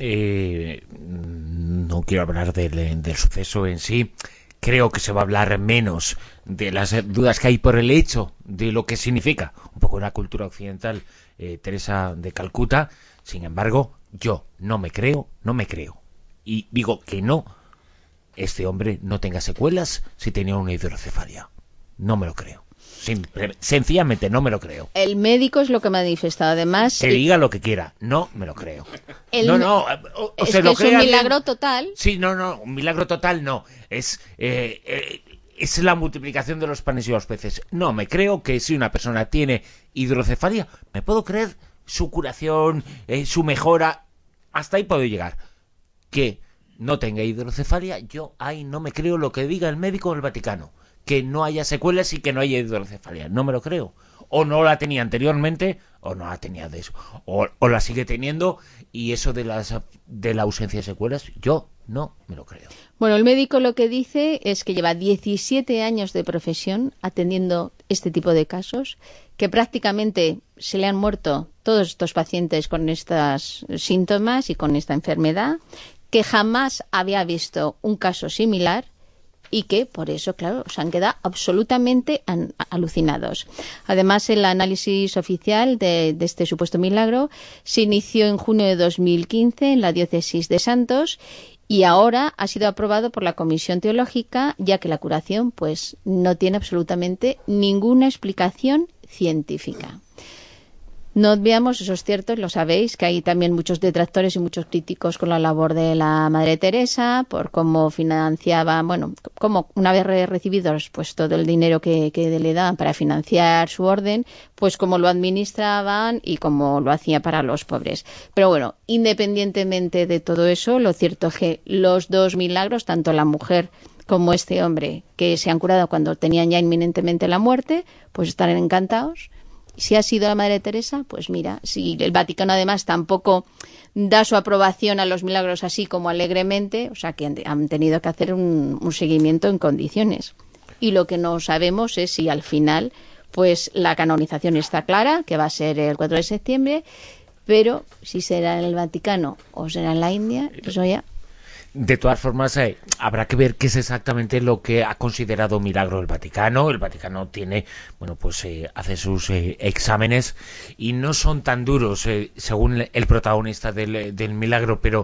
no quiero hablar del suceso en sí. Creo que se va a hablar menos de las dudas que hay por el hecho de lo que significa un poco la cultura occidental Teresa de Calcuta. Sin embargo, yo no me creo, y digo que no, este hombre no tenga secuelas si tenía una hidrocefalia. No me lo creo. Sencillamente no me lo creo. El médico es lo que me ha manifestado. Además, que diga lo que quiera, no me lo creo. Es que es un milagro total. Sí, no, un milagro total no. Es la multiplicación de los panes y los peces. No me creo que si una persona tiene hidrocefalia, me puedo creer su curación, su mejora, hasta ahí puedo llegar. Que no tenga hidrocefalia, yo ahí no me creo lo que diga el médico del Vaticano, que no haya secuelas y que no haya hidrocefalia, no me lo creo. O no la tenía anteriormente, o no la tenía de eso, o la sigue teniendo, y eso de la ausencia de secuelas, yo no me lo creo. Bueno, el médico lo que dice es que lleva 17 años de profesión atendiendo este tipo de casos, que prácticamente se le han muerto todos estos pacientes con estos síntomas y con esta enfermedad, que jamás había visto un caso similar y que por eso, claro, se han quedado absolutamente alucinados. Además, el análisis oficial de este supuesto milagro se inició en junio de 2015 en la diócesis de Santos y ahora ha sido aprobado por la Comisión Teológica, ya que la curación pues no tiene absolutamente ninguna explicación científica. No obviamos, eso es cierto, lo sabéis, que hay también muchos detractores y muchos críticos con la labor de la Madre Teresa, por cómo financiaba, cómo una vez recibidos pues todo el dinero que le daban para financiar su orden, pues cómo lo administraban y cómo lo hacía para los pobres. Pero bueno, independientemente de todo eso, lo cierto es que los dos milagros, tanto la mujer como este hombre, que se han curado cuando tenían ya inminentemente la muerte, pues están encantados. si ha sido la Madre Teresa, pues mira, si el Vaticano además tampoco da su aprobación a los milagros así como alegremente, o sea que han tenido que hacer un seguimiento en condiciones. Y lo que no sabemos es si al final, pues la canonización está clara, que va a ser el 4 de septiembre, pero si será en el Vaticano o será en la India, eso ya... De todas formas, habrá que ver qué es exactamente lo que ha considerado milagro el Vaticano. El Vaticano tiene, bueno, pues hace sus exámenes y no son tan duros, según el protagonista del milagro, pero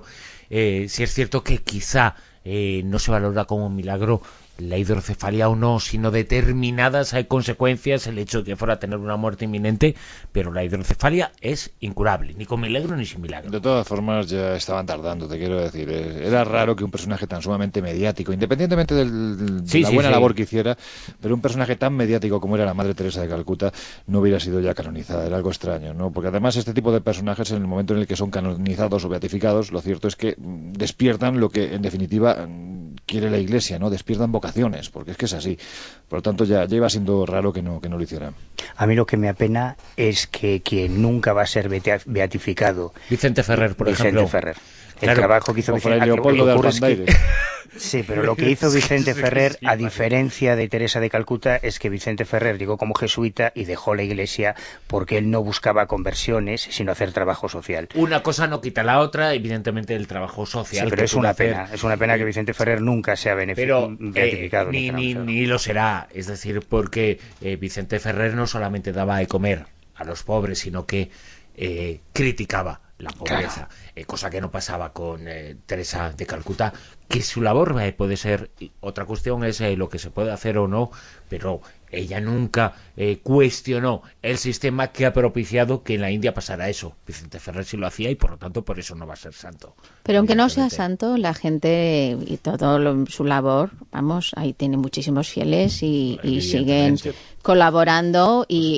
sí es cierto que quizá no se valora como un milagro la hidrocefalia o no, sino determinadas consecuencias, el hecho de que fuera a tener una muerte inminente, pero la hidrocefalia es incurable, ni con milagro ni sin milagro. De todas formas, ya estaban tardando, te quiero decir. Era raro que un personaje tan sumamente mediático, independientemente de la buena labor que hiciera, pero un personaje tan mediático como era la Madre Teresa de Calcuta no hubiera sido ya canonizada. Era algo extraño, ¿no? Porque además este tipo de personajes, en el momento en el que son canonizados o beatificados, lo cierto es que despiertan lo que en definitiva quiere la Iglesia, ¿no? Despiertan vocaciones, porque es que es así. Por lo tanto, ya iba siendo raro que no lo hicieran. A mí lo que me apena es que quien nunca va a ser beatificado... Vicente Ferrer, por ejemplo. Vicente Ferrer. El trabajo que hizo Vicente Ferrer. Sí, pero lo que hizo Vicente Ferrer, a diferencia de Teresa de Calcuta, es que Vicente Ferrer llegó como jesuita y dejó la Iglesia porque él no buscaba conversiones, sino hacer trabajo social. Una cosa no quita la otra, evidentemente el trabajo social. Sí, pero es una pena que Vicente Ferrer nunca sea beatificado. Ni lo será, es decir, porque Vicente Ferrer no solamente daba de comer a los pobres, sino que criticaba la pobreza, cosa que no pasaba con Teresa de Calcuta, que su labor puede ser, otra cuestión es lo que se puede hacer o no, pero ella nunca cuestionó el sistema que ha propiciado que en la India pasara eso. Vicente Ferrer sí lo hacía y por lo tanto por eso no va a ser santo. Pero aunque no sea santo, la gente y su labor, vamos, ahí tiene muchísimos fieles y siguen colaborando y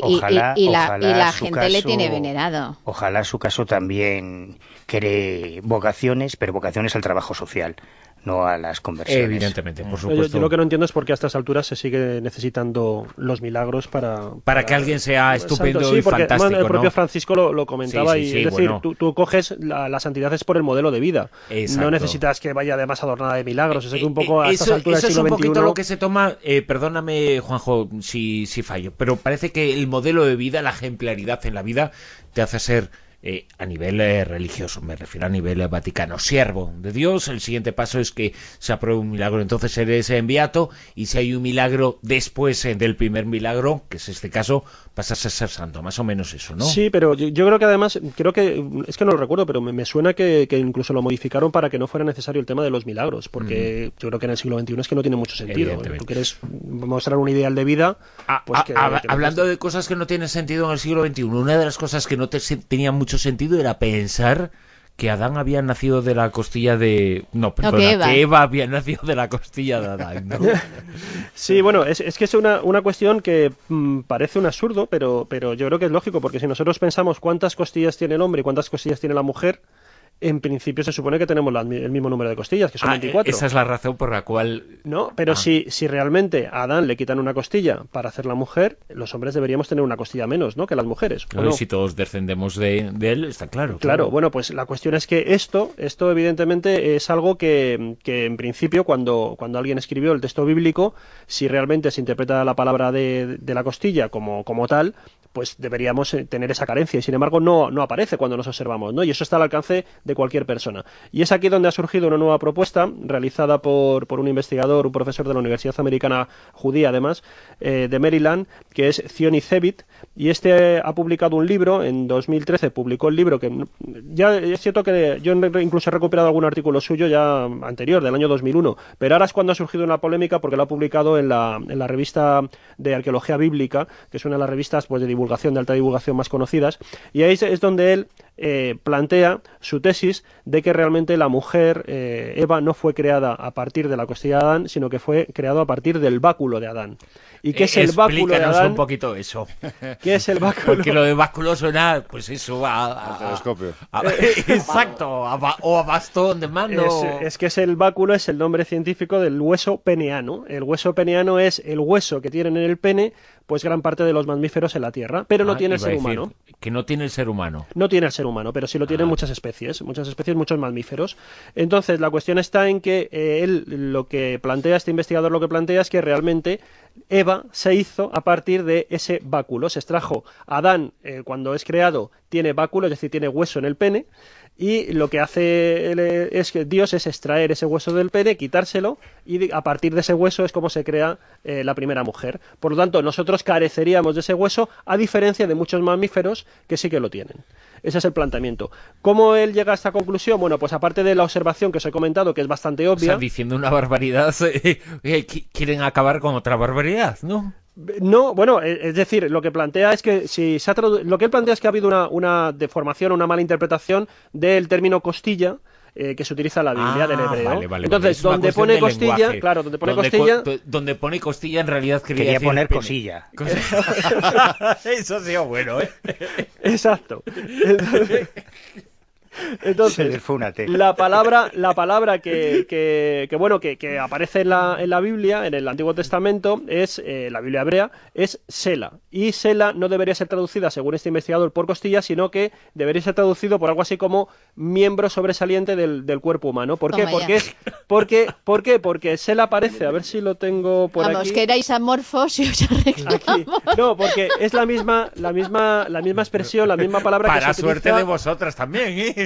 la gente le tiene venerado. Ojalá su caso también cree vocaciones, pero vocaciones al trabajo social, no a las conversiones. Evidentemente, por supuesto. Yo lo que no entiendo es por qué a estas alturas se sigue necesitando los milagros para que alguien sea estupendo santo. Sí, y porque fantástico, el propio ¿no? Francisco lo comentaba, sí, y es decir, bueno. tú coges la santidad es por el modelo de vida. Exacto. No necesitas que vaya además adornada de milagros. Es que un poco a estas alturas eso del siglo es un poquito XXI... lo que se toma, perdóname Juanjo si fallo, pero parece que el modelo de vida, la ejemplaridad en la vida te hace ser a nivel religioso, me refiero a nivel vaticano, siervo de Dios. El siguiente paso es que se apruebe un milagro, entonces eres beato, y si hay un milagro después del primer milagro, que es este caso, pasas a ser santo, más o menos eso, ¿no? Sí, pero yo creo que además, es que no lo recuerdo, pero me suena que incluso lo modificaron para que no fuera necesario el tema de los milagros, porque yo creo que en el siglo XXI es que no tiene mucho sentido. Tú quieres mostrar un ideal de vida... Pues hablando de cosas que no tienen sentido en el siglo XXI, una de las cosas que no tenía mucho sentido era pensar que Adán había nacido de la costilla de... que Eva había nacido de la costilla de Adán, ¿no? Sí, bueno, es que es una cuestión que parece un absurdo, pero yo creo que es lógico, porque si nosotros pensamos cuántas costillas tiene el hombre y cuántas costillas tiene la mujer, en principio se supone que tenemos el mismo número de costillas, que son 24. Esa es la razón por la cual... No, pero si realmente a Adán le quitan una costilla para hacer la mujer, los hombres deberíamos tener una costilla menos, ¿no?, que las mujeres. Bueno, si todos descendemos de él, está claro. Claro, bueno, pues la cuestión es que esto evidentemente es algo que en principio cuando alguien escribió el texto bíblico, si realmente se interpreta la palabra de la costilla como tal, pues deberíamos tener esa carencia, y sin embargo no aparece cuando nos observamos, ¿no? Y eso está al alcance de cualquier persona. Y es aquí donde ha surgido una nueva propuesta realizada por un investigador, un profesor de la Universidad Americana Judía, además, de Maryland, que es Zioni Zevit, y ha publicado un libro, en 2013 publicó el libro, que ya es cierto que yo incluso he recuperado algún artículo suyo ya anterior, del año 2001, pero ahora es cuando ha surgido una polémica porque lo ha publicado en la revista de Arqueología Bíblica, que es una de las revistas pues de divulgación, de alta divulgación más conocidas, y ahí es donde él plantea su tesis de que realmente la mujer, Eva, no fue creada a partir de la costilla de Adán, sino que fue creada a partir del báculo de Adán. ¿Y qué es el báculo de Adán? Un poquito eso. ¿Qué es el báculo? Porque lo de báculo suena, pues eso, al telescopio. Exacto, o a bastón de mano. Es que el báculo es el nombre científico del hueso peneano. El hueso peneano es el hueso que tienen en el pene, pues gran parte de los mamíferos en la Tierra, pero no tiene el ser humano. Que no tiene el ser humano. No tiene el ser humano, pero sí lo tienen muchas especies, muchos mamíferos. Entonces, la cuestión está en que este investigador lo que plantea es que realmente Eva se hizo a partir de ese báculo. Se extrajo Adán, cuando es creado, tiene báculo, es decir, tiene hueso en el pene, y lo que hace Dios es extraer ese hueso del pene, quitárselo, y a partir de ese hueso es como se crea la primera mujer. Por lo tanto, nosotros careceríamos de ese hueso, a diferencia de muchos mamíferos que sí que lo tienen. Ese es el planteamiento. ¿Cómo él llega a esta conclusión? Bueno, pues aparte de la observación que os he comentado, que es bastante obvia... O sea, diciendo una barbaridad, quieren acabar con otra barbaridad, ¿no? No, bueno, es decir, lo que plantea es que lo que él plantea es que ha habido una deformación, una mala interpretación del término costilla, que se utiliza en la Biblia del hebreo. Vale. Entonces, donde pone costilla, lenguaje. Claro, donde pone costilla... Donde pone costilla en realidad quería decir poner pene. cosilla. Eso ha sido bueno, ¿eh? Exacto. Entonces, la palabra que aparece en la Biblia, en el Antiguo Testamento, es la Biblia hebrea, es Sela. Y Sela no debería ser traducida, según este investigador, por costilla, sino que debería ser traducido por algo así como miembro sobresaliente del cuerpo humano. ¿Por qué? ¿Por qué? Porque Sela aparece, a ver si lo tengo por aquí. Vamos, que erais amorfos y os arreglamos. No, porque es la misma expresión, la misma palabra para que se utiliza... suerte de vosotras también, ¿eh?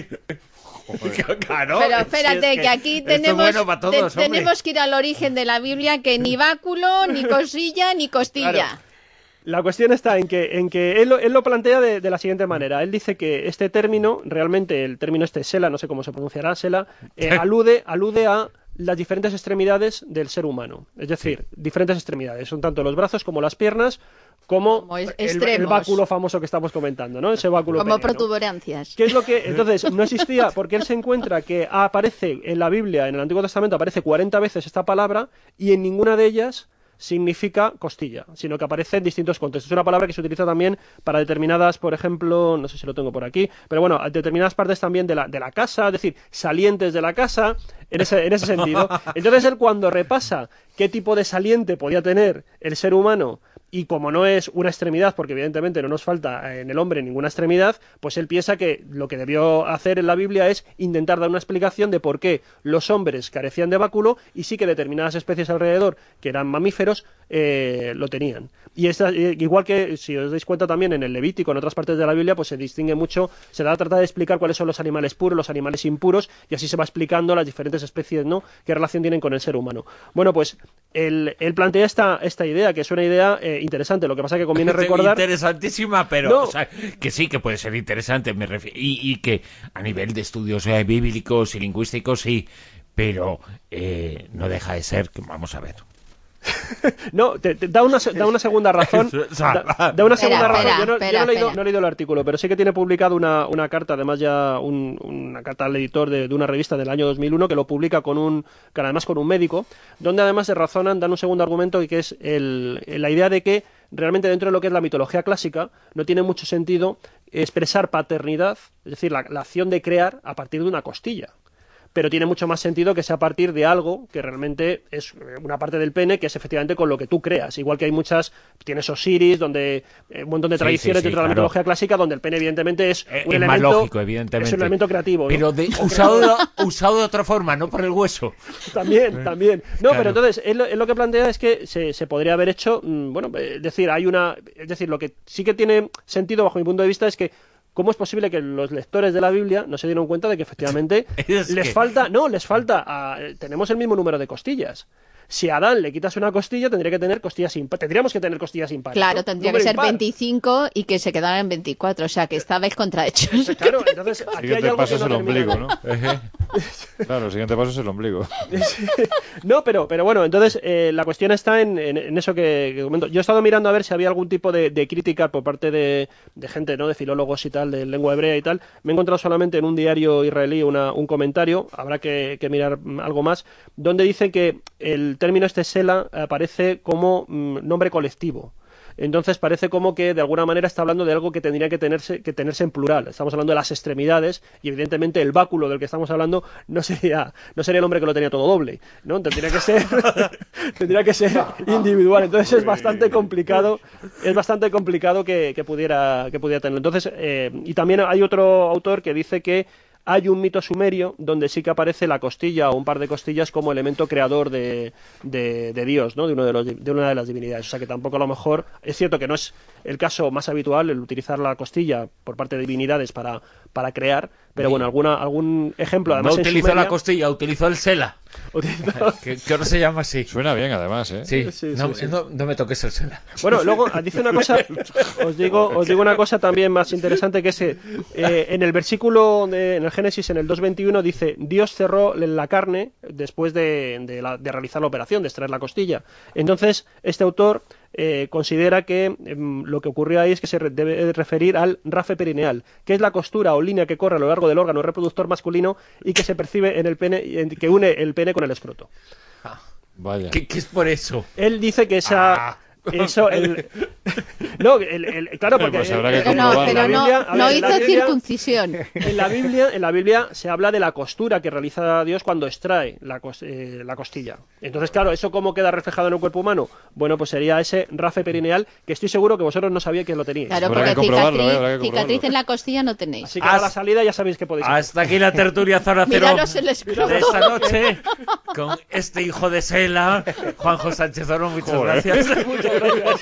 Claro, pero espérate, que aquí tenemos, tenemos que ir al origen de la Biblia, que ni báculo, ni cosilla, ni costilla. Claro. La cuestión está en que él lo plantea de la siguiente manera. Él dice que este término, realmente el término Sela, no sé cómo se pronunciará, Sela, alude a las diferentes extremidades del ser humano. Es decir, diferentes extremidades. Son tanto los brazos como las piernas, como el báculo famoso que estamos comentando, ¿no? Ese báculo como peneano. protuberancias. ¿Qué es lo que entonces no existía? Porque él se encuentra que aparece en la Biblia, en el Antiguo Testamento, aparece 40 veces esta palabra y en ninguna de ellas significa costilla, sino que aparece en distintos contextos. Es una palabra que se utiliza también para determinadas, por ejemplo, no sé si lo tengo por aquí, pero bueno, determinadas partes también de la casa, es decir, salientes de la casa, en ese sentido. Entonces él, cuando repasa qué tipo de saliente podía tener el ser humano, y como no es una extremidad, porque evidentemente no nos falta en el hombre ninguna extremidad, pues él piensa que lo que debió hacer en la Biblia es intentar dar una explicación de por qué los hombres carecían de báculo y sí que determinadas especies alrededor, que eran mamíferos, lo tenían. Y igual que, si os dais cuenta también en el Levítico, en otras partes de la Biblia, pues se distingue mucho, se da a tratar de explicar cuáles son los animales puros, los animales impuros, y así se va explicando las diferentes especies, ¿no?, qué relación tienen con el ser humano. Bueno, pues él plantea esta idea, que es una idea interesante. Lo que pasa es que conviene recordar... Interesantísima, pero no. O sea, que sí, que puede ser interesante, me refiero, y que a nivel de estudios bíblicos y lingüísticos sí, pero no deja de ser que, vamos a ver... No, te da una segunda razón. Da una segunda razón. Yo no he leído el artículo, pero sí que tiene publicado una carta, además ya una carta al editor de una revista del año 2001, que lo publica además con un médico, donde además se dan un segundo argumento, que es la idea de que realmente dentro de lo que es la mitología clásica no tiene mucho sentido expresar paternidad, es decir, la acción de crear a partir de una costilla. Pero tiene mucho más sentido que sea a partir de algo que realmente es una parte del pene, que es efectivamente con lo que tú creas. Igual que tienes Osiris, donde un montón de tradiciones dentro de la mitología clásica, donde el pene evidentemente es un elemento, más lógico, evidentemente. Es un elemento creativo, ¿no? Pero usado de otra forma, no por el hueso. También. No, claro. Pero entonces, él lo que plantea es que se podría haber hecho, es decir, lo que sí que tiene sentido bajo mi punto de vista es que ¿cómo es posible que los lectores de la Biblia no se dieron cuenta de que efectivamente tenemos el mismo número de costillas? Si a Adán le quitas una costilla, tendríamos que tener costillas impares. Claro, ¿no? tendría que ser 25 y que se quedaran en 24, o sea que estabais contrahechos. Claro, entonces aquí hay algo que no el ombligo, ¿no? Claro, el siguiente paso es el ombligo. No, pero bueno, entonces la cuestión está en eso que comento. Yo he estado mirando a ver si había algún tipo de crítica por parte de gente, ¿no? De filólogos y tal, de lengua hebrea y tal. Me he encontrado solamente en un diario israelí un comentario, habrá que mirar algo más, donde dice que el término Sela aparece como nombre colectivo. Entonces parece como que de alguna manera está hablando de algo que tendría que tenerse en plural. Estamos hablando de las extremidades y evidentemente el báculo del que estamos hablando no sería el hombre que lo tenía todo doble, ¿no? Tendría que ser individual. Entonces es bastante complicado que pudiera tenerlo. Entonces y también hay otro autor que dice que hay un mito sumerio donde sí que aparece la costilla o un par de costillas como elemento creador de Dios, ¿no? de una de las divinidades. O sea que tampoco a lo mejor, es cierto que no es el caso más habitual el utilizar la costilla por parte de divinidades para crear, pero bueno, algún ejemplo. Además, no utilizó Sumeria, la costilla, utilizó el Sela. que ahora se llama así. Suena bien, además, ¿eh? Sí. No me toques el Sela. Bueno, luego dice una cosa, os digo una cosa también más interesante, que es en el versículo en el Génesis, en el 2:21, dice: Dios cerró la carne después de realizar la operación, de extraer la costilla. Entonces, este autor considera que lo que ocurrió ahí es que se debe referir al rafe perineal, que es la costura o línea que corre a lo largo del órgano reproductor masculino y que se percibe en el pene, que une el pene con el escroto. Vaya. ¿Qué es por eso? Él dice que esa... claro, porque pues habrá que no hizo circuncisión. En la Biblia se habla de la costura que realiza Dios cuando extrae la costilla. Entonces, claro, ¿eso cómo queda reflejado en un cuerpo humano? Bueno, pues sería ese rafe perineal, que estoy seguro que vosotros no sabíais que lo teníais. Claro, Habrá porque cicatriz en la costilla no tenéis. Así que a la salida ya sabéis que podéis hacer. Hasta aquí la tertulia Zona Cero Miraros el escroto de esta noche con este hijo de Sela, Juanjo Sánchez Oro. Muchas gracias. Qué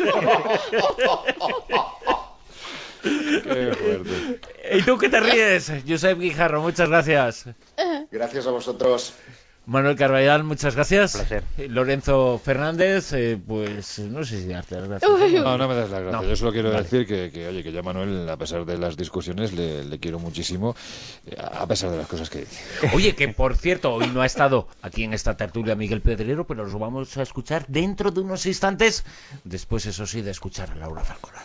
fuerte. ¿Y tú qué te ríes? Josep Guijarro, muchas gracias. Gracias a vosotros. Manuel Carballal, muchas gracias. Un placer. Lorenzo Fernández, pues no sé si darte las gracias. No me das las gracias. No. Yo solo quiero decir que yo a Manuel, a pesar de las discusiones, le quiero muchísimo, a pesar de las cosas que dice. Oye, que por cierto, hoy no ha estado aquí en esta tertulia Miguel Pedrero, pero los vamos a escuchar dentro de unos instantes, después, eso sí, de escuchar a Laura Falcolara.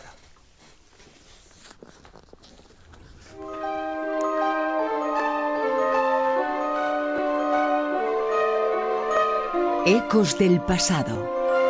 Ecos del pasado.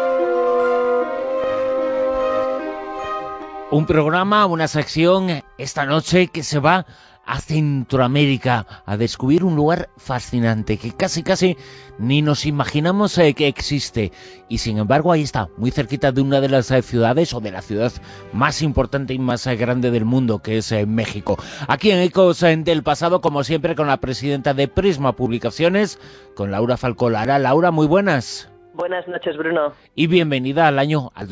Un programa, una sección esta noche que se va a Centroamérica a descubrir un lugar fascinante que casi ni nos imaginamos que existe, y sin embargo ahí está, muy cerquita de una de las ciudades, o de la ciudad más importante y más grande del mundo, que es México. Aquí en Ecos del Pasado, como siempre, con la presidenta de Prisma Publicaciones, con Laura Falcolara. Laura, muy buenas. Buenas noches, Bruno. Y bienvenida al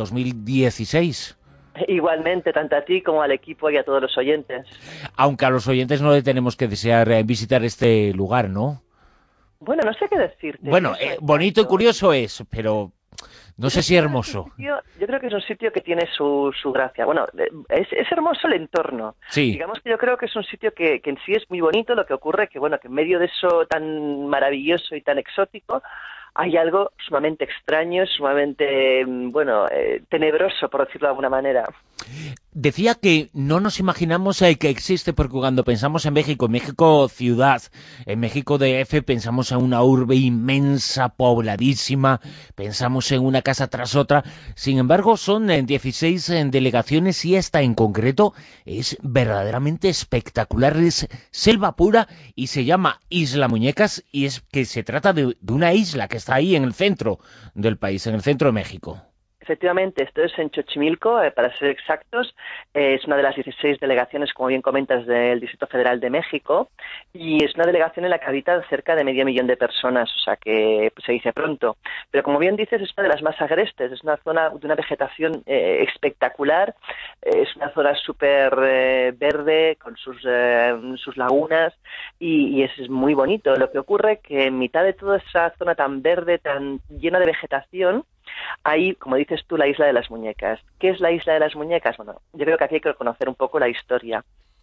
2016. Igualmente, tanto a ti como al equipo y a todos los oyentes. Aunque a los oyentes no le tenemos que desear visitar este lugar, ¿no? Bueno, no sé qué decirte. Bueno, bonito y curioso es, pero no sé si hermoso. Yo creo que es un sitio que tiene su gracia. Bueno, es hermoso el entorno. Sí. Digamos que yo creo que es un sitio que en sí es muy bonito. Lo que ocurre que, bueno, que en medio de eso tan maravilloso y tan exótico hay algo sumamente extraño, sumamente, tenebroso, por decirlo de alguna manera. Decía que no nos imaginamos que existe, porque cuando pensamos en México ciudad, en México DF, pensamos en una urbe inmensa, pobladísima, pensamos en una casa tras otra. Sin embargo, son 16 delegaciones y esta en concreto es verdaderamente espectacular. Es selva pura y se llama Isla Muñecas, y es que se trata de una isla que está ahí en el centro del país, en el centro de México. Efectivamente, esto es en Xochimilco, para ser exactos. Es una de las 16 delegaciones, como bien comentas, del Distrito Federal de México, y es una delegación en la que habitan cerca de 500.000 de personas, o sea que se dice pronto. Pero como bien dices, es una de las más agrestes, es una zona de una vegetación espectacular, es una zona súper verde, con sus lagunas, y es muy bonito. Lo que ocurre que en mitad de toda esa zona tan verde, tan llena de vegetación, hay, como dices tú, la Isla de las Muñecas. ¿Qué es la Isla de las Muñecas? Bueno, yo creo que aquí hay que conocer un poco la historia.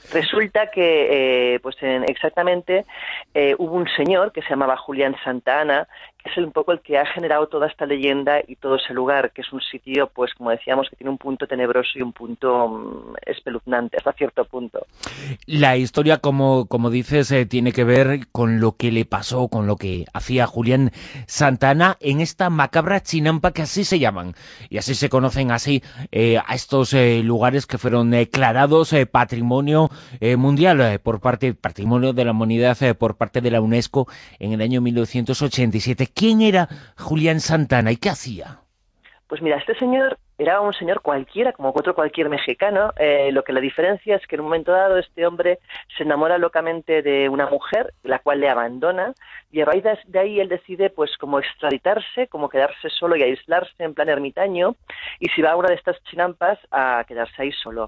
Resulta que, exactamente, hubo un señor que se llamaba Julián Santa Ana, que es un poco el que ha generado toda esta leyenda y todo ese lugar, que es un sitio, pues como decíamos, que tiene un punto tenebroso y un punto espeluznante, hasta cierto punto. La historia, como dices, tiene que ver con lo que le pasó, con lo que hacía Julián Santa Ana en esta macabra chinampa, que así se llaman, y así se conocen así a estos lugares que fueron declarados patrimonio mundial patrimonio de la humanidad por parte de la UNESCO en el año 1987. ¿Quién era Julián Santa Ana y qué hacía? Pues mira, este señor era un señor cualquiera, como otro cualquier mexicano. Lo que la diferencia es que en un momento dado este hombre se enamora locamente de una mujer, la cual le abandona, y a raíz de ahí él decide pues como extraditarse, como quedarse solo y aislarse en plan ermitaño, y se va a una de estas chinampas a quedarse ahí solo.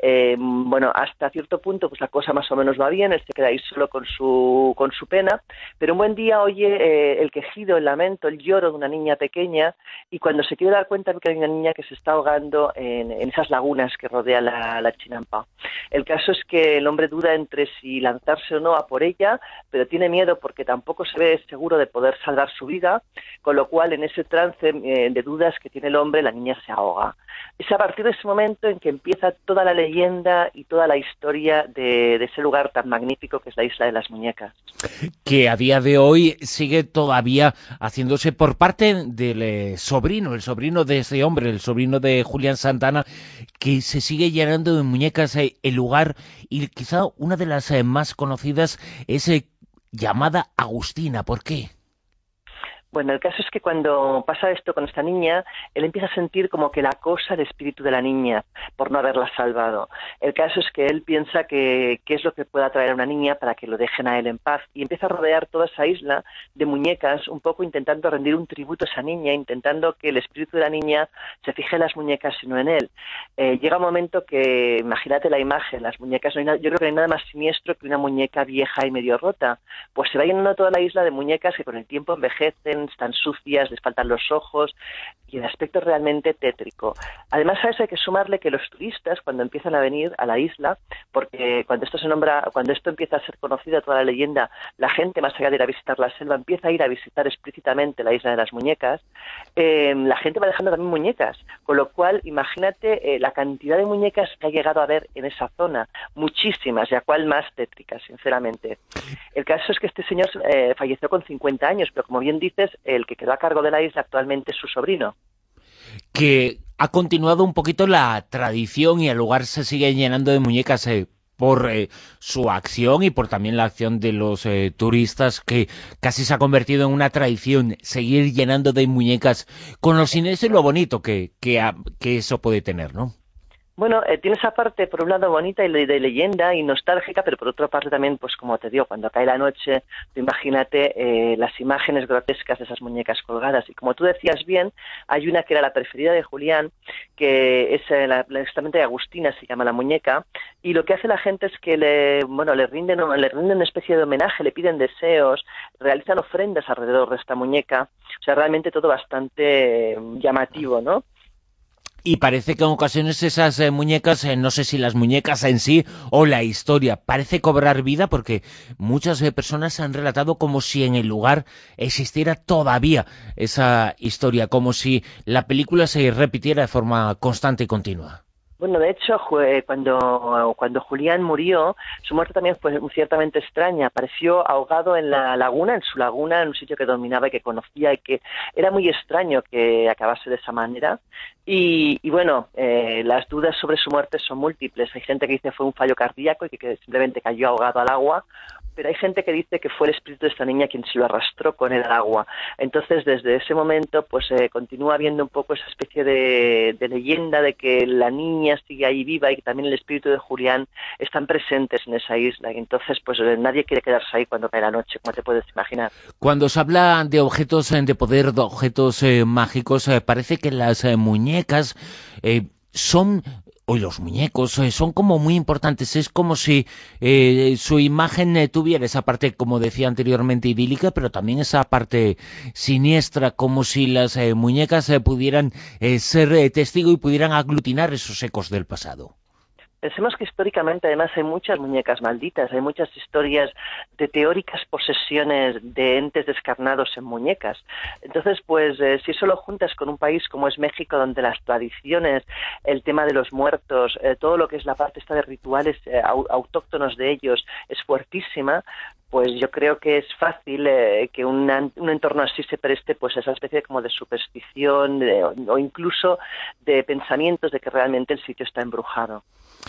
Hasta cierto punto pues la cosa más o menos va bien, él se queda ahí solo con su pena, pero un buen día oye el quejido, el lamento, el lloro de una niña pequeña, y cuando se quiere dar cuenta que hay una niña que se está ahogando en esas lagunas que rodean la chinampa. El caso es que el hombre duda entre si lanzarse o no a por ella, pero tiene miedo porque tampoco se ve seguro de poder salvar su vida, con lo cual en ese trance de dudas que tiene el hombre, la niña se ahoga. Es a partir de ese momento en que empieza toda la leyenda y toda la historia de ese lugar tan magnífico que es la Isla de las Muñecas. Que a día de hoy sigue todavía haciéndose por parte del sobrino, el sobrino de ese hombre, el sobrino de Julián Santa Ana, que se sigue llenando de muñecas el lugar, y quizá una de las más conocidas es llamada Agustina. ¿Por qué? Bueno, el caso es que cuando pasa esto con esta niña, él empieza a sentir como que la acosa el espíritu de la niña por no haberla salvado. El caso es que él piensa que qué es lo que puede atraer a una niña para que lo dejen a él en paz, y empieza a rodear toda esa isla de muñecas, un poco intentando rendir un tributo a esa niña, intentando que el espíritu de la niña se fije en las muñecas y no en él. Llega un momento que, imagínate la imagen, las muñecas, yo creo que no hay nada más siniestro que una muñeca vieja y medio rota. Pues se va llenando toda la isla de muñecas que con el tiempo envejecen, están sucias, les faltan los ojos, y el aspecto es realmente tétrico. Además, a eso hay que sumarle que los turistas, cuando empiezan a venir a la isla, porque cuando esto empieza a ser conocido, toda la leyenda, la gente, más allá de ir a visitar la selva, empieza a ir a visitar explícitamente la Isla de las Muñecas, la gente va dejando también muñecas, con lo cual, imagínate la cantidad de muñecas que ha llegado a ver en esa zona, muchísimas, y a cuál más tétricas, sinceramente. El caso es que este señor falleció con 50 años, pero como bien dices, el que quedó a cargo de la isla actualmente es su sobrino. Que ha continuado un poquito la tradición y el lugar se sigue llenando de muñecas por su acción y por también la acción de los turistas, que casi se ha convertido en una tradición seguir llenando de muñecas, con lo siniestro y lo bonito que eso puede tener, ¿no? Bueno, tiene esa parte, por un lado, bonita y de leyenda y nostálgica, pero por otra parte también, pues como te digo, cuando cae la noche, tú imagínate las imágenes grotescas de esas muñecas colgadas. Y como tú decías bien, hay una que era la preferida de Julián, que es justamente Agustina, se llama la muñeca, y lo que hace la gente es que le rinden una especie de homenaje, le piden deseos, realizan ofrendas alrededor de esta muñeca. O sea, realmente todo bastante llamativo, ¿no? Y parece que en ocasiones esas muñecas, no sé si las muñecas en sí o la historia, parece cobrar vida, porque muchas personas han relatado como si en el lugar existiera todavía esa historia, como si la película se repitiera de forma constante y continua. Bueno, de hecho, cuando Julián murió, su muerte también fue ciertamente extraña. Apareció ahogado en la laguna, en su laguna, en un sitio que dominaba y que conocía, y que era muy extraño que acabase de esa manera. Y bueno, las dudas sobre su muerte son múltiples. Hay gente que dice fue un fallo cardíaco y que simplemente cayó ahogado al agua, pero hay gente que dice que fue el espíritu de esta niña quien se lo arrastró con el agua. Entonces, desde ese momento, pues continúa habiendo un poco esa especie de leyenda de que la niña sigue ahí viva y que también el espíritu de Julián están presentes en esa isla. Y entonces, pues nadie quiere quedarse ahí cuando cae la noche, como te puedes imaginar. Cuando se habla de objetos de poder, de objetos mágicos, parece que las muñecas son... Hoy los muñecos son como muy importantes, es como si su imagen tuviera esa parte, como decía anteriormente, idílica, pero también esa parte siniestra, como si las muñecas pudieran ser testigo y pudieran aglutinar esos ecos del pasado. Pensemos que históricamente además hay muchas muñecas malditas, hay muchas historias de teóricas posesiones de entes descarnados en muñecas. Entonces, pues si eso lo juntas con un país como es México, donde las tradiciones, el tema de los muertos, todo lo que es la parte esta de rituales autóctonos de ellos es fuertísima, pues yo creo que es fácil que un entorno así se preste pues a esa especie como de superstición o incluso de pensamientos de que realmente el sitio está embrujado.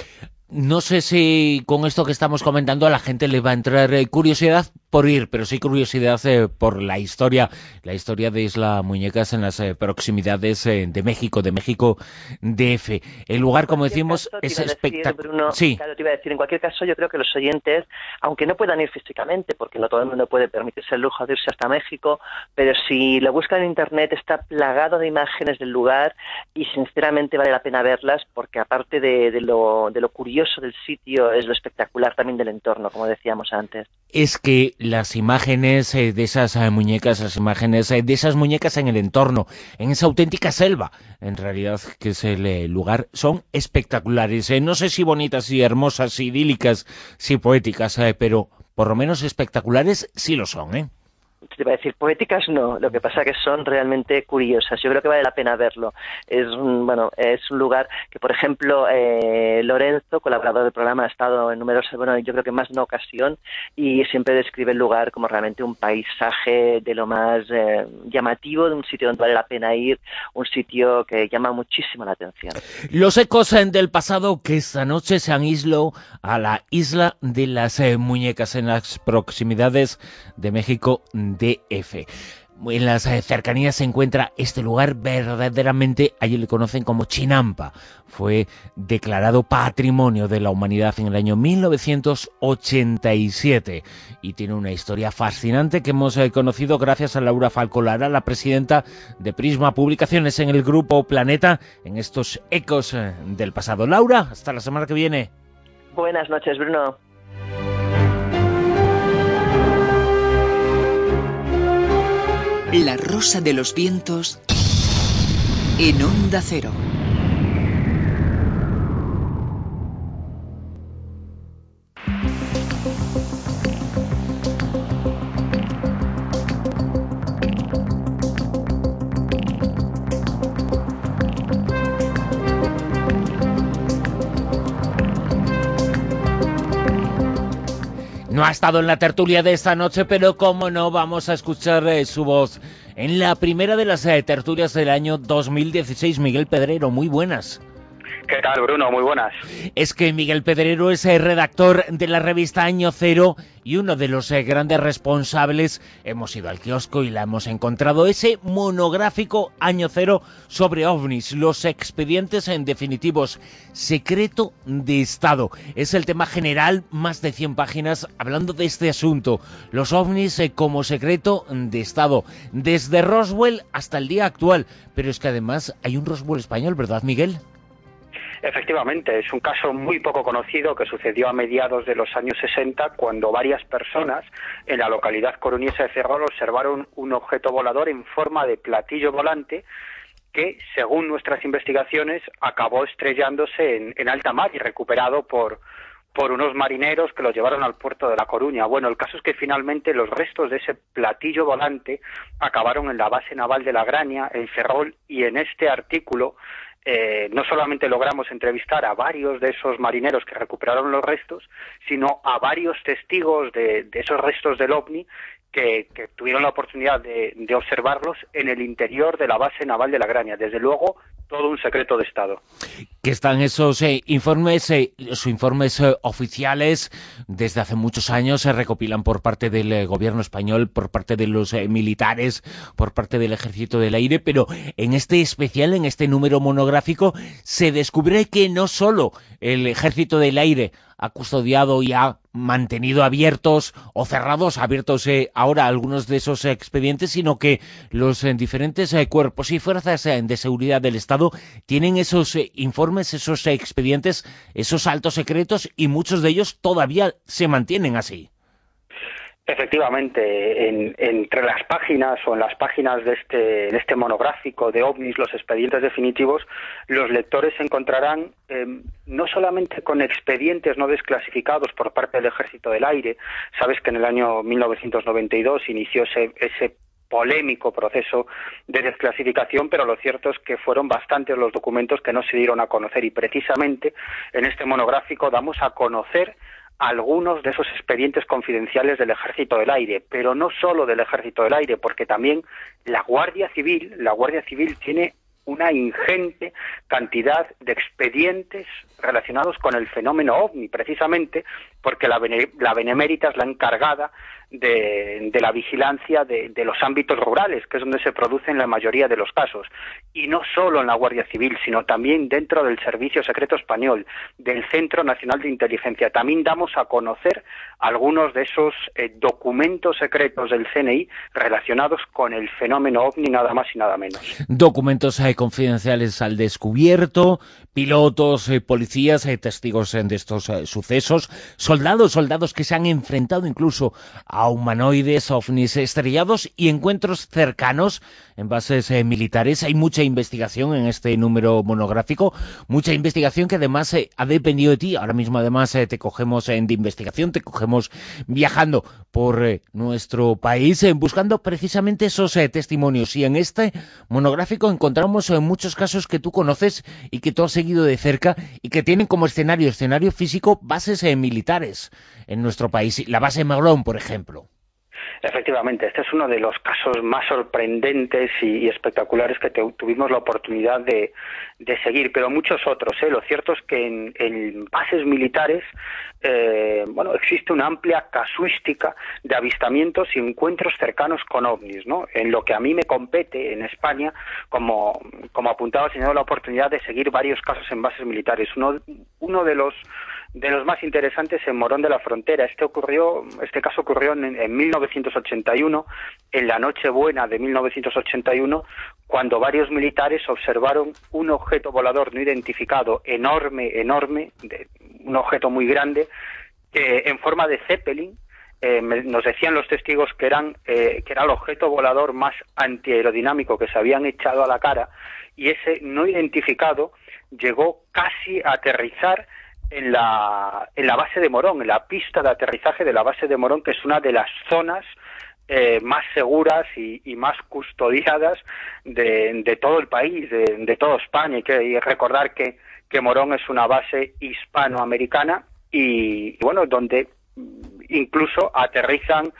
No sé si con esto que estamos comentando a la gente le va a entrar curiosidad por ir, pero sí curiosidad por la historia de Isla Muñecas en las proximidades de México DF. El lugar, como decimos, es espectacular. Sí. Claro, te iba a decir, en cualquier caso, yo creo que los oyentes, aunque no puedan ir físicamente, porque no todo el mundo puede permitirse el lujo de irse hasta México, pero si lo buscan en Internet, está plagado de imágenes del lugar y sinceramente vale la pena verlas, porque aparte de lo curioso del sitio, es lo espectacular también del entorno, como decíamos antes. Es que las imágenes de esas muñecas, las imágenes de esas muñecas en el entorno, en esa auténtica selva, en realidad, que es el lugar, son espectaculares. No sé si bonitas, si hermosas, si idílicas, si poéticas, pero por lo menos espectaculares sí lo son, ¿eh? Te iba a decir, poéticas no, lo que pasa es que son realmente curiosas. Yo creo que vale la pena verlo. Es un lugar que, por ejemplo, Lorenzo, colaborador del programa, ha estado en numerosas, yo creo que más de una ocasión, y siempre describe el lugar como realmente un paisaje de lo más llamativo, de un sitio donde vale la pena ir, un sitio que llama muchísimo la atención. Los ecos del pasado que esta noche se han islado a la isla de las muñecas en las proximidades de México DF. En las cercanías se encuentra este lugar verdaderamente, allí le conocen como Chinampa. Fue declarado Patrimonio de la Humanidad en el año 1987 y tiene una historia fascinante que hemos conocido gracias a Laura Falcolara, la presidenta de Prisma Publicaciones en el Grupo Planeta, en estos ecos del pasado. Laura, hasta la semana que viene. Buenas noches, Bruno. La Rosa de los Vientos en Onda Cero. No ha estado en la tertulia de esta noche, pero como no, vamos a escuchar su voz en la primera de las tertulias del año 2016. Miguel Pedrero, muy buenas. ¿Qué tal, Bruno? Muy buenas. Es que Miguel Pedrero es el redactor de la revista Año Cero y uno de los grandes responsables. Hemos ido al kiosco y la hemos encontrado, ese monográfico Año Cero sobre ovnis, los expedientes en definitivos, secreto de Estado. Es el tema general, más de 100 páginas hablando de este asunto, los ovnis como secreto de Estado, desde Roswell hasta el día actual. Pero es que además hay un Roswell español, ¿verdad, Miguel? Efectivamente, es un caso muy poco conocido que sucedió a mediados de los años 60, cuando varias personas en la localidad coruñesa de Ferrol observaron un objeto volador en forma de platillo volante que, según nuestras investigaciones, acabó estrellándose en alta mar y recuperado por unos marineros que lo llevaron al puerto de La Coruña. Bueno, el caso es que finalmente los restos de ese platillo volante acabaron en la base naval de La Graña, en Ferrol, y en este artículo no solamente logramos entrevistar a varios de esos marineros que recuperaron los restos, sino a varios testigos de esos restos del OVNI que tuvieron la oportunidad de observarlos en el interior de la base naval de La Graña. Desde luego, todo un secreto de Estado. Que están esos informes, los informes oficiales, desde hace muchos años se recopilan por parte del gobierno español, por parte de los militares, por parte del Ejército del Aire, pero en este especial, en este número monográfico, se descubre que no solo el Ejército del Aire ha custodiado y ha mantenido abiertos o cerrados, abiertos ahora algunos de esos expedientes, sino que los diferentes cuerpos y fuerzas de seguridad del Estado tienen esos informes, esos expedientes, esos altos secretos, y muchos de ellos todavía se mantienen así. Efectivamente, entre las páginas o en las páginas de este monográfico de OVNIs, los expedientes definitivos, los lectores se encontrarán no solamente con expedientes no desclasificados por parte del Ejército del Aire. Sabes que en el año 1992 inició ese polémico proceso de desclasificación, pero lo cierto es que fueron bastantes los documentos que no se dieron a conocer, y precisamente en este monográfico damos a conocer algunos de esos expedientes confidenciales del Ejército del Aire, pero no solo del Ejército del Aire, porque también la Guardia Civil tiene una ingente cantidad de expedientes relacionados con el fenómeno OVNI, precisamente porque la Benemérita es la encargada de la vigilancia de los ámbitos rurales, que es donde se producen la mayoría de los casos, y no solo en la Guardia Civil, sino también dentro del Servicio Secreto Español, del Centro Nacional de Inteligencia. También damos a conocer algunos de esos documentos secretos del CNI relacionados con el fenómeno OVNI, nada más y nada menos. Documentos confidenciales al descubierto, pilotos, policías, testigos de estos sucesos, soldados que se han enfrentado incluso a humanoides, ovnis estrellados y encuentros cercanos en bases militares. Hay mucha investigación en este número monográfico, mucha investigación que además ha dependido de ti. Ahora mismo además te cogemos de investigación, te cogemos viajando por nuestro país, buscando precisamente esos testimonios. Y en este monográfico encontramos muchos casos que tú conoces y que tú has seguido de cerca y que tienen como escenario físico bases militares en nuestro país. La base Morón, por ejemplo. Efectivamente, este es uno de los casos más sorprendentes y espectaculares que tuvimos la oportunidad de seguir, pero muchos otros. Lo cierto es que en bases militares existe una amplia casuística de avistamientos y encuentros cercanos con ovnis, ¿no? En lo que a mí me compete en España, como apuntaba, he tenido la oportunidad de seguir varios casos en bases militares. Uno de los más interesantes en Morón de la Frontera. Este caso ocurrió en 1981, en la Nochebuena de 1981, cuando varios militares observaron un objeto volador no identificado, enorme, un objeto muy grande, en forma de Zeppelin. Nos decían los testigos que era el objeto volador más antiaerodinámico que se habían echado a la cara, y ese no identificado llegó casi a aterrizar en la base de Morón, en la pista de aterrizaje de la base de Morón, que es una de las zonas más seguras y más custodiadas de todo el país, de toda España. Y recordar que Morón es una base hispanoamericana y donde incluso aterrizan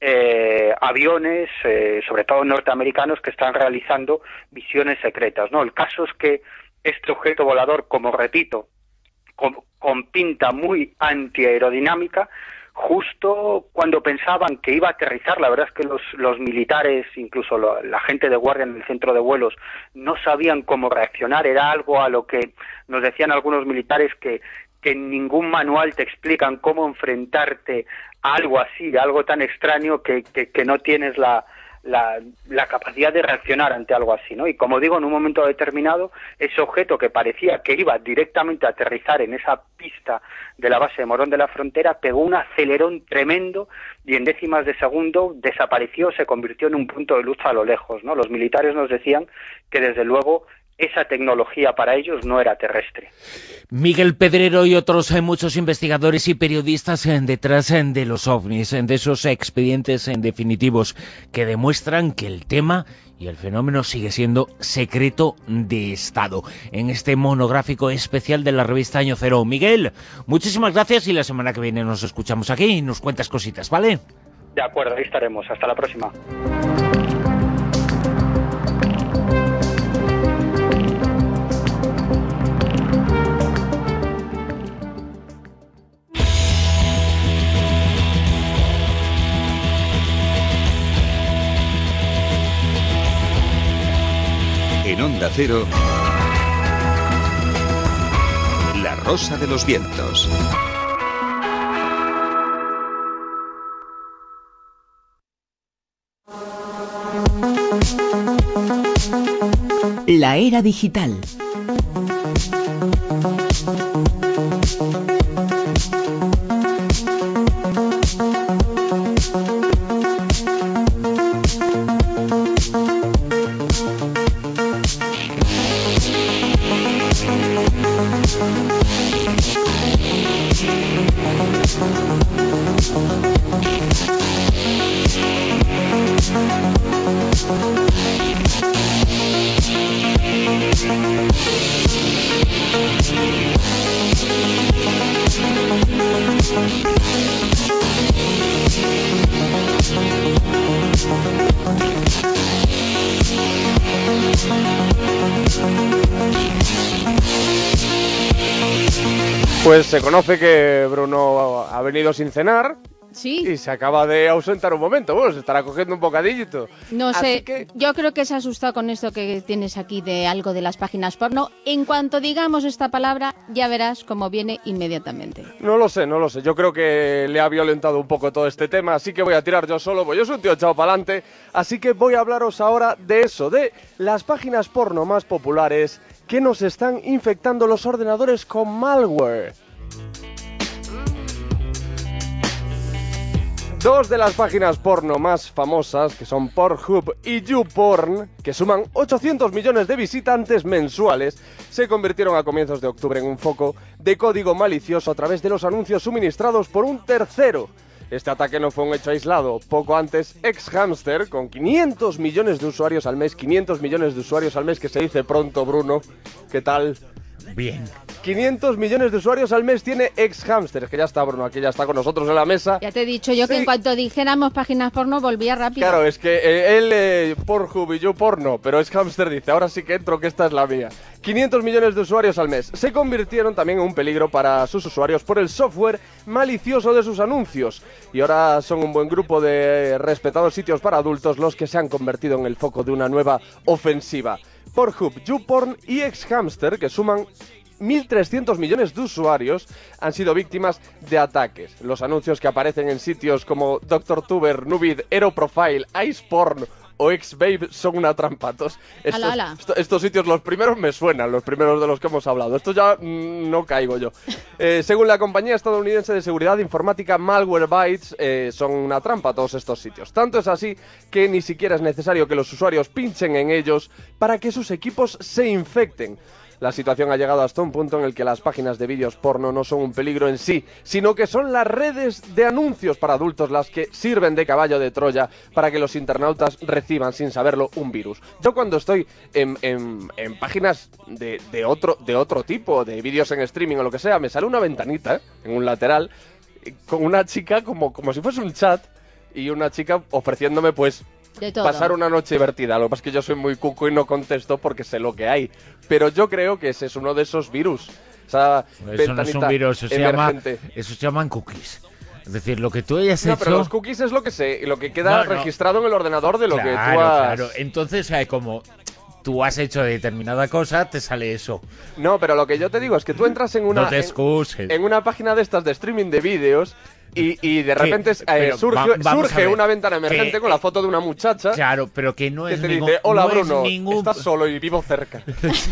aviones, sobre todo norteamericanos, que están realizando misiones secretas, ¿no? El caso es que este objeto volador, como repito, con pinta muy antiaerodinámica, justo cuando pensaban que iba a aterrizar, la verdad es que los militares, incluso la gente de guardia en el centro de vuelos, no sabían cómo reaccionar. Era algo a lo que nos decían algunos militares que en ningún manual te explican cómo enfrentarte a algo así, a algo tan extraño que no tienes la capacidad de reaccionar ante algo así, ¿no? Y como digo, en un momento determinado, ese objeto que parecía que iba directamente a aterrizar en esa pista de la base de Morón de la Frontera pegó un acelerón tremendo y en décimas de segundo desapareció, se convirtió en un punto de luz a lo lejos, ¿no? Los militares nos decían que desde luego esa tecnología para ellos no era terrestre. Miguel Pedrero y otros muchos investigadores y periodistas detrás de los ovnis, de esos expedientes definitivos que demuestran que el tema y el fenómeno sigue siendo secreto de Estado. En este monográfico especial de la revista Año Cero. Miguel, muchísimas gracias y la semana que viene nos escuchamos aquí y nos cuentas cositas, ¿vale? De acuerdo, ahí estaremos. Hasta la próxima. En Onda Cero, La Rosa de los Vientos. La era digital. Pues se conoce que Bruno ha venido sin cenar. Sí. Y se acaba de ausentar un momento. Bueno, se estará cogiendo un bocadillito. No sé, que... yo creo que se ha asustado con esto que tienes aquí de algo de las páginas porno. En cuanto digamos esta palabra, ya verás cómo viene inmediatamente. No lo sé. Yo creo que le ha violentado un poco todo este tema, así que voy a tirar yo solo, pues yo soy un tío echado para adelante. Así que voy a hablaros ahora de eso, de las páginas porno más populares que nos están infectando los ordenadores con malware. Dos de las páginas porno más famosas, que son Pornhub y YouPorn, que suman 800 millones de visitantes mensuales, se convirtieron a comienzos de octubre en un foco de código malicioso a través de los anuncios suministrados por un tercero. Este ataque no fue un hecho aislado. Poco antes, Xhamster, con 500 millones de usuarios al mes, 500 millones de usuarios al mes, que se dice pronto, Bruno, ¿qué tal? Bien. 500 millones de usuarios al mes tiene Xhamster. Es que ya está, Bruno, aquí ya está con nosotros en la mesa. Ya te he dicho yo que en cuanto dijéramos páginas porno volvía rápido. Claro, es que él Pornhub y yo porno, pero Xhamster dice, ahora sí que entro, que esta es la mía. 500 millones de usuarios al mes. Se convirtieron también en un peligro para sus usuarios por el software malicioso de sus anuncios. Y ahora son un buen grupo de respetados sitios para adultos los que se han convertido en el foco de una nueva ofensiva. Pornhub, YouPorn y Xhamster, que suman 1.300 millones de usuarios, han sido víctimas de ataques. Los anuncios que aparecen en sitios como DrTuber, Nuvid, Aeroprofile, Iceporn o Xbabe son una trampa. Estos sitios, los primeros me suenan, los primeros de los que hemos hablado. Esto ya no caigo yo. Según la compañía estadounidense de seguridad informática Malwarebytes, son una trampa todos estos sitios. Tanto es así que ni siquiera es necesario que los usuarios pinchen en ellos para que sus equipos se infecten. La situación ha llegado hasta un punto en el que las páginas de vídeos porno no son un peligro en sí, sino que son las redes de anuncios para adultos las que sirven de caballo de Troya para que los internautas reciban, sin saberlo, un virus. Yo cuando estoy en páginas de otro tipo, de vídeos en streaming o lo que sea, me sale una ventanita en un lateral con una chica como si fuese un chat y una chica ofreciéndome pues pasar una noche divertida. Lo que pasa es que yo soy muy cuco y no contesto porque sé lo que hay. Pero yo creo que ese es uno de esos virus. Esa eso no es un virus, eso se llaman cookies. Es decir, lo que tú hayas hecho... No, pero los cookies es lo que queda registrado en el ordenador de lo que tú has... Claro, entonces como tú has hecho determinada cosa, te sale eso. No, pero lo que yo te digo es que tú entras en una... No te excuses. En una página de estas de streaming de vídeos... Y de repente surge una ventana emergente con la foto de una muchacha. Claro, pero que no es que te dice, hola Bruno, ningún... estás solo y vivo cerca.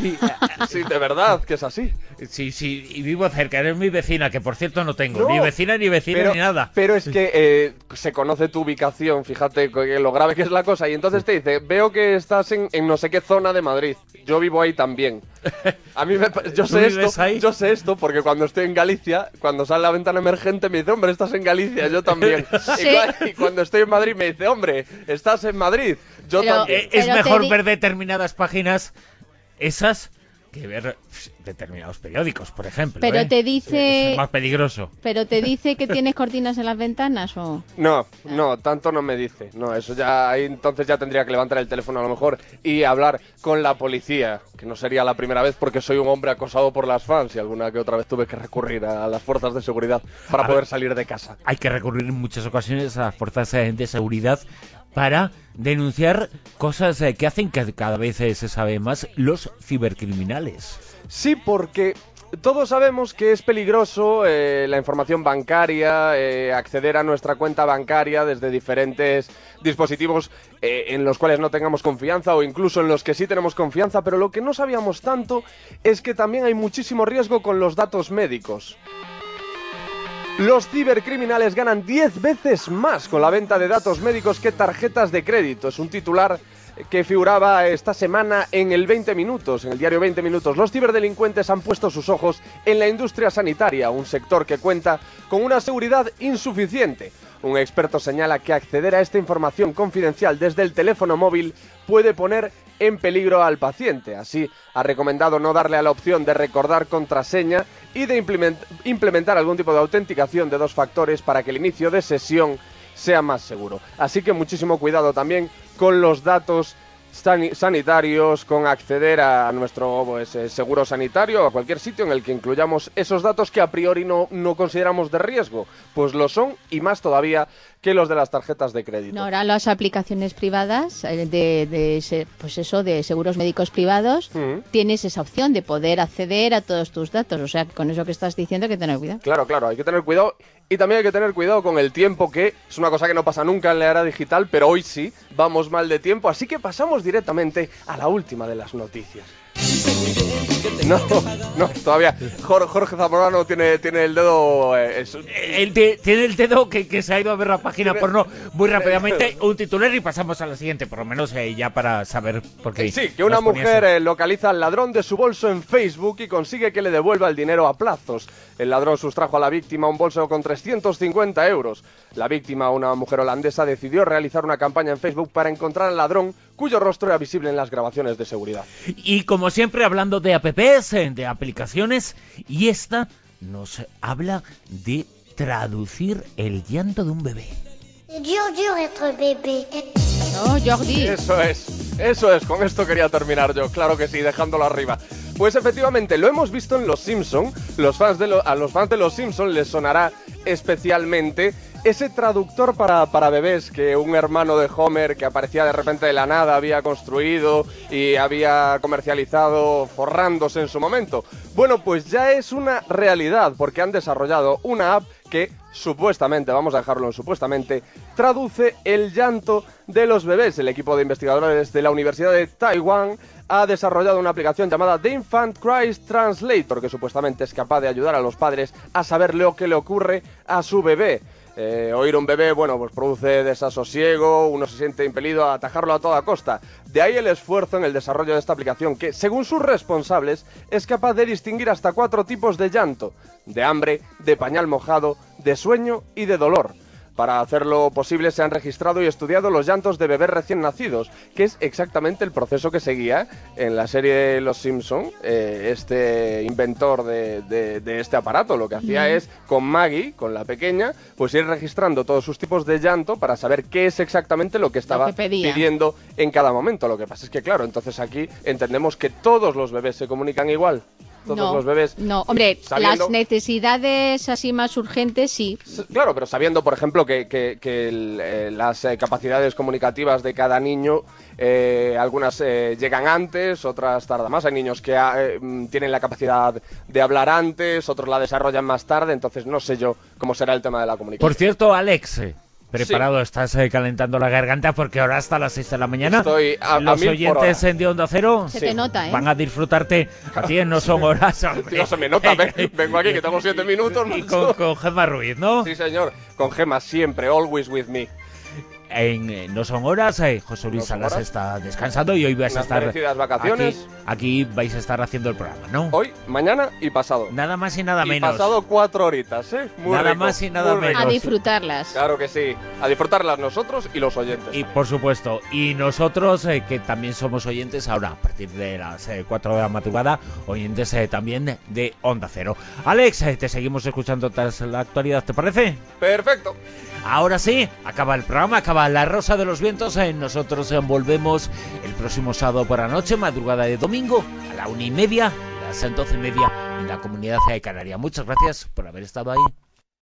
Sí, de verdad, que es así. Sí, y vivo cerca, eres mi vecina, que por cierto no tengo ni vecina ni nada. Pero es que se conoce tu ubicación, fíjate lo grave que es la cosa. Y entonces te dice, veo que estás en no sé qué zona de Madrid. Yo vivo ahí también. A mí yo sé esto porque cuando estoy en Galicia, cuando sale la ventana emergente me dice, hombre, estás en Galicia, yo también. Sí. Y cuando estoy en Madrid me dice, hombre, estás en Madrid, yo también. Es mejor ver determinadas páginas, esas, que ver determinados periódicos, por ejemplo. Pero te dice... Es más peligroso. ¿Pero te dice que tienes cortinas en las ventanas o...? No, tanto no me dice. No, eso ya... Ahí entonces ya tendría que levantar el teléfono a lo mejor y hablar con la policía, que no sería la primera vez porque soy un hombre acosado por las fans y alguna que otra vez tuve que recurrir a las fuerzas de seguridad para poder salir de casa. Hay que recurrir en muchas ocasiones a las fuerzas de seguridad para denunciar cosas que hacen que cada vez se sabe más los cibercriminales. Sí, porque todos sabemos que es peligroso la información bancaria, acceder a nuestra cuenta bancaria desde diferentes dispositivos en los cuales no tengamos confianza o incluso en los que sí tenemos confianza, pero lo que no sabíamos tanto es que también hay muchísimo riesgo con los datos médicos. Los cibercriminales ganan 10 veces más con la venta de datos médicos que tarjetas de crédito. Es un titular que figuraba esta semana en el 20 Minutos, en el diario 20 Minutos. Los ciberdelincuentes han puesto sus ojos en la industria sanitaria, un sector que cuenta con una seguridad insuficiente. Un experto señala que acceder a esta información confidencial desde el teléfono móvil puede poner en peligro al paciente. Así, ha recomendado no darle a la opción de recordar contraseña y de implementar algún tipo de autenticación de 2 factores para que el inicio de sesión sea más seguro. Así que muchísimo cuidado también con los datos sanitarios, con acceder a nuestro seguro sanitario, a cualquier sitio en el que incluyamos esos datos que a priori no consideramos de riesgo, pues lo son, y más todavía que los de las tarjetas de crédito. No, ahora las aplicaciones privadas de seguros médicos privados, tienes esa opción de poder acceder a todos tus datos. O sea, con eso que estás diciendo hay que tener cuidado. Claro, hay que tener cuidado. Y también hay que tener cuidado con el tiempo, que es una cosa que no pasa nunca en la era digital, pero hoy sí, vamos mal de tiempo, así que pasamos directamente a la última de las noticias. No, todavía. Jorge Zamorano tiene el dedo... Tiene el dedo que se ha ido a ver la página porno muy rápidamente. Un titular y pasamos a la siguiente, por lo menos ya para saber por qué. Sí, que una mujer localiza al ladrón de su bolso en Facebook y consigue que le devuelva el dinero a plazos. El ladrón sustrajo a la víctima un bolso con 350 euros. La víctima, una mujer holandesa, decidió realizar una campaña en Facebook para encontrar al ladrón, cuyo rostro era visible en las grabaciones de seguridad. Y como siempre, hablando de apps, de aplicaciones, y esta nos habla de traducir el llanto de un bebé. No, Jordi. Eso es, con esto quería terminar yo, claro que sí, dejándolo arriba. Pues efectivamente, lo hemos visto en Los Simpson. A los fans de Los Simpson les sonará especialmente ese traductor para bebés que un hermano de Homer, que aparecía de repente de la nada, había construido y había comercializado forrándose en su momento. Bueno, pues ya es una realidad, porque han desarrollado una app que supuestamente, vamos a dejarlo en supuestamente, traduce el llanto de los bebés. El equipo de investigadores de la Universidad de Taiwán ha desarrollado una aplicación llamada The Infant Cries Translator, que supuestamente es capaz de ayudar a los padres a saber lo que le ocurre a su bebé. Oír un bebé, pues produce desasosiego, uno se siente impelido a atajarlo a toda costa. De ahí el esfuerzo en el desarrollo de esta aplicación, que, según sus responsables, es capaz de distinguir hasta 4 tipos de llanto: de hambre, de pañal mojado, de sueño y de dolor. Para hacerlo posible se han registrado y estudiado los llantos de bebés recién nacidos, que es exactamente el proceso que seguía en la serie Los Simpson, este inventor de este aparato. Lo que hacía es, con Maggie, con la pequeña, pues ir registrando todos sus tipos de llanto para saber qué es exactamente lo que estaba pidiendo en cada momento. Lo que pasa es que, claro, entonces aquí entendemos que todos los bebés se comunican igual. Todos los bebés. No, hombre, las necesidades así más urgentes sí. Claro, pero sabiendo, por ejemplo, que las capacidades comunicativas de cada niño, algunas llegan antes, otras tardan más. Hay niños que tienen la capacidad de hablar antes, otros la desarrollan más tarde, entonces no sé yo cómo será el tema de la comunicación. Por cierto, Alex, ¿preparado? Sí. Estás calentando la garganta porque ahora hasta las 6 de la mañana. Estoy los oyentes de Onda Cero se te nota, van a disfrutarte. A ti no son horas, hombre. No se me nota, vengo aquí que tengo 7 minutos. Y con Gemma Ruiz, ¿no? Sí, señor, con Gemma siempre, always with me. En No Son Horas, José Luis Salas está descansando y hoy vais a estar vacaciones. Aquí vais a estar haciendo el programa, ¿no? Hoy, mañana y pasado. Nada más y nada menos. Pasado 4 horitas, Muy nada rico, más y nada menos. A disfrutarlas. Claro que sí, a disfrutarlas nosotros y los oyentes. Y por supuesto, y nosotros que también somos oyentes ahora, a partir de las 4 de la madrugada, oyentes también de Onda Cero. Alex, te seguimos escuchando tras la actualidad, ¿te parece? Perfecto. Ahora sí, acaba el programa, acaba La Rosa de los Vientos. Nosotros volvemos el próximo sábado por la noche, madrugada de domingo, a la 1:30, a las 12:30 en la Comunidad de Canaria. Muchas gracias por haber estado ahí.